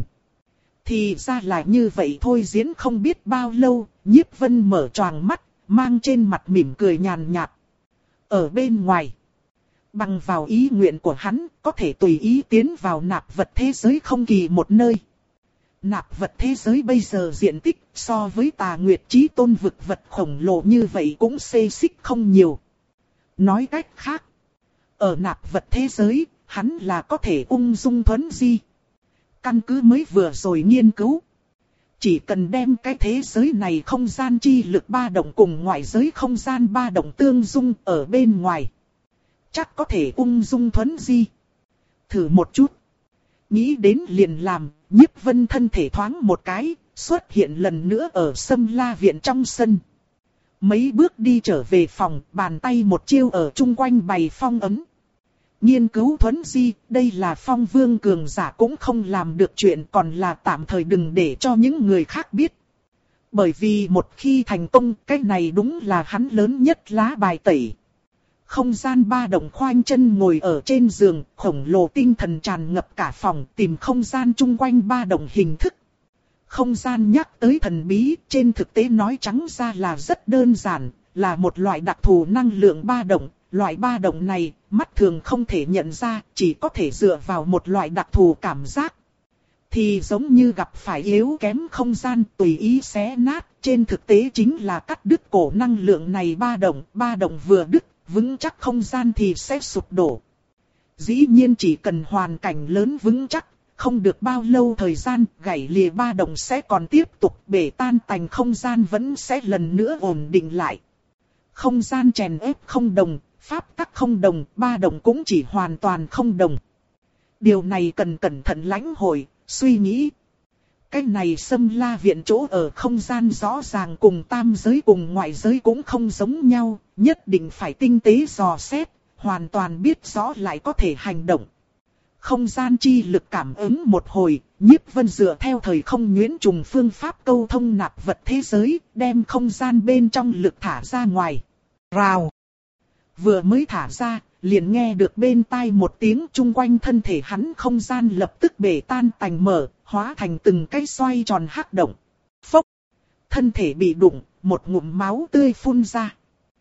Thì ra là như vậy thôi. Diễn không biết bao lâu, Nhiếp Vân mở choàng mắt, mang trên mặt mỉm cười nhàn nhạt. Ở bên ngoài, bằng vào ý nguyện của hắn, có thể tùy ý tiến vào nạp vật thế giới không kỳ một nơi. Nạp vật thế giới bây giờ diện tích so với Tà Nguyệt Chí Tôn vực vật khổng lồ như vậy cũng xê xích không nhiều. Nói cách khác, ở nạp vật thế giới, hắn là có thể ung dung thuấn di. Căn cứ mới vừa rồi nghiên cứu, chỉ cần đem cái thế giới này không gian chi lực ba động cùng ngoại giới không gian ba động tương dung ở bên ngoài, chắc có thể ung dung thuấn di. Thử một chút. Nghĩ đến liền làm, Nhiếp Vân thân thể thoáng một cái, xuất hiện lần nữa ở Sâm La viện trong sân. Mấy bước đi trở về phòng, bàn tay một chiêu ở chung quanh bày phong ấn. Nghiên cứu thuấn di, đây là Phong Vương cường giả cũng không làm được chuyện, còn là tạm thời đừng để cho những người khác biết. Bởi vì một khi thành công, cái này đúng là hắn lớn nhất lá bài tẩy. Không gian ba động khoanh chân ngồi ở trên giường, khổng lồ tinh thần tràn ngập cả phòng, tìm không gian chung quanh ba động hình thức. Không gian nhắc tới thần bí, trên thực tế nói trắng ra là rất đơn giản, là một loại đặc thù năng lượng ba động. Loại ba động này, mắt thường không thể nhận ra, chỉ có thể dựa vào một loại đặc thù cảm giác. Thì giống như gặp phải yếu kém không gian tùy ý xé nát, trên thực tế chính là cắt đứt cổ năng lượng này ba động, ba động vừa đứt, vững chắc không gian thì sẽ sụp đổ. Dĩ nhiên chỉ cần hoàn cảnh lớn vững chắc, không được bao lâu thời gian, gãy lìa ba động sẽ còn tiếp tục, bể tan tành không gian vẫn sẽ lần nữa ổn định lại. Không gian chèn ép không đồng, pháp tắc không đồng, ba động cũng chỉ hoàn toàn không đồng. Điều này cần cẩn thận lãnh hội, suy nghĩ. Cái này Sâm La viện chỗ ở không gian rõ ràng cùng tam giới cùng ngoại giới cũng không giống nhau, nhất định phải tinh tế dò xét, hoàn toàn biết rõ lại có thể hành động. Không gian chi lực cảm ứng một hồi, Nhiếp Vân dựa theo thời không nhuyễn trùng phương pháp câu thông nạp vật thế giới, đem không gian bên trong lực thả ra ngoài. Rào. Vừa mới thả ra, liền nghe được bên tai một tiếng, chung quanh thân thể hắn không gian lập tức bể tan tành mở, hóa thành từng cái xoay tròn hắc động. Phốc. Thân thể bị đụng, một ngụm máu tươi phun ra.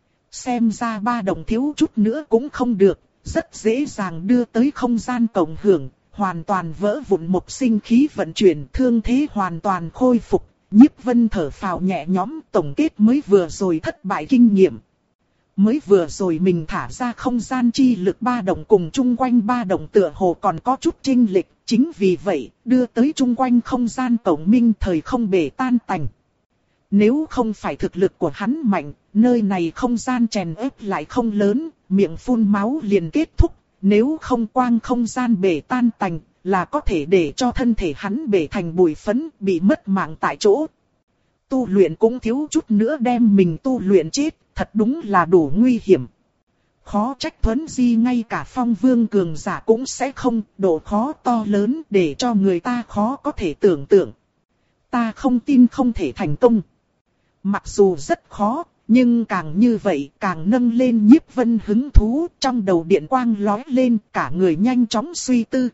Xem ra ba đồng thiếu chút nữa cũng không được, rất dễ dàng đưa tới không gian cộng hưởng, hoàn toàn vỡ vụn, một sinh khí vận chuyển, thương thế hoàn toàn khôi phục. Nhiếp Vân thở phào nhẹ nhõm, tổng kết mới vừa rồi thất bại kinh nghiệm. Mới vừa rồi mình thả ra không gian chi lực ba đồng cùng chung quanh ba đồng tựa hồ còn có chút chênh lệch, chính vì vậy đưa tới chung quanh không gian cộng minh thời không bể tan tành. Nếu không phải thực lực của hắn mạnh, nơi này không gian chèn ép lại không lớn, miệng phun máu liền kết thúc, nếu không quang không gian bể tan tành, là có thể để cho thân thể hắn bể thành bụi phấn, bị mất mạng tại chỗ. Tu luyện cũng thiếu chút nữa đem mình tu luyện chết, thật đúng là đủ nguy hiểm. Khó trách Thuấn Di ngay cả phong vương cường giả cũng sẽ không, độ khó to lớn để cho người ta khó có thể tưởng tượng. Ta không tin không thể thành công. Mặc dù rất khó, nhưng càng như vậy càng nâng lên Nhiếp Vân hứng thú, trong đầu điện quang lóe lên, cả người nhanh chóng suy tư.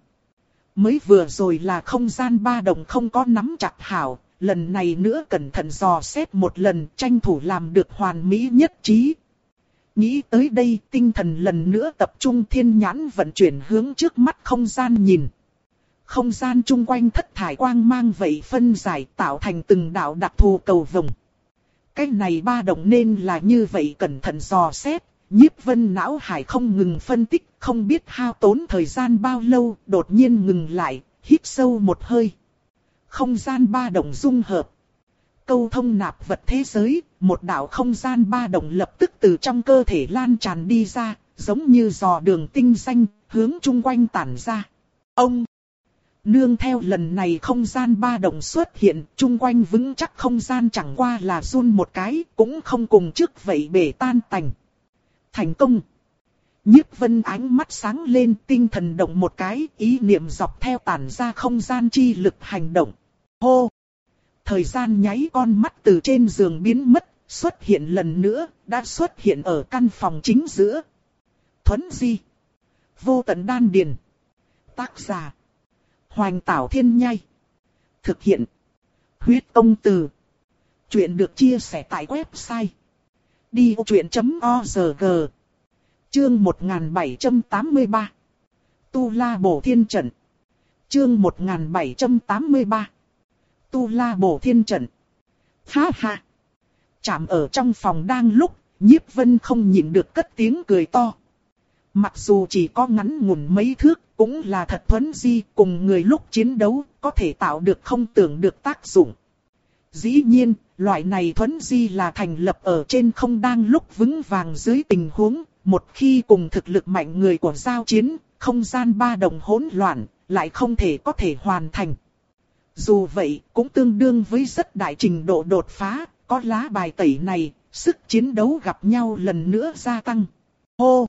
Mới vừa rồi là không gian ba đồng không có nắm chặt hảo, lần này nữa cẩn thận dò xét một lần, tranh thủ làm được hoàn mỹ nhất trí. Nghĩ tới đây, tinh thần lần nữa tập trung, thiên nhãn vận chuyển hướng trước mắt không gian nhìn. Không gian chung quanh thất thải quang mang vậy phân giải, tạo thành từng đạo đặc thù cầu vồng. Cái này ba đồng nên là như vậy, cẩn thận dò xét, Nhiếp Vân não hải không ngừng phân tích, không biết hao tốn thời gian bao lâu, đột nhiên ngừng lại, hít sâu một hơi. Không gian ba đồng dung hợp. Câu thông nạp vật thế giới, một đạo không gian ba đồng lập tức từ trong cơ thể lan tràn đi ra, giống như dò đường tinh danh, hướng chung quanh tản ra. Ông! Nương theo lần này không gian ba đồng xuất hiện, chung quanh vững chắc không gian chẳng qua là run một cái, cũng không cùng trước vậy bể tan tành. Thành công! Nhiếp Vân ánh mắt sáng lên, tinh thần động một cái, ý niệm dọc theo tản ra không gian chi lực hành động. Hô! Thời gian nháy, con mắt từ trên giường biến mất, xuất hiện lần nữa, đã xuất hiện ở căn phòng chính giữa. Thuấn Di! Vô tận đan điền. Tác giả: Hoành Tảo Thiên Nhai. Thực hiện: Huyết Công Từ. Chuyện được chia sẻ tại website đi vô chuyện chấm org. Chương một nghìn bảy trăm tám mươi ba. Tu La Bổ Thiên Trận. Chương một nghìn bảy trăm tám mươi ba. Tu La Bổ Thiên Trận. Ha ha. Chạm ở trong phòng đang lúc, Nhiếp Vân không nhịn được cất tiếng cười to. Mặc dù chỉ có ngắn ngủn mấy thước, cũng là thật Thuấn Di, cùng người lúc chiến đấu, có thể tạo được không tưởng được tác dụng. Dĩ nhiên, loại này Thuấn Di là thành lập ở trên không đang lúc vững vàng dưới tình huống, một khi cùng thực lực mạnh người của giao chiến, không gian ba đồng hỗn loạn, lại không thể có thể hoàn thành. Dù vậy, cũng tương đương với rất đại trình độ đột phá, có lá bài tẩy này, sức chiến đấu gặp nhau lần nữa gia tăng. Hô!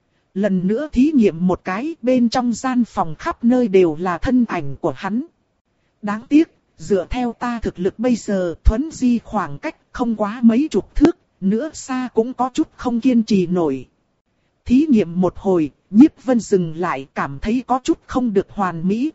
Lần nữa thí nghiệm một cái, bên trong gian phòng khắp nơi đều là thân ảnh của hắn. Đáng tiếc, dựa theo ta thực lực bây giờ, Thuấn Di khoảng cách không quá mấy chục thước, nữa xa cũng có chút không kiên trì nổi. Thí nghiệm một hồi, Nhiếp Vân dừng lại, cảm thấy có chút không được hoàn mỹ.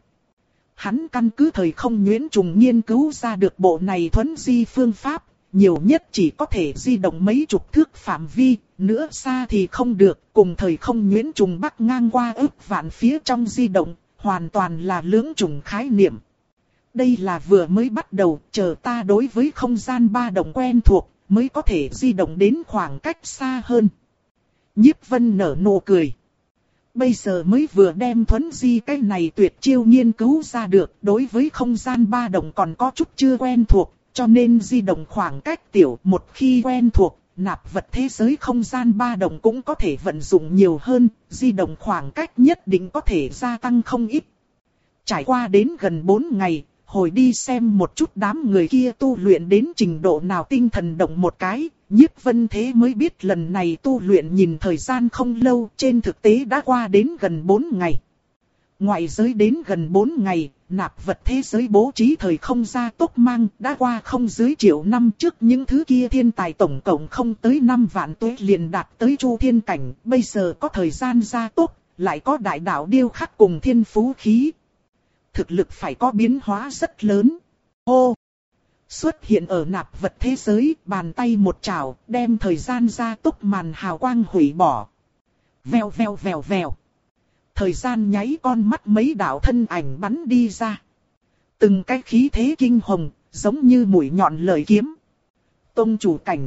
Hắn căn cứ thời không nhuyễn trùng nghiên cứu ra được bộ này Thuấn Di phương pháp, nhiều nhất chỉ có thể di động mấy chục thước phạm vi, nữa xa thì không được, cùng thời không nhuyễn trùng bắc ngang qua ức vạn phía trong di động, hoàn toàn là lưỡng trùng khái niệm. Đây là vừa mới bắt đầu, chờ ta đối với không gian ba động quen thuộc, mới có thể di động đến khoảng cách xa hơn. Nhiếp Vân nở nụ cười. Bây giờ mới vừa đem Thuấn Di cái này tuyệt chiêu nghiên cứu ra được, đối với không gian ba động còn có chút chưa quen thuộc, cho nên di động khoảng cách tiểu, một khi quen thuộc, nạp vật thế giới không gian ba động cũng có thể vận dụng nhiều hơn, di động khoảng cách nhất định có thể gia tăng không ít. Trải qua đến gần bốn ngày, hồi đi xem một chút đám người kia tu luyện đến trình độ nào, tinh thần động một cái, Nhiếp Vân thế mới biết lần này tu luyện nhìn thời gian không lâu, trên thực tế đã qua đến gần bốn ngày. Ngoại giới đến gần bốn ngày, nạp vật thế giới bố trí thời không gia tốc mang đã qua không dưới triệu năm trước, những thứ kia thiên tài tổng cộng không tới năm vạn tuế liền đạt tới chu thiên cảnh, bây giờ có thời gian gia tốc, lại có đại đạo điêu khắc cùng thiên phú khí. Thực lực phải có biến hóa rất lớn. Hô! Xuất hiện ở nạp vật thế giới, bàn tay một chảo, đem thời gian gia tốc màn hào quang hủy bỏ. Vèo vèo vèo vèo. Thời gian nháy con mắt mấy đạo thân ảnh bắn đi ra. Từng cái khí thế kinh hồng, giống như mũi nhọn lợi kiếm. Tông chủ cảnh.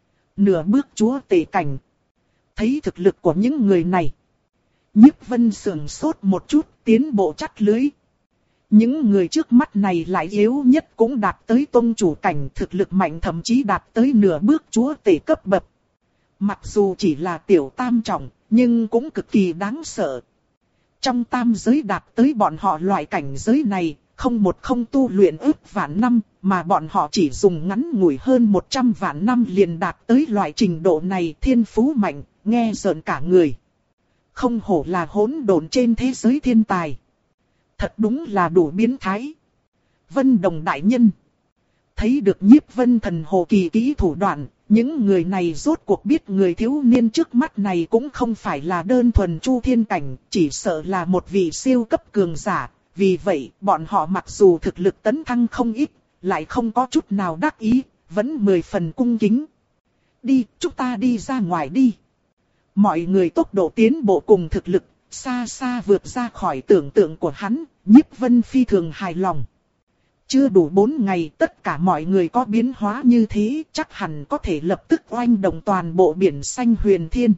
Nửa bước chúa tể cảnh. Thấy thực lực của những người này. Nhiếp Vân sườn sốt một chút, tiến bộ chắt lưới. Những người trước mắt này lại yếu nhất cũng đạt tới tông chủ cảnh, thực lực mạnh thậm chí đạt tới nửa bước chúa tể cấp bậc. Mặc dù chỉ là tiểu tam trọng, nhưng cũng cực kỳ đáng sợ. Trong tam giới đạt tới bọn họ loại cảnh giới này, không một không tu luyện ước vạn năm, mà bọn họ chỉ dùng ngắn ngủi hơn một trăm vạn năm liền đạt tới loại trình độ này, thiên phú mạnh, nghe rợn cả người. Không hổ là hỗn độn trên thế giới thiên tài. Thật đúng là đủ biến thái. Vân Đồng đại nhân. Thấy được Nhiếp Vân thần hồ kỳ kỹ thủ đoạn, những người này rốt cuộc biết người thiếu niên trước mắt này cũng không phải là đơn thuần chu thiên cảnh, chỉ sợ là một vị siêu cấp cường giả. Vì vậy, bọn họ mặc dù thực lực tấn thăng không ít, lại không có chút nào đắc ý, vẫn mười phần cung kính. Đi, chúng ta đi ra ngoài đi. Mọi người tốc độ tiến bộ cùng thực lực, xa xa vượt ra khỏi tưởng tượng của hắn, Nhiếp Vân phi thường hài lòng. Chưa đủ bốn ngày tất cả mọi người có biến hóa như thế, chắc hẳn có thể lập tức oanh động toàn bộ biển xanh huyền thiên.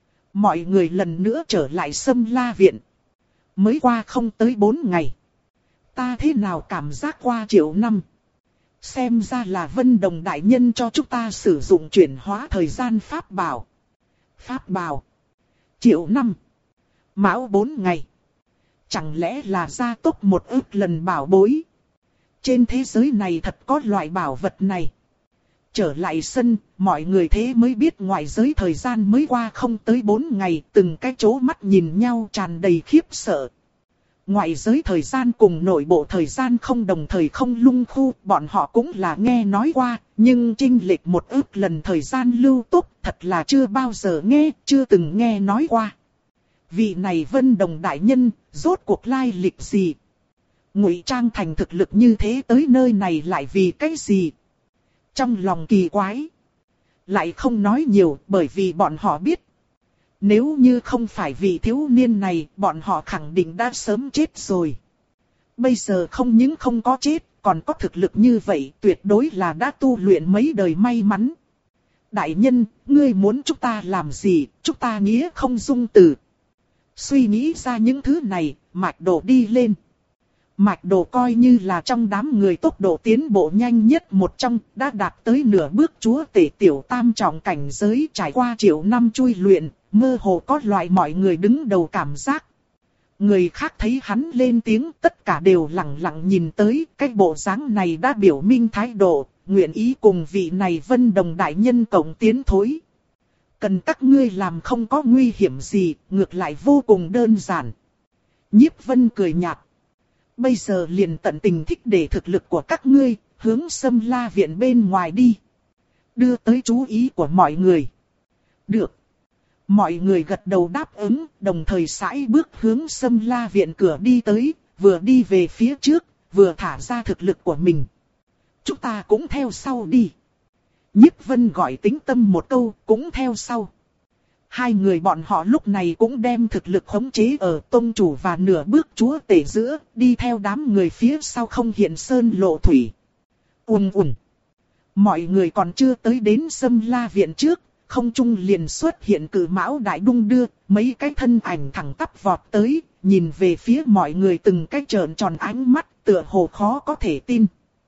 Mọi người lần nữa trở lại Sâm La Viện. Mới qua không tới bốn ngày. Ta thế nào cảm giác qua triệu năm. Xem ra là Vân Đồng đại nhân cho chúng ta sử dụng chuyển hóa thời gian pháp bảo. Pháp bảo. Triệu năm. Mão bốn ngày. Chẳng lẽ là gia tốc một ức lần bảo bối. Trên thế giới này thật có loại bảo vật này. Trở lại sân, mọi người thế mới biết ngoại giới thời gian mới qua không tới bốn ngày, từng cái chố mắt nhìn nhau tràn đầy khiếp sợ. Ngoại giới thời gian cùng nội bộ thời gian không đồng thời không lung khu, bọn họ cũng là nghe nói qua, nhưng chênh lệch một ức lần thời gian lưu túc thật là chưa bao giờ nghe, chưa từng nghe nói qua. Vị này Vân Đồng đại nhân, rốt cuộc lai lịch gì? Ngụy trang thành thực lực như thế tới nơi này lại vì cái gì? Trong lòng kỳ quái. Lại không nói nhiều bởi vì bọn họ biết. Nếu như không phải vị thiếu niên này, bọn họ khẳng định đã sớm chết rồi. Bây giờ không những không có chết, còn có thực lực như vậy, tuyệt đối là đã tu luyện mấy đời may mắn. Đại nhân, ngươi muốn chúng ta làm gì, chúng ta nghĩa không dung từ. Suy nghĩ ra những thứ này, Mạch Đồ đi lên. Mạch Đồ coi như là trong đám người tốc độ tiến bộ nhanh nhất một trong, đã đạt tới nửa bước chúa tể tiểu tam trọng cảnh giới, trải qua triệu năm chui luyện, mơ hồ có loại mọi người đứng đầu cảm giác. Người khác thấy hắn lên tiếng, tất cả đều lặng lặng nhìn tới, cái bộ dáng này đã biểu minh thái độ, nguyện ý cùng vị này Vân Đồng đại nhân cộng tiến thối. Cần các ngươi làm không có nguy hiểm gì, ngược lại vô cùng đơn giản. Nhiếp Vân cười nhạt. Bây giờ liền tận tình thích để thực lực của các ngươi, hướng Sâm La Viện bên ngoài đi. Đưa tới chú ý của mọi người. Được. Mọi người gật đầu đáp ứng, đồng thời sải bước hướng Sâm La Viện cửa đi tới, vừa đi về phía trước, vừa thả ra thực lực của mình. Chúng ta cũng theo sau đi. Nhiếp Vân gọi Tĩnh Tâm một câu, cũng theo sau. Hai người bọn họ lúc này cũng đem thực lực khống chế ở tông chủ và nửa bước chúa tể giữa, đi theo đám người phía sau không hiện sơn lộ thủy. Ùm ùm. Mọi người còn chưa tới đến Sâm La Viện trước, không trung liền xuất hiện cử mão đại đung đưa, mấy cái thân ảnh thẳng tắp vọt tới, nhìn về phía mọi người từng cái trợn tròn ánh mắt, tựa hồ khó có thể tin.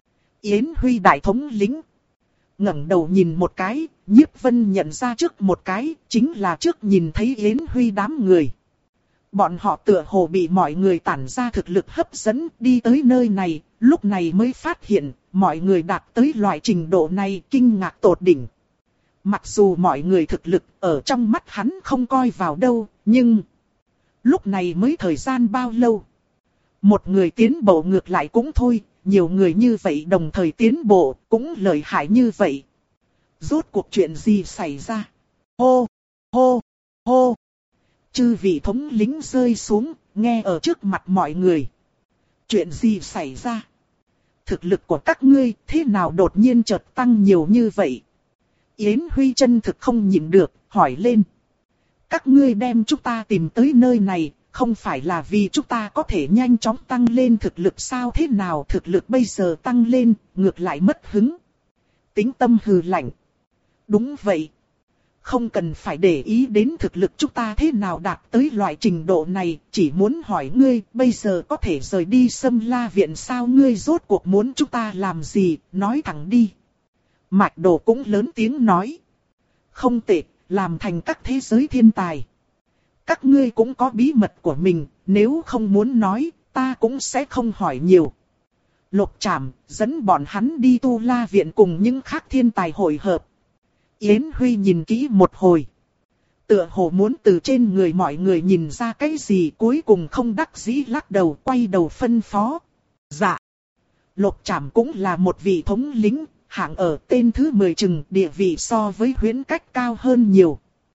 Yến Huy đại thống lĩnh. Ngẩng đầu nhìn một cái, Nhiếp Vân nhận ra trước một cái, chính là trước nhìn thấy Yến Huy đám người. Bọn họ tựa hồ bị mọi người tản ra thực lực hấp dẫn, đi tới nơi này, lúc này mới phát hiện, mọi người đạt tới loại trình độ này, kinh ngạc tột đỉnh. Mặc dù mọi người thực lực ở trong mắt hắn không coi vào đâu, nhưng lúc này mới thời gian bao lâu? Một người tiến bộ ngược lại cũng thôi, nhiều người như vậy đồng thời tiến bộ, cũng lợi hại như vậy. Rốt cuộc chuyện gì xảy ra? Hô, hô, hô. Chư vị thống lĩnh rơi xuống, nghe ở trước mặt mọi người. Chuyện gì xảy ra? Thực lực của các ngươi thế nào đột nhiên chợt tăng nhiều như vậy? Yến Huy chân thực không nhịn được, hỏi lên. Các ngươi đem chúng ta tìm tới nơi này, không phải là vì chúng ta có thể nhanh chóng tăng lên thực lực sao thế nào? Thực lực bây giờ tăng lên, ngược lại mất hứng. Tính Tâm hừ lạnh. Đúng vậy. Không cần phải để ý đến thực lực chúng ta thế nào đạt tới loại trình độ này, chỉ muốn hỏi ngươi bây giờ có thể rời đi Sâm La Viện sao? Ngươi rốt cuộc muốn chúng ta làm gì, nói thẳng đi. Mạch Đồ cũng lớn tiếng nói. Không tệ, làm thành các thế giới thiên tài. Các ngươi cũng có bí mật của mình, nếu không muốn nói, ta cũng sẽ không hỏi nhiều. Lục Trảm dẫn bọn hắn đi Tu La Viện cùng những khác thiên tài hội hợp. Yến Huy nhìn kỹ một hồi. Tựa hồ muốn từ trên người mọi người nhìn ra cái gì, cuối cùng không đắc dĩ lắc đầu, quay đầu phân phó. Dạ. Lục Trảm cũng là một vị thống lĩnh, hạng ở tên thứ mười chừng, địa vị so với Huyễn Cách cao hơn nhiều.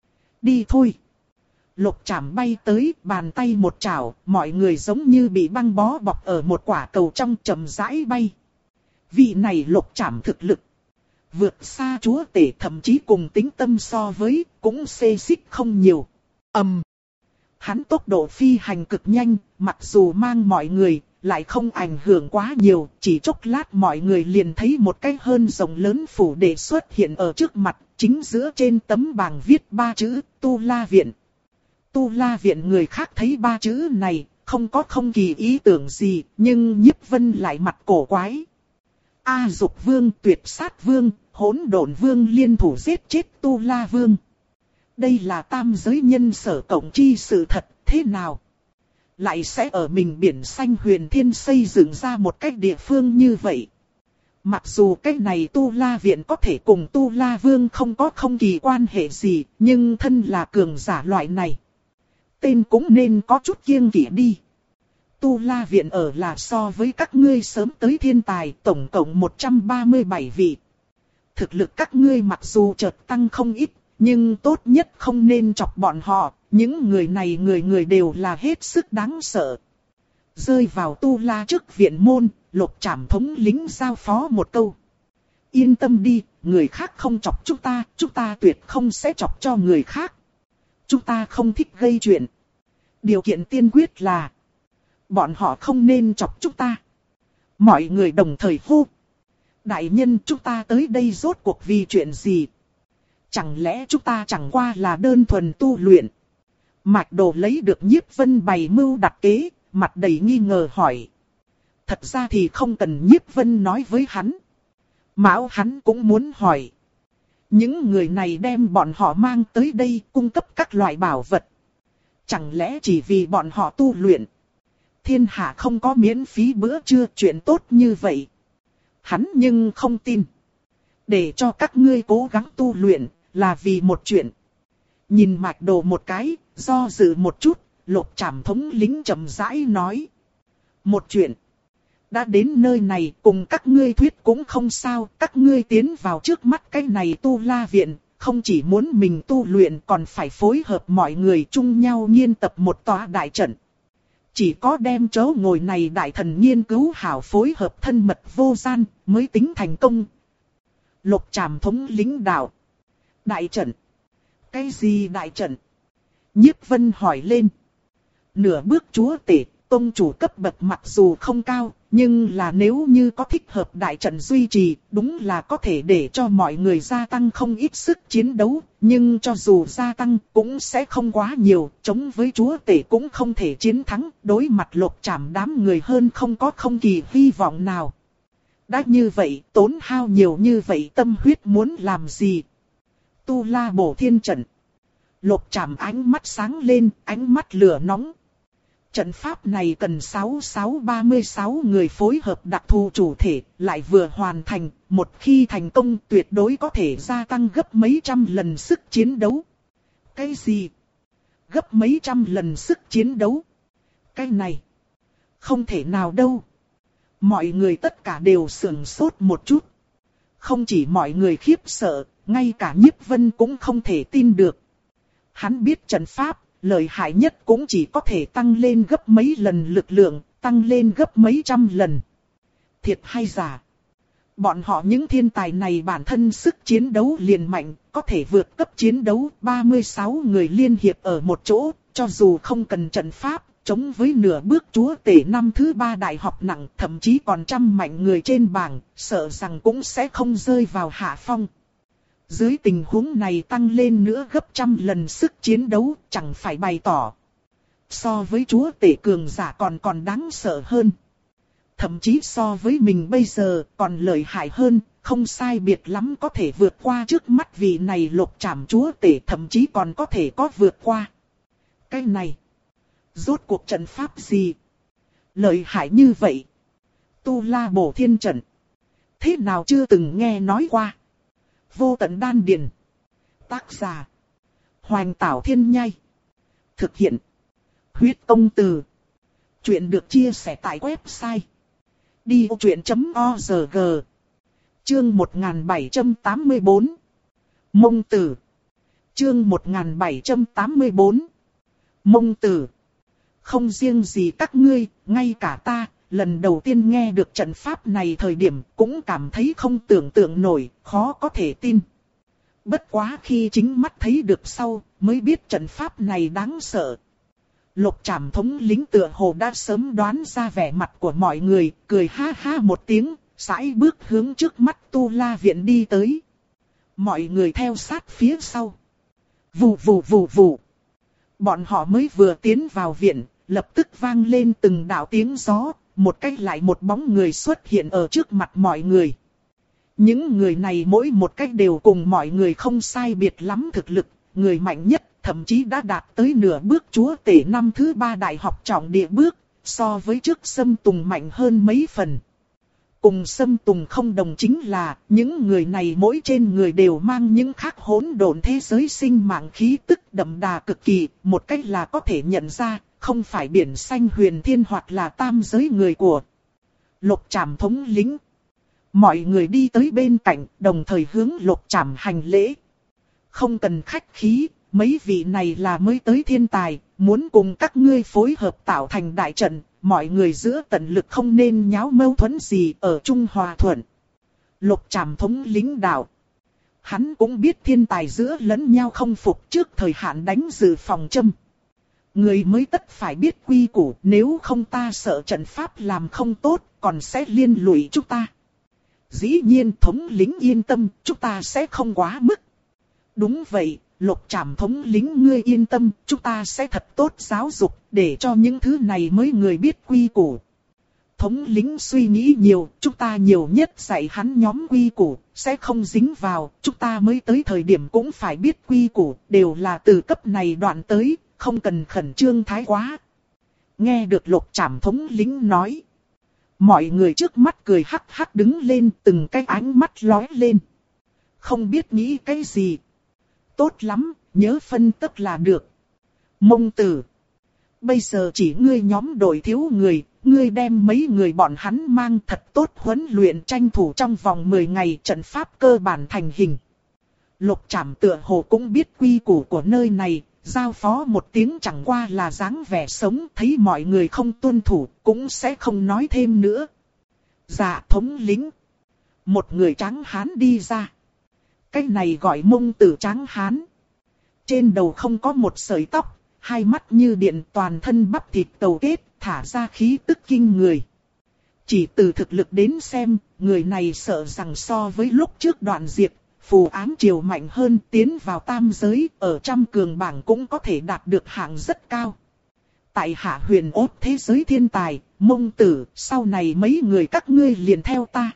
Đi thôi. Lục Trảm bay tới, bàn tay một chảo, mọi người giống như bị băng bó bọc ở một quả cầu trong, chậm rãi bay. Vị này Lục Trảm thực lực vượt xa chúa tể, thậm chí cùng Tính Tâm so với, cũng xê xích không nhiều. Ầm. Um, hắn tốc độ phi hành cực nhanh, mặc dù mang mọi người, lại không ảnh hưởng quá nhiều, chỉ chốc lát mọi người liền thấy một cái hơn rộng lớn phủ đệ xuất hiện ở trước mặt, chính giữa trên tấm bảng viết ba chữ, Tu La Viện. Tu La Viện, người khác thấy ba chữ này, không có không kỳ ý tưởng gì, nhưng Nhiếp Vân lại mặt cổ quái. A Dục Vương, Tuyệt Sát Vương, Hỗn Độn Vương liên thủ giết chết Tu La Vương. Đây là tam giới nhân sở cộng chi sự thật, thế nào? Lại sẽ ở mình biển xanh huyền thiên xây dựng ra một cái địa phương như vậy. Mặc dù cái này Tu La Viện có thể cùng Tu La Vương không có không kỳ quan hệ gì, nhưng thân là cường giả loại này. Tên cũng nên có chút kiêng kỵ đi. Tu La Viện ở là so với các ngươi sớm tới thiên tài, tổng cộng một trăm ba mươi bảy vị. Thực lực các ngươi mặc dù chợt tăng không ít, nhưng tốt nhất không nên chọc bọn họ, những người này người người đều là hết sức đáng sợ. Rơi vào Tu La trước viện môn, Lục Trảm thống lĩnh giao phó một câu. Yên tâm đi, người khác không chọc chúng ta, chúng ta tuyệt không sẽ chọc cho người khác. Chúng ta không thích gây chuyện. Điều kiện tiên quyết là bọn họ không nên chọc chúng ta. Mọi người đồng thời hô. Đại nhân, chúng ta tới đây rốt cuộc vì chuyện gì? Chẳng lẽ chúng ta chẳng qua là đơn thuần tu luyện? Mạch Đồ lấy được Nhiếp Vân bày mưu đặt kế, mặt đầy nghi ngờ hỏi. Thật ra thì không cần Nhiếp Vân nói với hắn. Mão hắn cũng muốn hỏi. Những người này đem bọn họ mang tới đây cung cấp các loại bảo vật. Chẳng lẽ chỉ vì bọn họ tu luyện? Thiên hạ không có miễn phí bữa trưa, chuyện tốt như vậy. Hắn nhưng không tin. Để cho các ngươi cố gắng tu luyện, là vì một chuyện. Nhìn Mạch Đồ một cái, do dự một chút, Lục Trảm thống lĩnh chậm rãi nói. Một chuyện. Đã đến nơi này, cùng các ngươi thuyết cũng không sao, các ngươi tiến vào trước mắt cái này Tu La Viện, không chỉ muốn mình tu luyện còn phải phối hợp mọi người chung nhau nghiên tập một tòa đại trận. Chỉ có đem chỗ ngồi này đại thần nghiên cứu hảo phối hợp thân mật vô gian mới tính thành công. Lục Trảm thống lĩnh đạo. Đại trận? Cái gì đại trận? Nhiếp Vân hỏi lên. Nửa bước chúa tể, tông chủ cấp bậc mặc dù không cao, nhưng là nếu như có thích hợp đại trận duy trì, đúng là có thể để cho mọi người gia tăng không ít sức chiến đấu, nhưng cho dù gia tăng cũng sẽ không quá nhiều, chống với chúa tể cũng không thể chiến thắng, đối mặt Lục Trảm đám người hơn không có không kỳ hy vọng nào. Đã như vậy, tốn hao nhiều như vậy tâm huyết muốn làm gì? Tu La Bổ Thiên Trận. Lục Trảm ánh mắt sáng lên, ánh mắt lửa nóng. Trận pháp này cần sáu sáu ba mươi sáu người phối hợp đặc thù chủ thể, lại vừa hoàn thành, một khi thành công tuyệt đối có thể gia tăng gấp mấy trăm lần sức chiến đấu. Cái gì? Gấp mấy trăm lần sức chiến đấu? Cái này Không thể nào đâu. Mọi người tất cả đều sửng sốt một chút. Không chỉ mọi người khiếp sợ, ngay cả Nhiếp Vân cũng không thể tin được. Hắn biết trận pháp, lợi hại nhất cũng chỉ có thể tăng lên gấp mấy lần lực lượng, tăng lên gấp mấy trăm lần. Thiệt hay giả? Bọn họ những thiên tài này bản thân sức chiến đấu liền mạnh, có thể vượt cấp chiến đấu ba mươi sáu người liên hiệp ở một chỗ, cho dù không cần trận pháp, chống với nửa bước chúa tể năm thứ ba đại học nặng, thậm chí còn trăm mạnh người trên bảng, sợ rằng cũng sẽ không rơi vào hạ phong. Dưới tình huống này tăng lên nữa gấp trăm lần sức chiến đấu, chẳng phải bày tỏ. So với chúa tể cường giả còn còn đáng sợ hơn. Thậm chí so với mình bây giờ còn lợi hại hơn, không sai biệt lắm có thể vượt qua trước mắt vị này Lục Trảm chúa tể, thậm chí còn có thể có vượt qua. Cái này, rốt cuộc trận pháp gì? Lợi hại như vậy. Tu La Bổ Thiên Trận. Thế nào chưa từng nghe nói qua. Vô Tận Đan Điền. Tác giả. Hoành Tảo Thiên Nhai. Thực hiện. Huyết Công Từ. Chuyện được chia sẻ tại website đi ô chuyện chấm org. Chương một nghìn bảy trăm tám mươi tư. Mông Tử. Chương một nghìn bảy trăm tám mươi tư. Mông Tử. Không riêng gì các ngươi, ngay cả ta, lần đầu tiên nghe được trận pháp này thời điểm cũng cảm thấy không tưởng tượng nổi, khó có thể tin. Bất quá khi chính mắt thấy được sau, mới biết trận pháp này đáng sợ. Lục Trảm thống lĩnh tựa hồ đã sớm đoán ra vẻ mặt của mọi người, cười ha ha một tiếng, sải bước hướng trước mắt Tu La Viện đi tới. Mọi người theo sát phía sau. Vù vù vù vù. Bọn họ mới vừa tiến vào viện, lập tức vang lên từng đạo tiếng gió, một cách lại một bóng người xuất hiện ở trước mặt mọi người. Những người này mỗi một cách đều cùng mọi người không sai biệt lắm thực lực, người mạnh nhất thậm chí đã đạt tới nửa bước chúa tể năm thứ ba đại học trọng địa bước, so với trước Sâm Tùng mạnh hơn mấy phần. Cùng Sâm Tùng không đồng chính là, những người này mỗi trên người đều mang những khắc hỗn độn thế giới sinh mạng khí tức đậm đà cực kỳ, một cách là có thể nhận ra, không phải biển xanh huyền thiên hoặc là tam giới người của Lục Trảm thống lĩnh. Mọi người đi tới bên cạnh, đồng thời hướng Lục Trảm hành lễ. Không cần khách khí, mấy vị này là mới tới thiên tài, muốn cùng các ngươi phối hợp tạo thành đại trận, mọi người giữa tận lực không nên nháo mâu thuẫn gì, ở chung hòa thuận. Lục Trảm thống lĩnh đạo. Hắn cũng biết thiên tài giữa lẫn nhau không phục, trước thời hạn đánh dự phòng châm. Người mới tất phải biết quy củ, nếu không ta sợ trận pháp làm không tốt, còn sẽ liên lụy chúng ta. Dĩ nhiên thống lĩnh yên tâm, chúng ta sẽ không quá mức. Đúng vậy, Lục Trảm thống lĩnh ngươi yên tâm, chúng ta sẽ thật tốt giáo dục, để cho những thứ này mới người biết quy củ. Thống lĩnh suy nghĩ nhiều, chúng ta nhiều nhất dạy hắn nhóm quy củ, sẽ không dính vào, chúng ta mới tới thời điểm cũng phải biết quy củ, đều là từ cấp này đoạn tới, không cần khẩn trương thái quá. Nghe được Lục Trảm thống lĩnh nói. Mọi người trước mắt cười hắc hắc đứng lên, từng cái ánh mắt lóe lên. Không biết nghĩ cái gì. Tốt lắm, nhớ phân tích là được. Mông Tử. Bây giờ chỉ ngươi nhóm đội thiếu người, ngươi đem mấy người bọn hắn mang thật tốt huấn luyện, tranh thủ trong vòng mười ngày trận pháp cơ bản thành hình. Lục Trảm tựa hồ cũng biết quy củ của nơi này, giao phó một tiếng chẳng qua là dáng vẻ sống, thấy mọi người không tuân thủ, cũng sẽ không nói thêm nữa. Dạ thống lĩnh. Một người trắng hán đi ra. Cái này gọi Mông Tử trắng hán. Trên đầu không có một sợi tóc, hai mắt như điện, toàn thân bắp thịt tầu kết, thả ra khí tức kinh người. Chỉ từ thực lực đến xem, người này sợ rằng so với lúc trước Đoạn Diệp, Phù Ám Triều mạnh hơn, tiến vào tam giới, ở trăm cường bảng cũng có thể đạt được hạng rất cao. Tại Hạ Huyền Ốt thế giới thiên tài, Mông Tử, sau này mấy người các ngươi liền theo ta.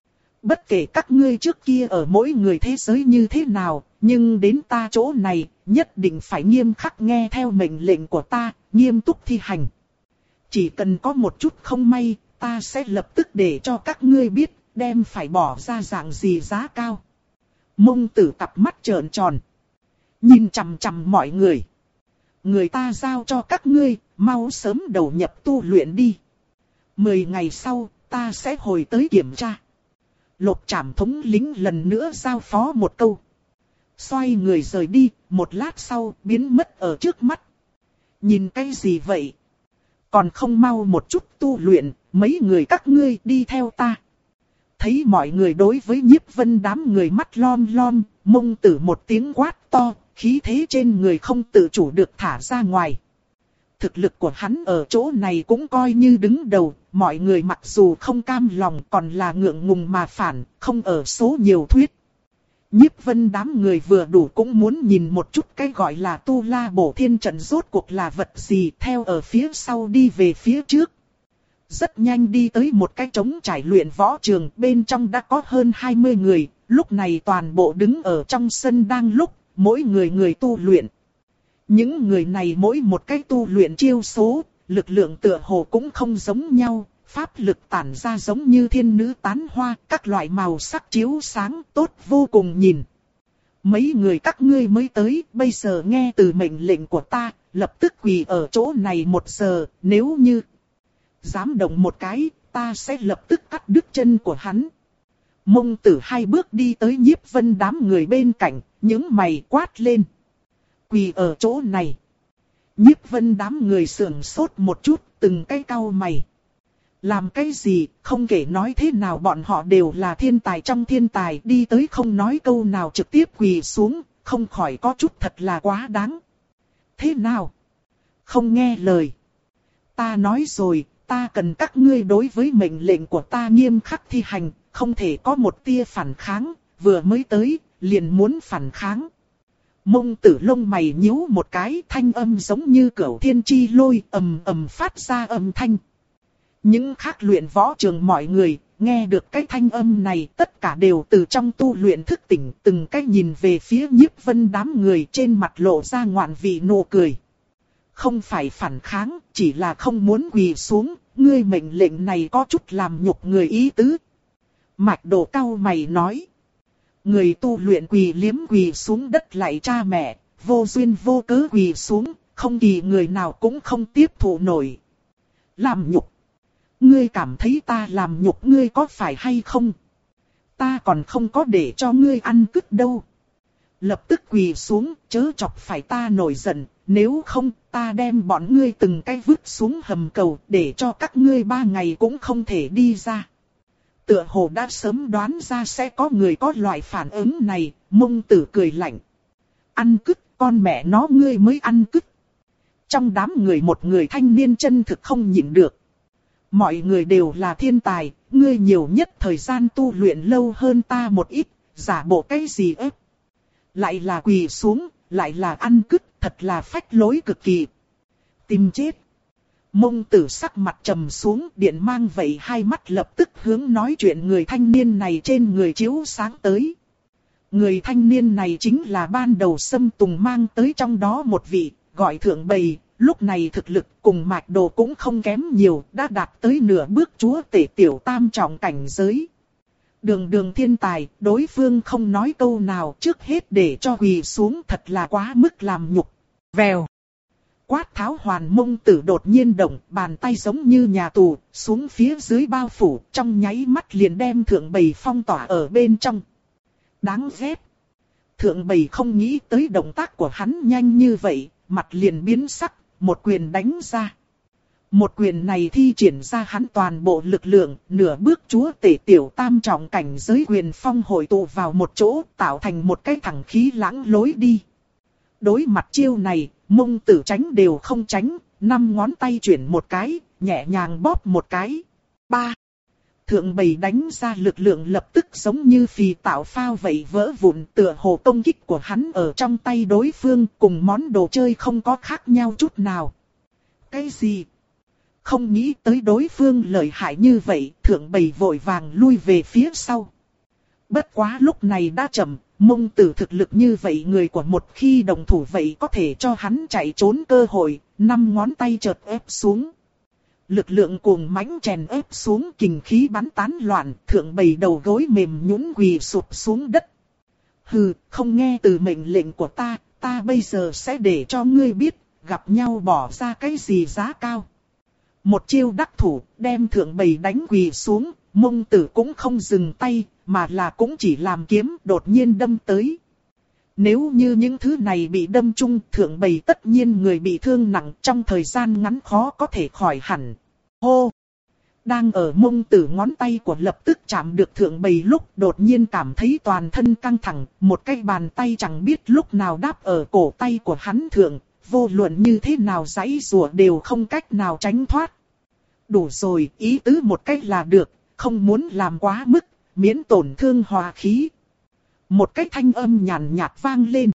Bất kể các ngươi trước kia ở mỗi người thế giới như thế nào, nhưng đến ta chỗ này, nhất định phải nghiêm khắc nghe theo mệnh lệnh của ta, nghiêm túc thi hành. Chỉ cần có một chút không may, ta sẽ lập tức để cho các ngươi biết, đem phải bỏ ra dạng gì giá cao. Mông Tử cặp mắt trợn tròn, nhìn chằm chằm mọi người. Người ta giao cho các ngươi, mau sớm đầu nhập tu luyện đi. Mười ngày sau, ta sẽ hồi tới kiểm tra. Lục Trảm thống lĩnh lần nữa giao phó một câu. Xoay người rời đi, một lát sau biến mất ở trước mắt. Nhìn cái gì vậy? Còn không mau một chút tu luyện, mấy người các ngươi đi theo ta. Thấy mọi người đối với Nhiếp Vân đám người mắt lom lom, Mông Tử một tiếng quát to, khí thế trên người không tự chủ được thả ra ngoài. Thực lực của hắn ở chỗ này cũng coi như đứng đầu, mọi người mặc dù không cam lòng còn là ngượng ngùng mà phản, không ở số nhiều thuyết. Nhiếp Vân đám người vừa đủ cũng muốn nhìn một chút cái gọi là tu la bổ thiên trận rốt cuộc là vật gì, theo ở phía sau đi về phía trước. Rất nhanh đi tới một cái trống trải luyện võ trường, bên trong đã có hơn hai mươi người, lúc này toàn bộ đứng ở trong sân đang lúc, mỗi người người tu luyện. Những người này mỗi một cái tu luyện chiêu số, lực lượng tựa hồ cũng không giống nhau, pháp lực tản ra giống như thiên nữ tán hoa, các loại màu sắc chiếu sáng tốt vô cùng nhìn. Mấy người các ngươi mới tới, bây giờ nghe từ mệnh lệnh của ta, lập tức quỳ ở chỗ này một giờ, nếu như dám động một cái, ta sẽ lập tức cắt đứt chân của hắn. Mông Tử hai bước đi tới Nhiếp Vân đám người bên cạnh, những mày quát lên. Quỳ ở chỗ này. Nhiếp Vân đám người sưởng sốt một chút, từng cái cau mày. Làm cái gì, không kể nói thế nào bọn họ đều là thiên tài trong thiên tài, đi tới không nói câu nào trực tiếp quỳ xuống, không khỏi có chút thật là quá đáng. Thế nào? Không nghe lời. Ta nói rồi, ta cần các ngươi đối với mệnh lệnh của ta nghiêm khắc thi hành, không thể có một tia phản kháng, vừa mới tới, liền muốn phản kháng. Mông Tử lông mày nhíu một cái, thanh âm giống như cửu thiên chi lôi, ầm ầm phát ra âm thanh. Những khác luyện võ trường mọi người, nghe được cái thanh âm này tất cả đều từ trong tu luyện thức tỉnh, từng cái nhìn về phía Nhiếp Vân đám người, trên mặt lộ ra ngoạn vị nụ cười. Không phải phản kháng, chỉ là không muốn quỳ xuống, ngươi mệnh lệnh này có chút làm nhục người ý tứ. Mạch Đồ cau mày nói. Người tu luyện quỳ liếm quỳ xuống đất lạy cha mẹ, vô duyên vô cớ quỳ xuống, không kỳ người nào cũng không tiếp thụ nổi. Làm nhục. Ngươi cảm thấy ta làm nhục ngươi có phải hay không? Ta còn không có để cho ngươi ăn cứt đâu. Lập tức quỳ xuống, chớ chọc phải ta nổi giận, nếu không ta đem bọn ngươi từng cái vứt xuống hầm cầu để cho các ngươi ba ngày cũng không thể đi ra. Tựa hồ đã sớm đoán ra sẽ có người có loại phản ứng này, Mông Tử cười lạnh. Ăn cứt, con mẹ nó ngươi mới ăn cứt. Trong đám người một người thanh niên chân thực không nhịn được. Mọi người đều là thiên tài, ngươi nhiều nhất thời gian tu luyện lâu hơn ta một ít, giả bộ cái gì ếp. Lại là quỳ xuống, lại là ăn cứt, thật là phách lối cực kỳ. Tìm chết. Mông Tử sắc mặt trầm xuống, điện mang vậy hai mắt lập tức hướng nói chuyện người thanh niên này trên người chiếu sáng tới. Người thanh niên này chính là ban đầu Sâm Tùng mang tới trong đó một vị, gọi Thượng Bầy, lúc này thực lực cùng Mạch Đồ cũng không kém nhiều, đã đạt tới nửa bước chúa tể tiểu tam trọng cảnh giới. Đường đường thiên tài, đối phương không nói câu nào, trước hết để cho quỳ xuống, thật là quá mức làm nhục. Vèo. Quát tháo hoàn. Mông Tử đột nhiên động, bàn tay giống như nhà tù, xuống phía dưới bao phủ, trong nháy mắt liền đem Thượng Bầy phong tỏa ở bên trong. Đáng ghét. Thượng Bầy không nghĩ tới động tác của hắn nhanh như vậy, mặt liền biến sắc, một quyền đánh ra. Một quyền này thi triển ra hắn toàn bộ lực lượng, nửa bước chúa tể tiểu tam trọng cảnh giới quyền phong hội tụ vào một chỗ, tạo thành một cái thẳng khí lãng lối đi. Đối mặt chiêu này, Mông Tử tránh đều không tránh, năm ngón tay chuyển một cái, nhẹ nhàng bóp một cái. Ba. Thượng Bầy đánh ra lực lượng lập tức giống như phì tạo phao vậy vỡ vụn, tựa hồ công kích của hắn ở trong tay đối phương cùng món đồ chơi không có khác nhau chút nào. Cái gì? Không nghĩ tới đối phương lợi hại như vậy, Thượng Bầy vội vàng lui về phía sau. Bất quá lúc này đã chậm, Mông Tử thực lực như vậy người của một khi đồng thủ vậy có thể cho hắn chạy trốn cơ hội, năm ngón tay chợt ép xuống. Lực lượng cuồng mãnh chèn ép xuống, kình khí bắn tán loạn, Thượng Bầy đầu gối mềm nhũn quỳ sụp xuống đất. Hừ, không nghe từ mệnh lệnh của ta, ta bây giờ sẽ để cho ngươi biết, gặp nhau bỏ ra cái gì giá cao. Một chiêu đắc thủ, đem thượng bầy đánh quỳ xuống, Mông Tử cũng không dừng tay, mà là cũng chỉ làm kiếm đột nhiên đâm tới. Nếu như những thứ này bị đâm trúng, thượng bầy tất nhiên người bị thương nặng, trong thời gian ngắn khó có thể khỏi hẳn. Hô! Đang ở Mông Tử ngón tay của lập tức chạm được thượng bầy lúc đột nhiên cảm thấy toàn thân căng thẳng, một cái bàn tay chẳng biết lúc nào đáp ở cổ tay của hắn thượng, vô luận như thế nào giãy giụa đều không cách nào tránh thoát. Đủ rồi, ý tứ một cách là được, không muốn làm quá mức, miễn tổn thương hòa khí. Một cái thanh âm nhàn nhạt vang lên.